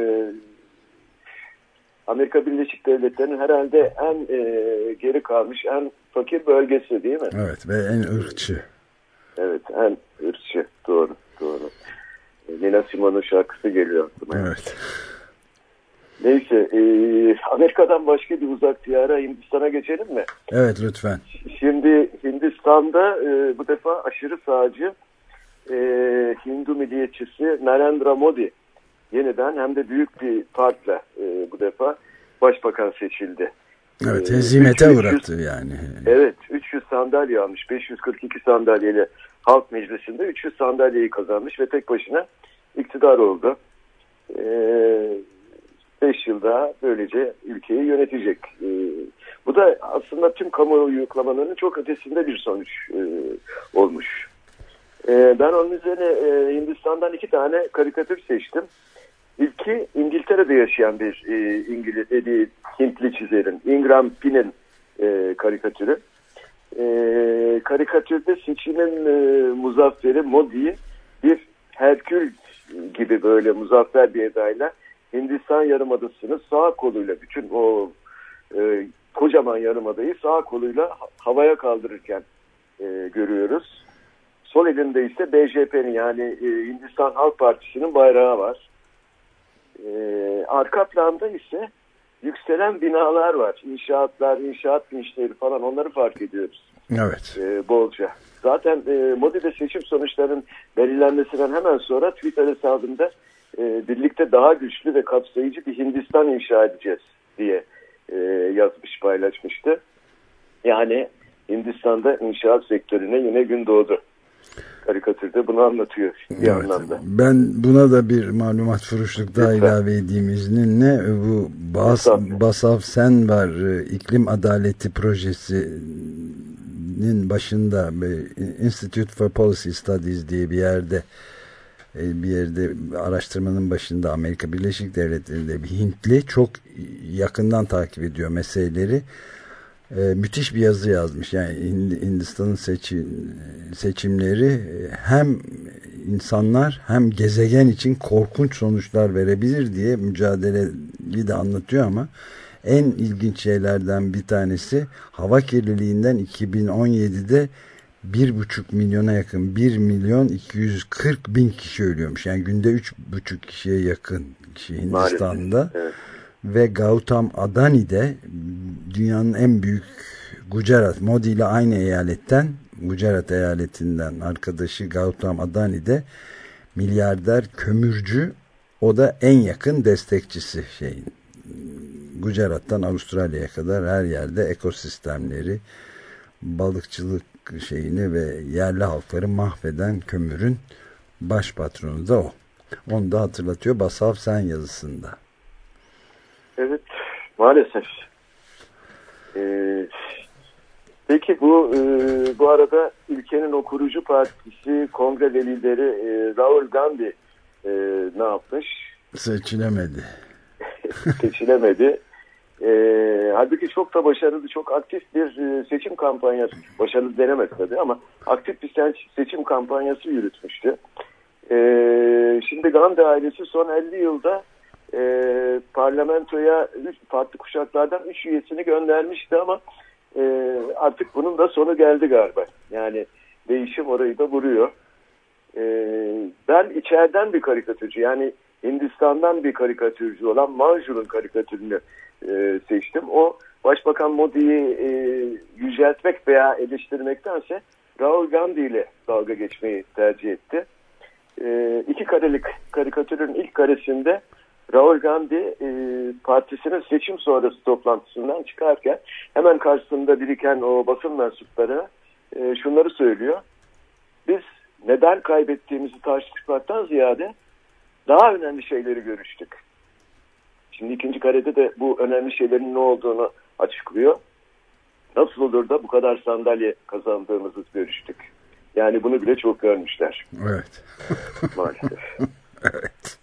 Amerika Birleşik Devletleri'nin herhalde en e, geri kalmış, en fakir bölgesi değil mi? Evet, ve en ırkçı. Evet, en ırkçı. Doğru, doğru. Nina Simone'un şarkısı geliyor aklıma. Evet. Neyse, e, Amerika'dan başka bir uzak diyara, Hindistan'a geçelim mi? Evet, lütfen. Şimdi Hindistan'da e, bu defa aşırı sağcı e, Hindu milliyetçisi Narendra Modi yeniden hem de büyük bir farkla e, bu defa başbakan seçildi. Evet, hezimete e, uğrattı yani. Evet, üç yüz sandalye almış. beş yüz kırk iki sandalyeli Halk Meclisi'nde üç yüz sandalyeyi kazanmış ve tek başına iktidar oldu. beş yıl daha böylece ülkeyi yönetecek. E, bu da aslında tüm kamuoyu yoklamalarının çok ötesinde bir sonuç e, olmuş. E, ben onun üzerine e, Hindistan'dan iki tane karikatür seçtim. İlki İngiltere'de yaşayan bir e, İngiliz, e, bir Hintli çizerin, Ingram Pinn'in e, karikatürü. E, karikatürde seçimin e, muzafferi Modi'yi bir Herkül gibi böyle muzaffer bir edayla Hindistan Yarımadası'nı sağ koluyla, bütün o e, kocaman yarımadayı sağ koluyla havaya kaldırırken e, görüyoruz. Sol elinde ise B J P'nin, yani e, Hindistan Halk Partisi'nin bayrağı var. E, arka planda ise yükselen binalar var. İnşaatlar, inşaat vinçleri falan, onları fark ediyoruz. Evet. E, bolca. Zaten e, Modi'de seçim sonuçlarının belirlenmesinden hemen sonra Twitter hesabında e, birlikte daha güçlü ve kapsayıcı bir Hindistan inşa edeceğiz diye e, yazmış, paylaşmıştı. Yani Hindistan'da inşaat sektörüne yine gün doğdu. Karikatürde bunu anlatıyor bir evet, anlamda. Ben buna da bir malumat furuşluk daha Lütfen. ilave edeyim izninle. Bu Bas, Basav Senvar iklim adaleti projesinin başında Institute for Policy Studies diye bir yerde bir yerde araştırmanın başında Amerika Birleşik Devletleri'nde bir Hintli çok yakından takip ediyor meseleleri. Ee, müthiş bir yazı yazmış. Yani Hindistan'ın seçim, seçimleri hem insanlar hem gezegen için korkunç sonuçlar verebilir diye mücadeleyi de anlatıyor, ama en ilginç şeylerden bir tanesi hava kirliliğinden iki bin on yedide bir buçuk milyona yakın, bir milyon iki yüz kırk bin kişi ölüyormuş. Yani günde üç buçuk kişiye yakın kişi Hindistan'da. Evet. Ve Gautam Adani de dünyanın en büyük Gujarat, Modi ile aynı eyaletten, Gujarat eyaletinden arkadaşı Gautam Adani de milyarder kömürcü, o da en yakın destekçisi şeyin. Gujarat'tan Avustralya'ya kadar her yerde ekosistemleri, balıkçılık şeyini ve yerli halkları mahveden kömürün baş patronu da o. Onu da hatırlatıyor Basav Sen yazısında. Evet, maalesef. Ee, Peki bu e, bu arada ülkenin o kurucu partisi kongre lideri e, Rahul Gandhi e, ne yapmış? Seçilemedi. Seçilemedi. E, halbuki çok da başarılı, çok aktif bir e, seçim kampanyası, başarılı denemez tabii ama aktif bir seçim kampanyası yürütmüştü. E, şimdi Gandhi ailesi son elli yılda e, parlamentoya üç, farklı kuşaklardan üç üyesini göndermişti ama e, artık bunun da sonu geldi galiba. Yani değişim orayı da vuruyor. E, ben içeriden bir karikatürcü, yani Hindistan'dan bir karikatürcü olan Manjur'un karikatürünü e, seçtim. O Başbakan Modi'yi e, yüceltmek veya eleştirmektense Rahul Gandhi ile dalga geçmeyi tercih etti. E, iki karelik karikatürün ilk karesinde Rahul Gandhi e, partisinin seçim sonrası toplantısından çıkarken hemen karşısında biriken o basın mensupları e, şunları söylüyor. Biz neden kaybettiğimizi tartışmaktan ziyade daha önemli şeyleri görüştük. Şimdi ikinci karede de bu önemli şeylerin ne olduğunu açıklıyor. Nasıl olur da bu kadar sandalye kazandığımızı görüştük. Yani bunu bile çok görmüşler. Evet. Maalesef. Evet.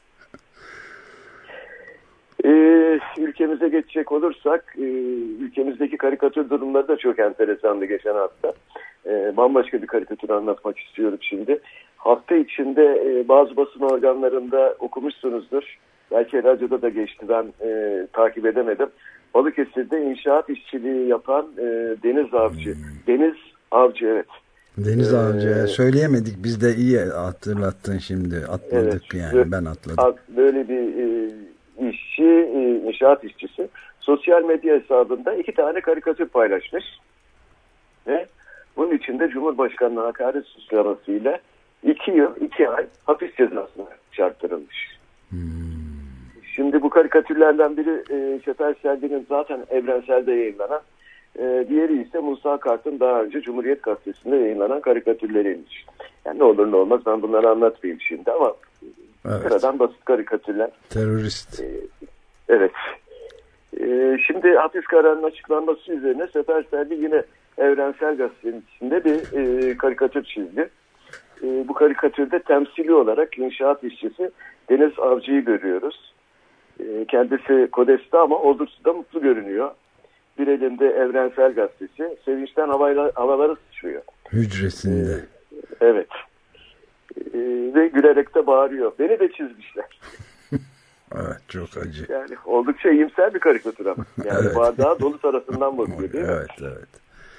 Ee, ülkemize geçecek olursak, e, ülkemizdeki karikatür durumları da çok enteresandı geçen hafta. E, bambaşka bir karikatür anlatmak istiyorum şimdi. Hafta içinde e, bazı basın organlarında okumuşsunuzdur. Belki radyoda da geçti, ben e, takip edemedim. Balıkesir'de inşaat işçiliği yapan e, Deniz Avcı. Hmm. Deniz Avcı, evet. Deniz Avcı ee, söyleyemedik. Biz de iyi hatırlattın şimdi. Atladık evet, yani. Ben atladım. Böyle bir e, işçi, e, inşaat işçisi sosyal medya hesabında iki tane karikatür paylaşmış. Ve bunun içinde Cumhurbaşkanı'na hakaret suçlamasıyla iki yıl, iki ay hapis cezasına çarptırılmış. Hmm. Şimdi bu karikatürlerden biri e, Şefer Selvi'nin zaten Evrensel'de yayınlanan, e, diğeri ise Musa Kart'ın daha önce Cumhuriyet Gazetesi'nde yayınlanan karikatürleriymiş. Yani ne olur ne olmaz ben bunları anlatmayayım şimdi ama evet. Sıradan basit karikatürler. Terörist. E, evet. E, şimdi hapis kararının açıklanması üzerine Şefer Selvi yine Evrensel Gazetesi'nde bir e, karikatür çizdi. E, bu karikatürde temsili olarak inşaat işçisi Deniz Avcı'yı görüyoruz. E, kendisi Kodes'te ama oldukça da mutlu görünüyor. Bir elinde Evrensel Gazetesi, sevinçten havayla, havaları sıçrıyor. Hücresinde. E, evet. E, ve gülerek de bağırıyor. Beni de çizmişler. Evet, çok acı. Yani oldukça iyimser bir karikatür ama. Yani evet. Bardağı dolu tarafından bakıyor değil mi? Evet, evet.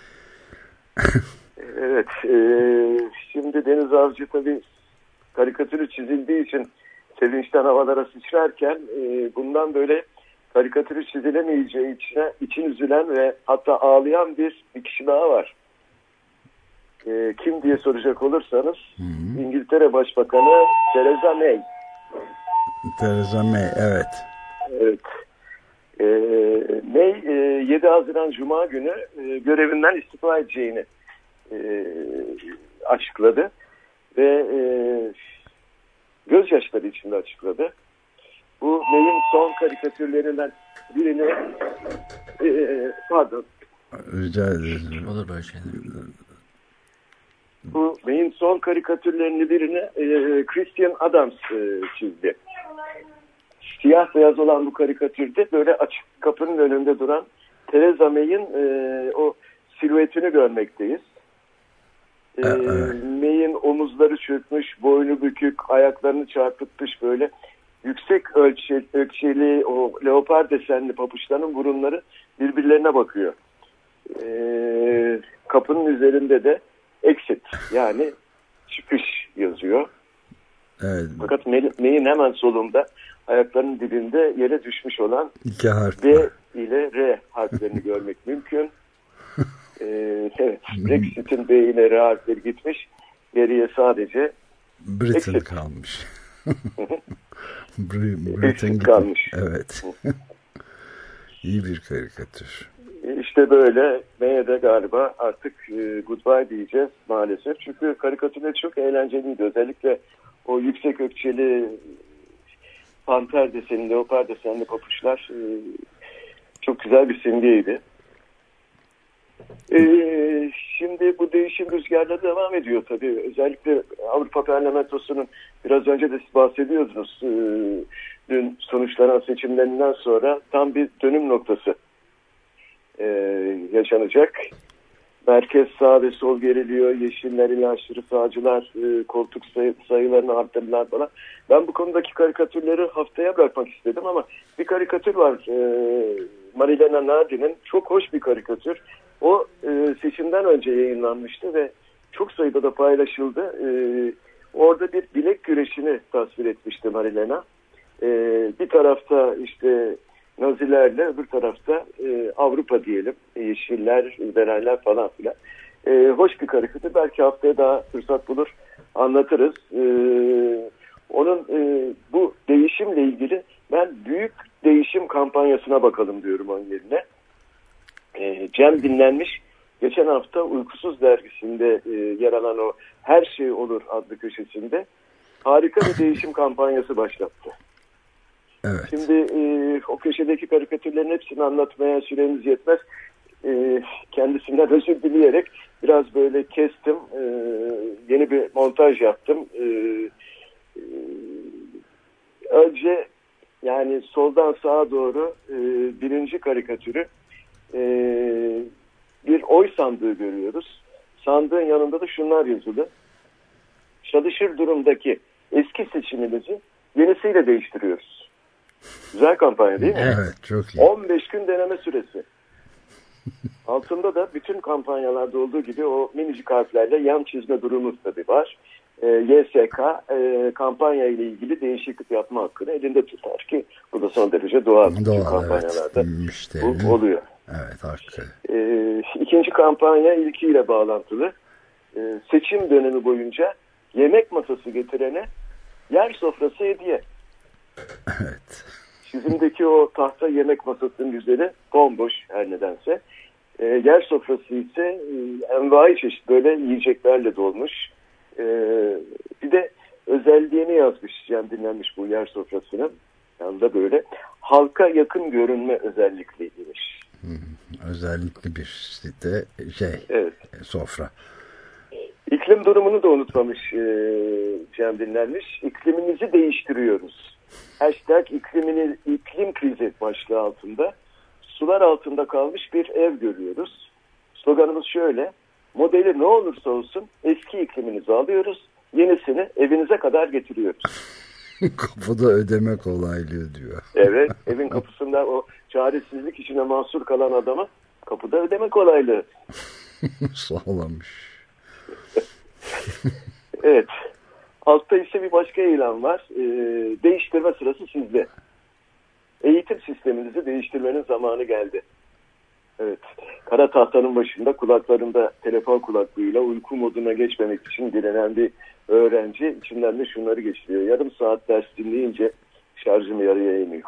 Evet. E, şimdi Deniz Avcı tabii karikatürü çizildiği için sevinçten havalara sıçrarken e, bundan böyle karikatürü çizilemeyeceği içine, için üzülen ve hatta ağlayan bir, bir kişi daha var. E, kim diye soracak olursanız Hı-hı. İngiltere Başbakanı Theresa May. Theresa May, evet. Evet. E, May e, yedi Haziran Cuma günü e, görevinden istifa edeceğini e, açıkladı ve e, gözyaşları içinde açıkladı. Bu May'in son karikatürlerinden birini e, pardon. Rica ederim. Olur böyle şeyler. Bu May'in son karikatürlerini birini e, Christian Adams e, çizdi. Siyah beyaz olan bu karikatürde böyle açık kapının önünde duran Theresa May'in e, o silüetini görmekteyiz. E, May'in omuzları çökmüş, boynu bükük, ayaklarını çarpıtmış böyle yüksek ölçe, ölçeli o leopar desenli papuçların burunları birbirlerine bakıyor. E, kapının üzerinde de exit yani çıkış yazıyor. Evet. Fakat May'in hemen solunda ayaklarının dibinde yere düşmüş olan İki harf B ile R harflerini görmek mümkün. Ee, evet, Brexit'in B ile R harfleri gitmiş. Geriye sadece Britain exit kalmış. Britain kalmış. Evet. İyi bir karikatür. İşte böyle May'e de galiba artık e, goodbye diyeceğiz maalesef. Çünkü karikatürler çok eğlenceliydi. Özellikle o yüksek ökçeli panter desenli, leopar desenli papuçlar e, çok güzel bir simgeydi. Ee, şimdi bu değişim rüzgarları devam ediyor tabii. Özellikle Avrupa Parlamentosu'nun biraz önce de siz bahsediyordunuz. Ee, dün sonuçlanan seçimlerinden sonra tam bir dönüm noktası ee, yaşanacak. Merkez sağ ve sol geriliyor. Yeşiller ile aşırı sağcılar e, koltuk sayı, sayılarını arttırdılar falan. Ben bu konudaki karikatürleri haftaya bırakmak istedim ama bir karikatür var. E, Marilena Nardi'nin çok hoş bir karikatür. O e, seçimden önce yayınlanmıştı ve çok sayıda da paylaşıldı. E, orada bir bilek güreşini tasvir etmişti Marilena. E, bir tarafta işte Nazilerle, öbür tarafta e, Avrupa diyelim, Yeşiller, liberaller falan filan. E, hoş bir karikatür. Belki haftaya daha fırsat bulur, anlatırız. E, onun e, bu değişimle ilgili ben büyük değişim kampanyasına bakalım diyorum onun yerine. E, Cem Dinlenmiş geçen hafta Uykusuz dergisinde e, yer alan o Her Şey Olur adlı köşesinde harika bir değişim kampanyası başlattı. Evet. Şimdi e, o köşedeki karikatürlerin hepsini anlatmaya süremiz yetmez. E, kendisinden özür dileyerek biraz böyle kestim. E, yeni bir montaj yaptım. E, e, önce yani soldan sağa doğru e, birinci karikatürü e, bir oy sandığı görüyoruz. Sandığın yanında da şunlar yazılı. Çalışır durumdaki eski seçimimizi yenisiyle değiştiriyoruz. Güzel kampanya değil mi? Evet, çok iyi. on beş gün deneme süresi. Altında da bütün kampanyalarda olduğu gibi o minicik harflerle yan çizme durumu tabii var. E, Y S K e, kampanya ile ilgili değişiklik yapma hakkını elinde tutar ki bu da son derece doğal. Doğal, kampanyalarda evet. bu oluyor. Evet, hakkı. E, ikinci kampanya ilkiyle bağlantılı. E, seçim dönemi boyunca yemek masası getirene yer sofrası hediye. Evet. Çizimdeki o tahta yemek masasının üzeri bomboş her nedense. E, yer sofrası ise e, envai çeşit böyle yiyeceklerle dolmuş. E, bir de özelliğini yazmış, yani dinlenmiş bu yer sofrasının. Yanında böyle halka yakın görünme özellikliymiş. Hmm, özellikle bir site şey evet. Sofra. İklim durumunu da unutmamış e, Cem dinlenmiş. İklimimizi değiştiriyoruz. Hashtag iklimini, iklim krizi başlığı altında sular altında kalmış bir ev görüyoruz. Sloganımız şöyle: modeli ne olursa olsun eski ikliminizi alıyoruz, yenisini evinize kadar getiriyoruz. Kapıda ödeme kolaylığı diyor. Evet, evin kapısında o çaresizlik içine mahsur kalan adama kapıda ödeme kolaylığı. Sağlamış. Evet. Altta ise bir başka ilan var. Ee, değiştirme sırası sizde. Eğitim sisteminizi değiştirmenin zamanı geldi. Evet. Kara tahtanın başında kulaklarında telefon kulaklığıyla uyku moduna geçmemek için direnen bir öğrenci içinden de şunları geçiriyor. Yarım saat ders dinleyince şarjım yarıya iniyor.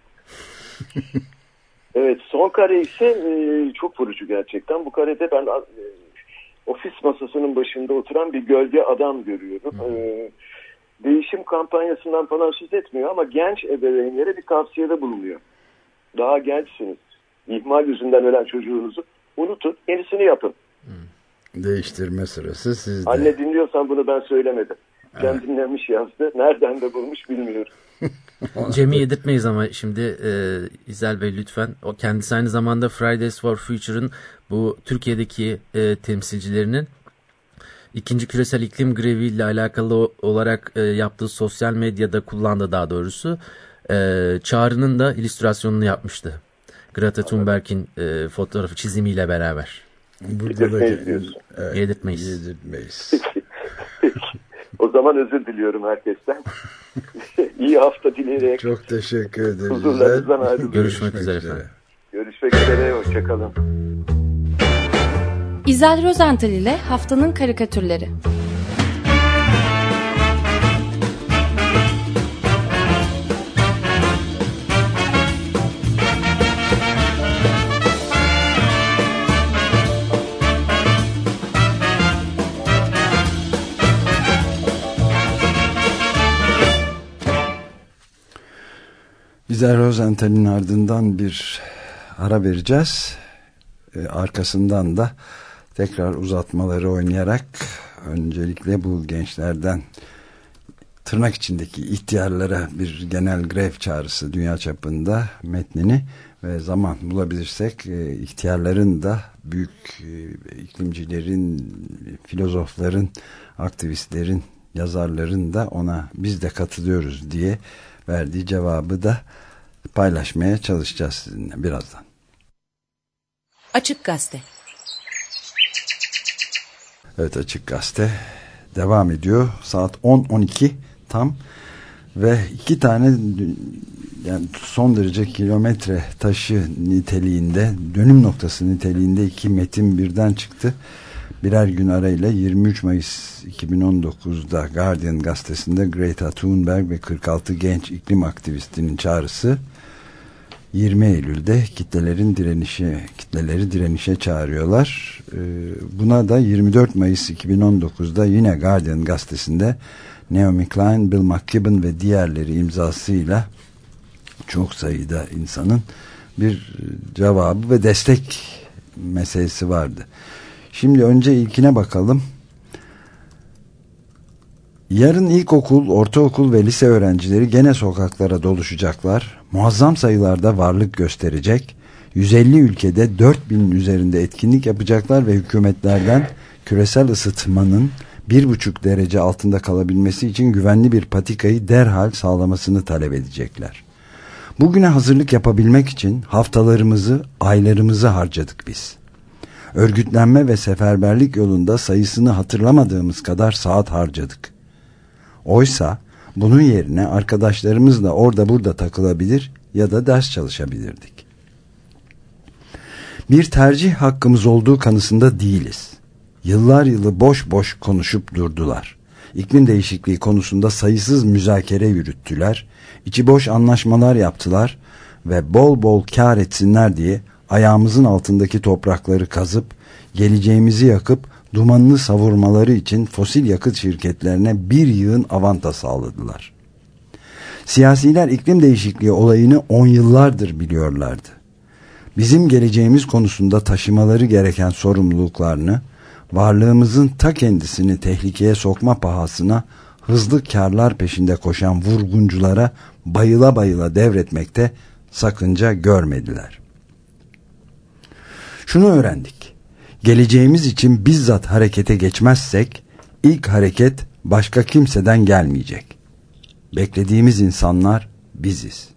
Evet. Son kare ise e, çok vurucu gerçekten. Bu karede ben e, ofis masasının başında oturan bir gölge adam görüyorum. Ee, değişim kampanyasından falan söz etmiyor ama genç ebeveynlere bir tavsiyede bulunuyor. Daha gençsiniz. İhmal yüzünden ölen çocuğunuzu unutun, yenisini yapın. Değiştirme sırası sizde. Anne dinliyorsan bunu ben söylemedim. Evet. Cem dinlemiş yazdı. Nereden de bulmuş bilmiyorum. Cem'i yedirtmeyiz ama şimdi e, İzel Bey lütfen. O kendisi aynı zamanda Fridays for Future'ın bu Türkiye'deki e, temsilcilerinin ikinci küresel iklim greviyle alakalı olarak e, yaptığı sosyal medyada kullandığı daha doğrusu e, çağrının da illüstrasyonunu yapmıştı. Greta Thunberg'in e, fotoğrafı çizimiyle beraber. Burada da yedirtmeyiz. Evet, yedirtmeyiz. Yedirtmeyiz. O zaman özür diliyorum herkesten. İyi hafta dileyerek. Çok teşekkür ederiz. Huzurlarınızdan ayrılıyoruz. Görüşmek üzere efendim. Görüşmek üzere. Hoşçakalın. İzel Rozental ile haftanın karikatürleri. İzel Rozental'in ardından bir ara vereceğiz. e, arkasından da tekrar uzatmaları oynayarak öncelikle bu gençlerden tırnak içindeki ihtiyarlara bir genel grev çağrısı dünya çapında metnini ve zaman bulabilirsek e, ihtiyarların da büyük e, iklimcilerin, filozofların, aktivistlerin, yazarların da ona biz de katılıyoruz diye verdiği cevabı da paylaşmaya çalışacağız sizinle birazdan. Açık Gazete. Evet, Açık Gazete devam ediyor. Saat on on iki tam ve iki tane yani son derece kilometre taşı niteliğinde, dönüm noktası niteliğinde iki metin birden çıktı. Birer gün arayla yirmi üç Mayıs iki bin on dokuz'da Guardian gazetesinde Greta Thunberg ve kırk altı genç iklim aktivistinin çağrısı, yirmi Eylül'de kitlelerin direnişe, kitleleri direnişe çağırıyorlar. Buna da yirmi dört Mayıs iki bin on dokuz'da yine Guardian gazetesinde Naomi Klein, Bill McKibben ve diğerleri imzasıyla çok sayıda insanın bir cevabı ve destek meselesi vardı. Şimdi önce ilkine bakalım. Yarın ilkokul, ortaokul ve lise öğrencileri gene sokaklara doluşacaklar. Muazzam sayılarda varlık gösterecek. yüz elli ülkede dört binin üzerinde etkinlik yapacaklar ve hükümetlerden küresel ısıtmanın bir buçuk derece altında kalabilmesi için güvenli bir patikayı derhal sağlamasını talep edecekler. Bugüne hazırlık yapabilmek için haftalarımızı, aylarımızı harcadık biz. Örgütlenme ve seferberlik yolunda sayısını hatırlamadığımız kadar saat harcadık. Oysa bunun yerine arkadaşlarımızla orada burada takılabilir ya da ders çalışabilirdik. Bir tercih hakkımız olduğu kanısında değiliz. Yıllar yılı boş boş konuşup durdular. İklim değişikliği konusunda sayısız müzakere yürüttüler, içi boş anlaşmalar yaptılar ve bol bol kâr etsinler diye ayağımızın altındaki toprakları kazıp, geleceğimizi yakıp, dumanını savurmaları için fosil yakıt şirketlerine bir yığın avanta sağladılar. Siyasiler iklim değişikliği olayını on yıllardır biliyorlardı. Bizim geleceğimiz konusunda taşımaları gereken sorumluluklarını, varlığımızın ta kendisini tehlikeye sokma pahasına hızlı kârlar peşinde koşan vurgunculara bayıla bayıla devretmekte sakınca görmediler. Şunu öğrendik. Geleceğimiz için bizzat harekete geçmezsek ilk hareket başka kimseden gelmeyecek. Beklediğimiz insanlar biziz.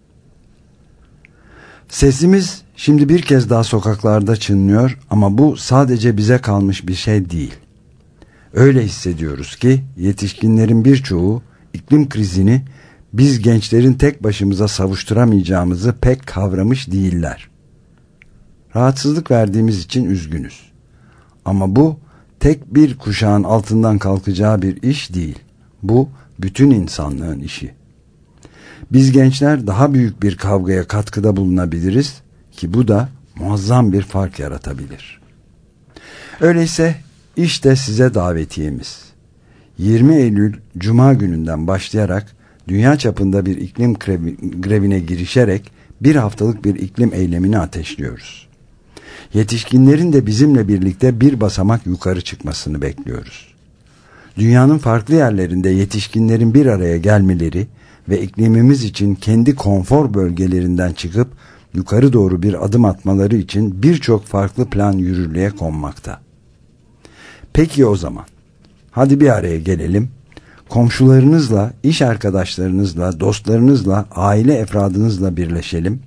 Sesimiz şimdi bir kez daha sokaklarda çınlıyor ama bu sadece bize kalmış bir şey değil. Öyle hissediyoruz ki yetişkinlerin birçoğu iklim krizini biz gençlerin tek başımıza savuşturamayacağımızı pek kavramış değiller. Rahatsızlık verdiğimiz için üzgünüz. Ama bu tek bir kuşağın altından kalkacağı bir iş değil. Bu bütün insanlığın işi. Biz gençler daha büyük bir kavgaya katkıda bulunabiliriz ki bu da muazzam bir fark yaratabilir. Öyleyse işte size davetiyemiz. yirmi Eylül Cuma gününden başlayarak dünya çapında bir iklim grevine girişerek bir haftalık bir iklim eylemini ateşliyoruz. Yetişkinlerin de bizimle birlikte bir basamak yukarı çıkmasını bekliyoruz. Dünyanın farklı yerlerinde yetişkinlerin bir araya gelmeleri ve iklimimiz için kendi konfor bölgelerinden çıkıp yukarı doğru bir adım atmaları için birçok farklı plan yürürlüğe konmakta. Peki o zaman, hadi bir araya gelelim, komşularınızla, iş arkadaşlarınızla, dostlarınızla, aile efradınızla birleşelim,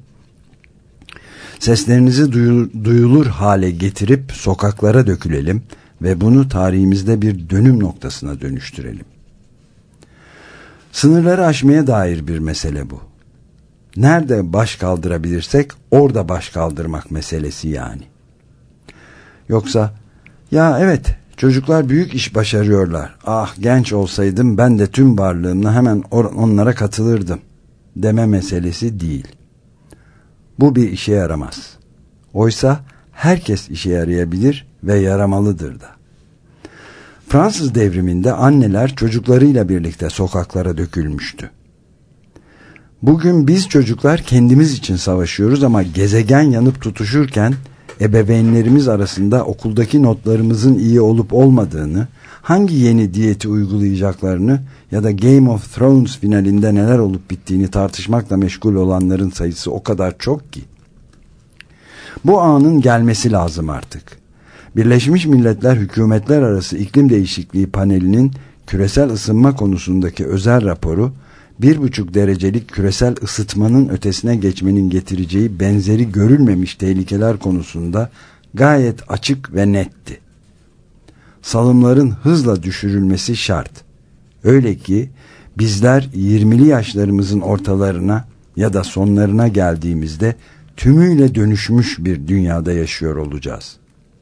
seslerinizi duyulur hale getirip sokaklara dökülelim ve bunu tarihimizde bir dönüm noktasına dönüştürelim. Sınırları aşmaya dair bir mesele bu. Nerede baş kaldırabilirsek orada baş kaldırmak meselesi yani. Yoksa ya evet çocuklar büyük iş başarıyorlar. Ah genç olsaydım ben de tüm varlığımla hemen onlara katılırdım deme meselesi değil. Bu bir işe yaramaz. Oysa herkes işe yarayabilir ve yaramalıdır da. Fransız devriminde anneler çocuklarıyla birlikte sokaklara dökülmüştü. Bugün biz çocuklar kendimiz için savaşıyoruz ama gezegen yanıp tutuşurken ebeveynlerimiz arasında okuldaki notlarımızın iyi olup olmadığını, hangi yeni diyeti uygulayacaklarını ya da Game of Thrones finalinde neler olup bittiğini tartışmakla meşgul olanların sayısı o kadar çok ki. Bu anın gelmesi lazım artık. Birleşmiş Milletler Hükümetler Arası İklim Değişikliği Paneli'nin küresel ısınma konusundaki özel raporu, bir buçuk derecelik küresel ısıtmanın ötesine geçmenin getireceği benzeri görülmemiş tehlikeler konusunda gayet açık ve netti. Salımların hızla düşürülmesi şart. Öyle ki bizler yirmili yaşlarımızın ortalarına ya da sonlarına geldiğimizde tümüyle dönüşmüş bir dünyada yaşıyor olacağız.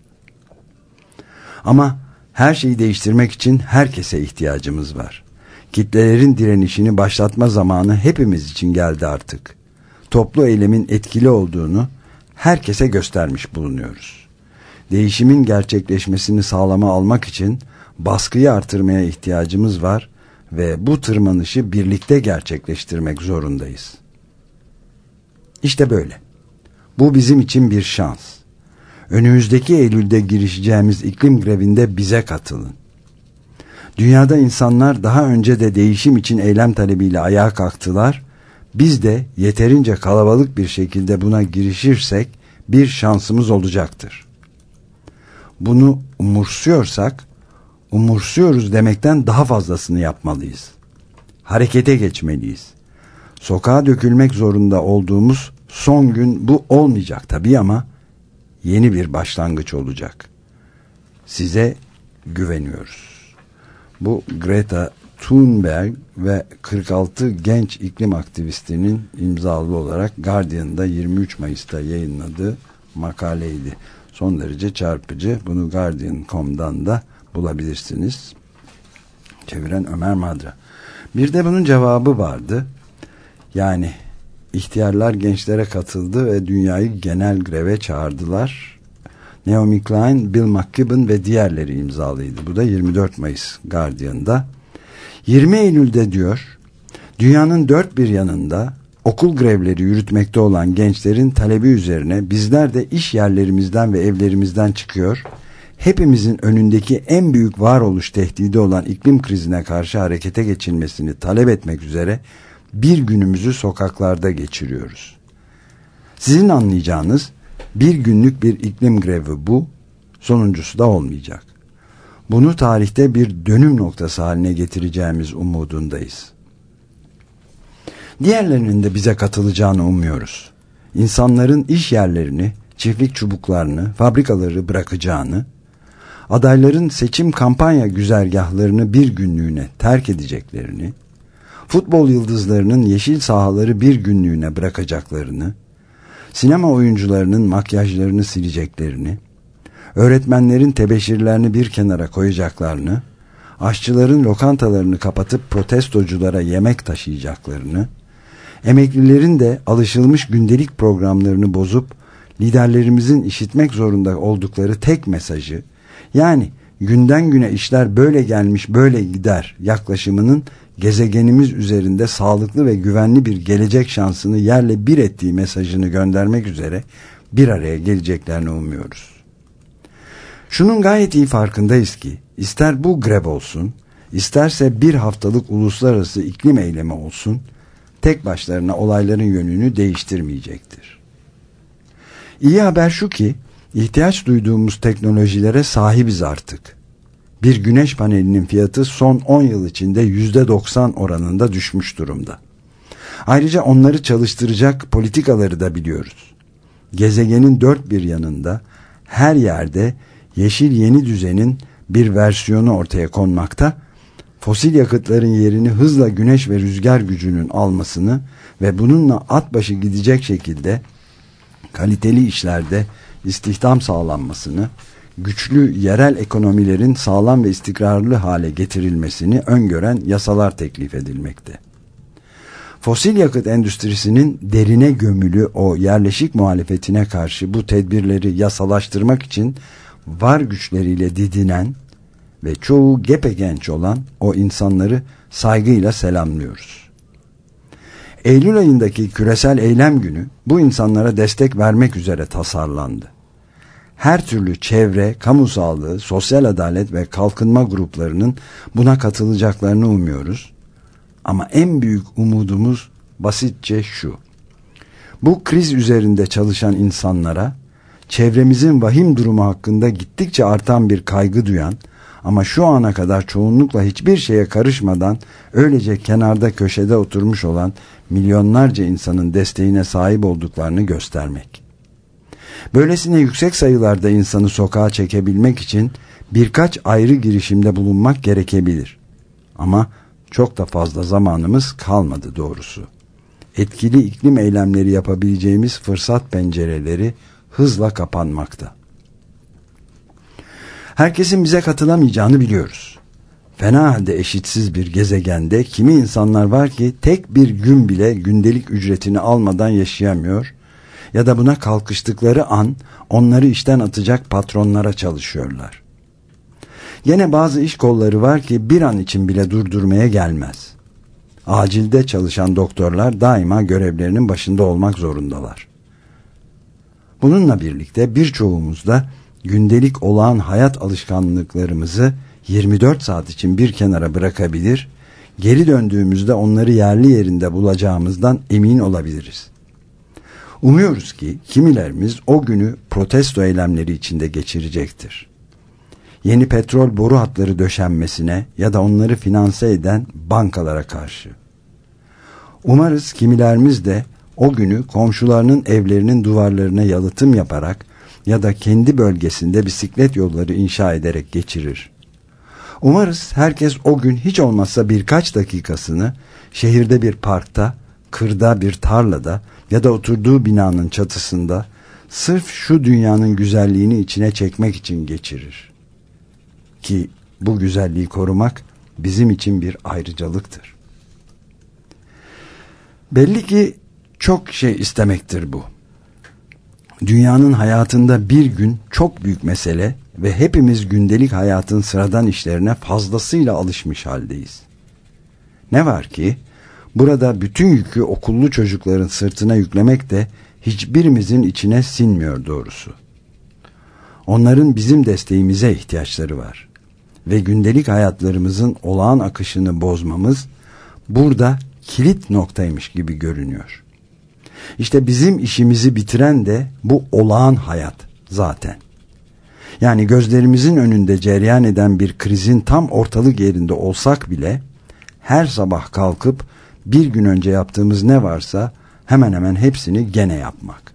Ama her şeyi değiştirmek için herkese ihtiyacımız var. Kitlelerin direnişini başlatma zamanı hepimiz için geldi artık. Toplu eylemin etkili olduğunu herkese göstermiş bulunuyoruz. Değişimin gerçekleşmesini sağlama almak için baskıyı artırmaya ihtiyacımız var ve bu tırmanışı birlikte gerçekleştirmek zorundayız. İşte böyle. Bu bizim için bir şans. Önümüzdeki Eylül'de girişeceğimiz iklim grevinde bize katılın. Dünyada insanlar daha önce de değişim için eylem talebiyle ayağa kalktılar. Biz de yeterince kalabalık bir şekilde buna girişirsek bir şansımız olacaktır. Bunu umursuyorsak, umursuyoruz demekten daha fazlasını yapmalıyız. Harekete geçmeliyiz. Sokağa dökülmek zorunda olduğumuz son gün bu olmayacak tabii ama yeni bir başlangıç olacak. Size güveniyoruz. Bu Greta Thunberg ve kırk altı genç iklim aktivistinin imzalı olarak Guardian'da yirmi üç Mayıs'ta yayınladığı makaleydi. Son derece çarpıcı. Bunu Guardian nokta com'dan da bulabilirsiniz. Çeviren Ömer Madra. Bir de bunun cevabı vardı. Yani ihtiyarlar gençlere katıldı ve dünyayı genel greve çağırdılar. Naomi Klein, Bill McKibben ve diğerleri imzalıydı. Bu da yirmi dört Mayıs Guardian'da. yirmi Eylül'de diyor, dünyanın dört bir yanında okul grevleri yürütmekte olan gençlerin talebi üzerine bizler de iş yerlerimizden ve evlerimizden çıkıyor, hepimizin önündeki en büyük varoluş tehdidi olan iklim krizine karşı harekete geçilmesini talep etmek üzere bir günümüzü sokaklarda geçiriyoruz. Sizin anlayacağınız bir günlük bir iklim grevi bu, sonuncusu da olmayacak. Bunu tarihte bir dönüm noktası haline getireceğimiz umudundayız. Diğerlerinin de bize katılacağını umuyoruz. İnsanların iş yerlerini, çiftlik çubuklarını, fabrikaları bırakacağını, adayların seçim kampanya güzergahlarını bir günlüğüne terk edeceklerini, futbol yıldızlarının yeşil sahaları bir günlüğüne bırakacaklarını, sinema oyuncularının makyajlarını sileceklerini, öğretmenlerin tebeşirlerini bir kenara koyacaklarını, aşçıların lokantalarını kapatıp protestoculara yemek taşıyacaklarını, emeklilerin de alışılmış gündelik programlarını bozup liderlerimizin işitmek zorunda oldukları tek mesajı, yani günden güne işler böyle gelmiş böyle gider yaklaşımının gezegenimiz üzerinde sağlıklı ve güvenli bir gelecek şansını yerle bir ettiği mesajını göndermek üzere bir araya geleceklerini umuyoruz. Şunun gayet iyi farkındayız ki ister bu grev olsun, isterse bir haftalık uluslararası iklim eylemi olsun, tek başlarına olayların yönünü değiştirmeyecektir. İyi haber şu ki ihtiyaç duyduğumuz teknolojilere sahibiz artık. Bir güneş panelinin fiyatı son on yıl içinde yüzde doksan oranında düşmüş durumda. Ayrıca onları çalıştıracak politikaları da biliyoruz. Gezegenin dört bir yanında her yerde yeşil yeni düzenin bir versiyonu ortaya konmakta, fosil yakıtların yerini hızla güneş ve rüzgar gücünün almasını ve bununla at başı gidecek şekilde kaliteli işlerde istihdam sağlanmasını, güçlü yerel ekonomilerin sağlam ve istikrarlı hale getirilmesini öngören yasalar teklif edilmekte. Fosil yakıt endüstrisinin derine gömülü o yerleşik muhalefetine karşı bu tedbirleri yasalaştırmak için var güçleriyle didinen ve çoğu gepegenç olan o insanları saygıyla selamlıyoruz. Eylül ayındaki küresel eylem günü bu insanlara destek vermek üzere tasarlandı. her türlü çevre, kamu sağlığı, sosyal adalet ve kalkınma gruplarının buna katılacaklarını umuyoruz. Ama en büyük umudumuz basitçe şu: bu kriz üzerinde çalışan insanlara, çevremizin vahim durumu hakkında gittikçe artan bir kaygı duyan ama şu ana kadar çoğunlukla hiçbir şeye karışmadan öylece kenarda köşede oturmuş olan milyonlarca insanın desteğine sahip olduklarını göstermek. Böylesine yüksek sayılarda insanı sokağa çekebilmek için birkaç ayrı girişimde bulunmak gerekebilir. Ama çok da fazla zamanımız kalmadı doğrusu. Etkili iklim eylemleri yapabileceğimiz fırsat pencereleri hızla kapanmakta. Herkesin bize katılamayacağını biliyoruz. Fena halde eşitsiz bir gezegende kimi insanlar var ki tek bir gün bile gündelik ücretini almadan yaşayamıyor ya da buna kalkıştıkları an onları işten atacak patronlara çalışıyorlar. Yine bazı iş kolları var ki bir an için bile durdurmaya gelmez. Acilde çalışan doktorlar daima görevlerinin başında olmak zorundalar. Bununla birlikte birçoğumuz da gündelik olağan hayat alışkanlıklarımızı yirmi dört saat için bir kenara bırakabilir, geri döndüğümüzde onları yerli yerinde bulacağımızdan emin olabiliriz. Umuyoruz ki kimilerimiz o günü protesto eylemleri içinde geçirecektir. Yeni petrol boru hatları döşenmesine ya da onları finanse eden bankalara karşı. Umarız kimilerimiz de o günü komşularının evlerinin duvarlarına yalıtım yaparak ya da kendi bölgesinde bisiklet yolları inşa ederek geçirir. Umarız herkes o gün hiç olmazsa birkaç dakikasını şehirde bir parkta, kırda bir tarlada ya da oturduğu binanın çatısında sırf şu dünyanın güzelliğini içine çekmek için geçirir. Ki bu güzelliği korumak bizim için bir ayrıcalıktır. Belli ki çok şey istemektir bu. Dünyanın hayatında bir gün çok büyük mesele ve hepimiz gündelik hayatın sıradan işlerine fazlasıyla alışmış haldeyiz. Ne var ki burada bütün yükü okullu çocukların sırtına yüklemek de hiçbirimizin içine sinmiyor doğrusu. Onların bizim desteğimize ihtiyaçları var ve gündelik hayatlarımızın olağan akışını bozmamız burada kilit noktaymış gibi görünüyor. İşte bizim işimizi bitiren de bu olağan hayat zaten. Yani gözlerimizin önünde cereyan eden bir krizin tam ortalık yerinde olsak bile her sabah kalkıp bir gün önce yaptığımız ne varsa hemen hemen hepsini gene yapmak.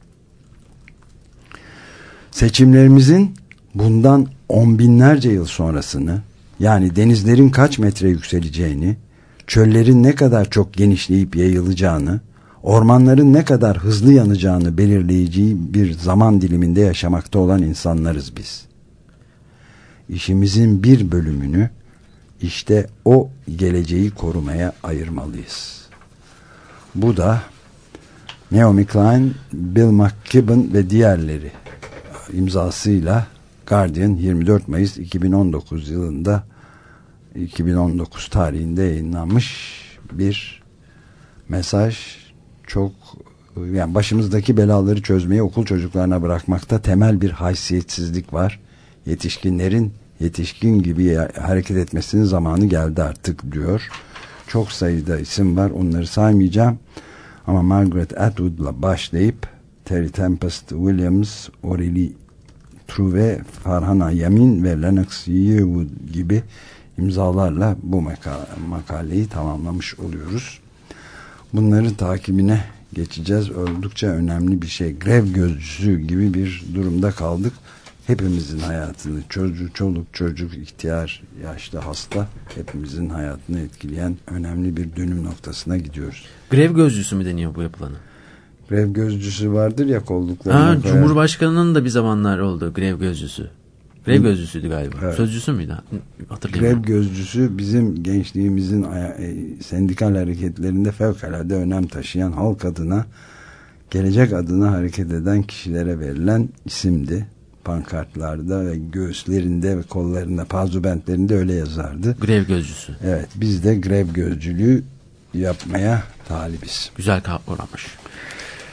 Seçimlerimizin bundan on binlerce yıl sonrasını, yani denizlerin kaç metre yükseleceğini, çöllerin ne kadar çok genişleyip yayılacağını, ormanların ne kadar hızlı yanacağını belirleyeceği bir zaman diliminde yaşamakta olan insanlarız biz. İşimizin bir bölümünü işte o geleceği korumaya ayırmalıyız. Bu da Naomi Klein, Bill McKibben ve diğerleri imzasıyla Guardian yirmi dört Mayıs iki bin on dokuz yılında iki bin on dokuz tarihinde yayınlanmış bir mesaj. Çok, yani başımızdaki belaları çözmeyi okul çocuklarına bırakmakta temel bir haysiyetsizlik var. Yetişkinlerin yetişkin gibi hareket etmesinin zamanı geldi artık diyor. Çok sayıda isim var, onları saymayacağım. Ama Margaret Atwood'la başlayıp Terry Tempest Williams, Aurélie Trouvé, Farhana Yamin ve Lennox Yearwood gibi imzalarla bu makaleyi tamamlamış oluyoruz. Bunların takibine geçeceğiz. Oldukça önemli bir şey. Grev gözcüsü gibi bir durumda kaldık. Hepimizin hayatını, çocuk, çoluk, çocuk, ihtiyar, yaşlı, hasta, hepimizin hayatını etkileyen önemli bir dönüm noktasına gidiyoruz. Grev gözcüsü mü deniyor bu yapılanı? Grev gözcüsü vardır ya kolluklarına. Ha, Cumhurbaşkanının da bir zamanlar oldu grev gözcüsü. Grev gözcüsüydü galiba. Evet. Sözcüsü müydü? Grev gözcüsü bizim gençliğimizin sendikal hareketlerinde fevkalade önem taşıyan, halk adına, gelecek adına hareket eden kişilere verilen isimdi. Pankartlarda ve göğüslerinde ve kollarında, pazubentlerinde öyle yazardı. Grev gözcüsü. Evet, biz de grev gözcülüğü yapmaya talibiz. Güzel kavramış.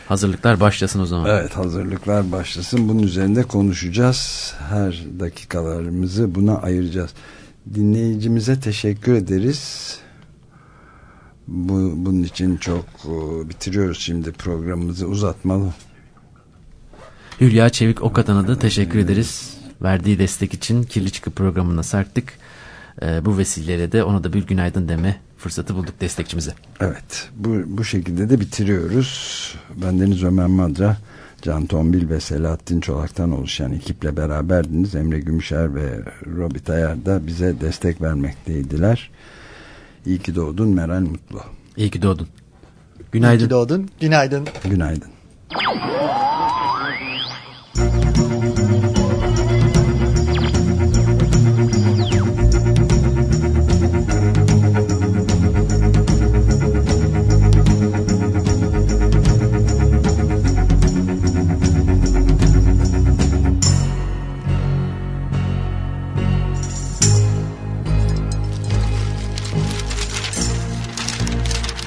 Hazırlıklar başlasın o zaman. Evet, hazırlıklar başlasın. Bunun üzerinde konuşacağız. Her dakikalarımızı buna ayıracağız. Dinleyicimize teşekkür ederiz. Bu, bunun için çok o, bitiriyoruz şimdi programımızı, uzatmalı. Hülya Çevik Okatan'a da teşekkür evet. ederiz. Verdiği destek için Kirli Çıkı programına sarktık. Ee, bu vesileyle de ona da bir günaydın deme fırsatı bulduk destekçimize. Evet, bu, bu şekilde de bitiriyoruz. Bendeniz Ömer Madra, Can Tombil ve Selahattin Çolak'tan oluşan ekiple beraberdiniz. Emre Gümüşer ve Robi Tayar da bize destek vermekteydiler. İyi ki doğdun Meral Mutlu. İyi ki doğdun. Günaydın. İyi ki doğdun. Günaydın. Günaydın.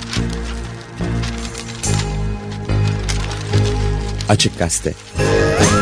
Açık Gazete.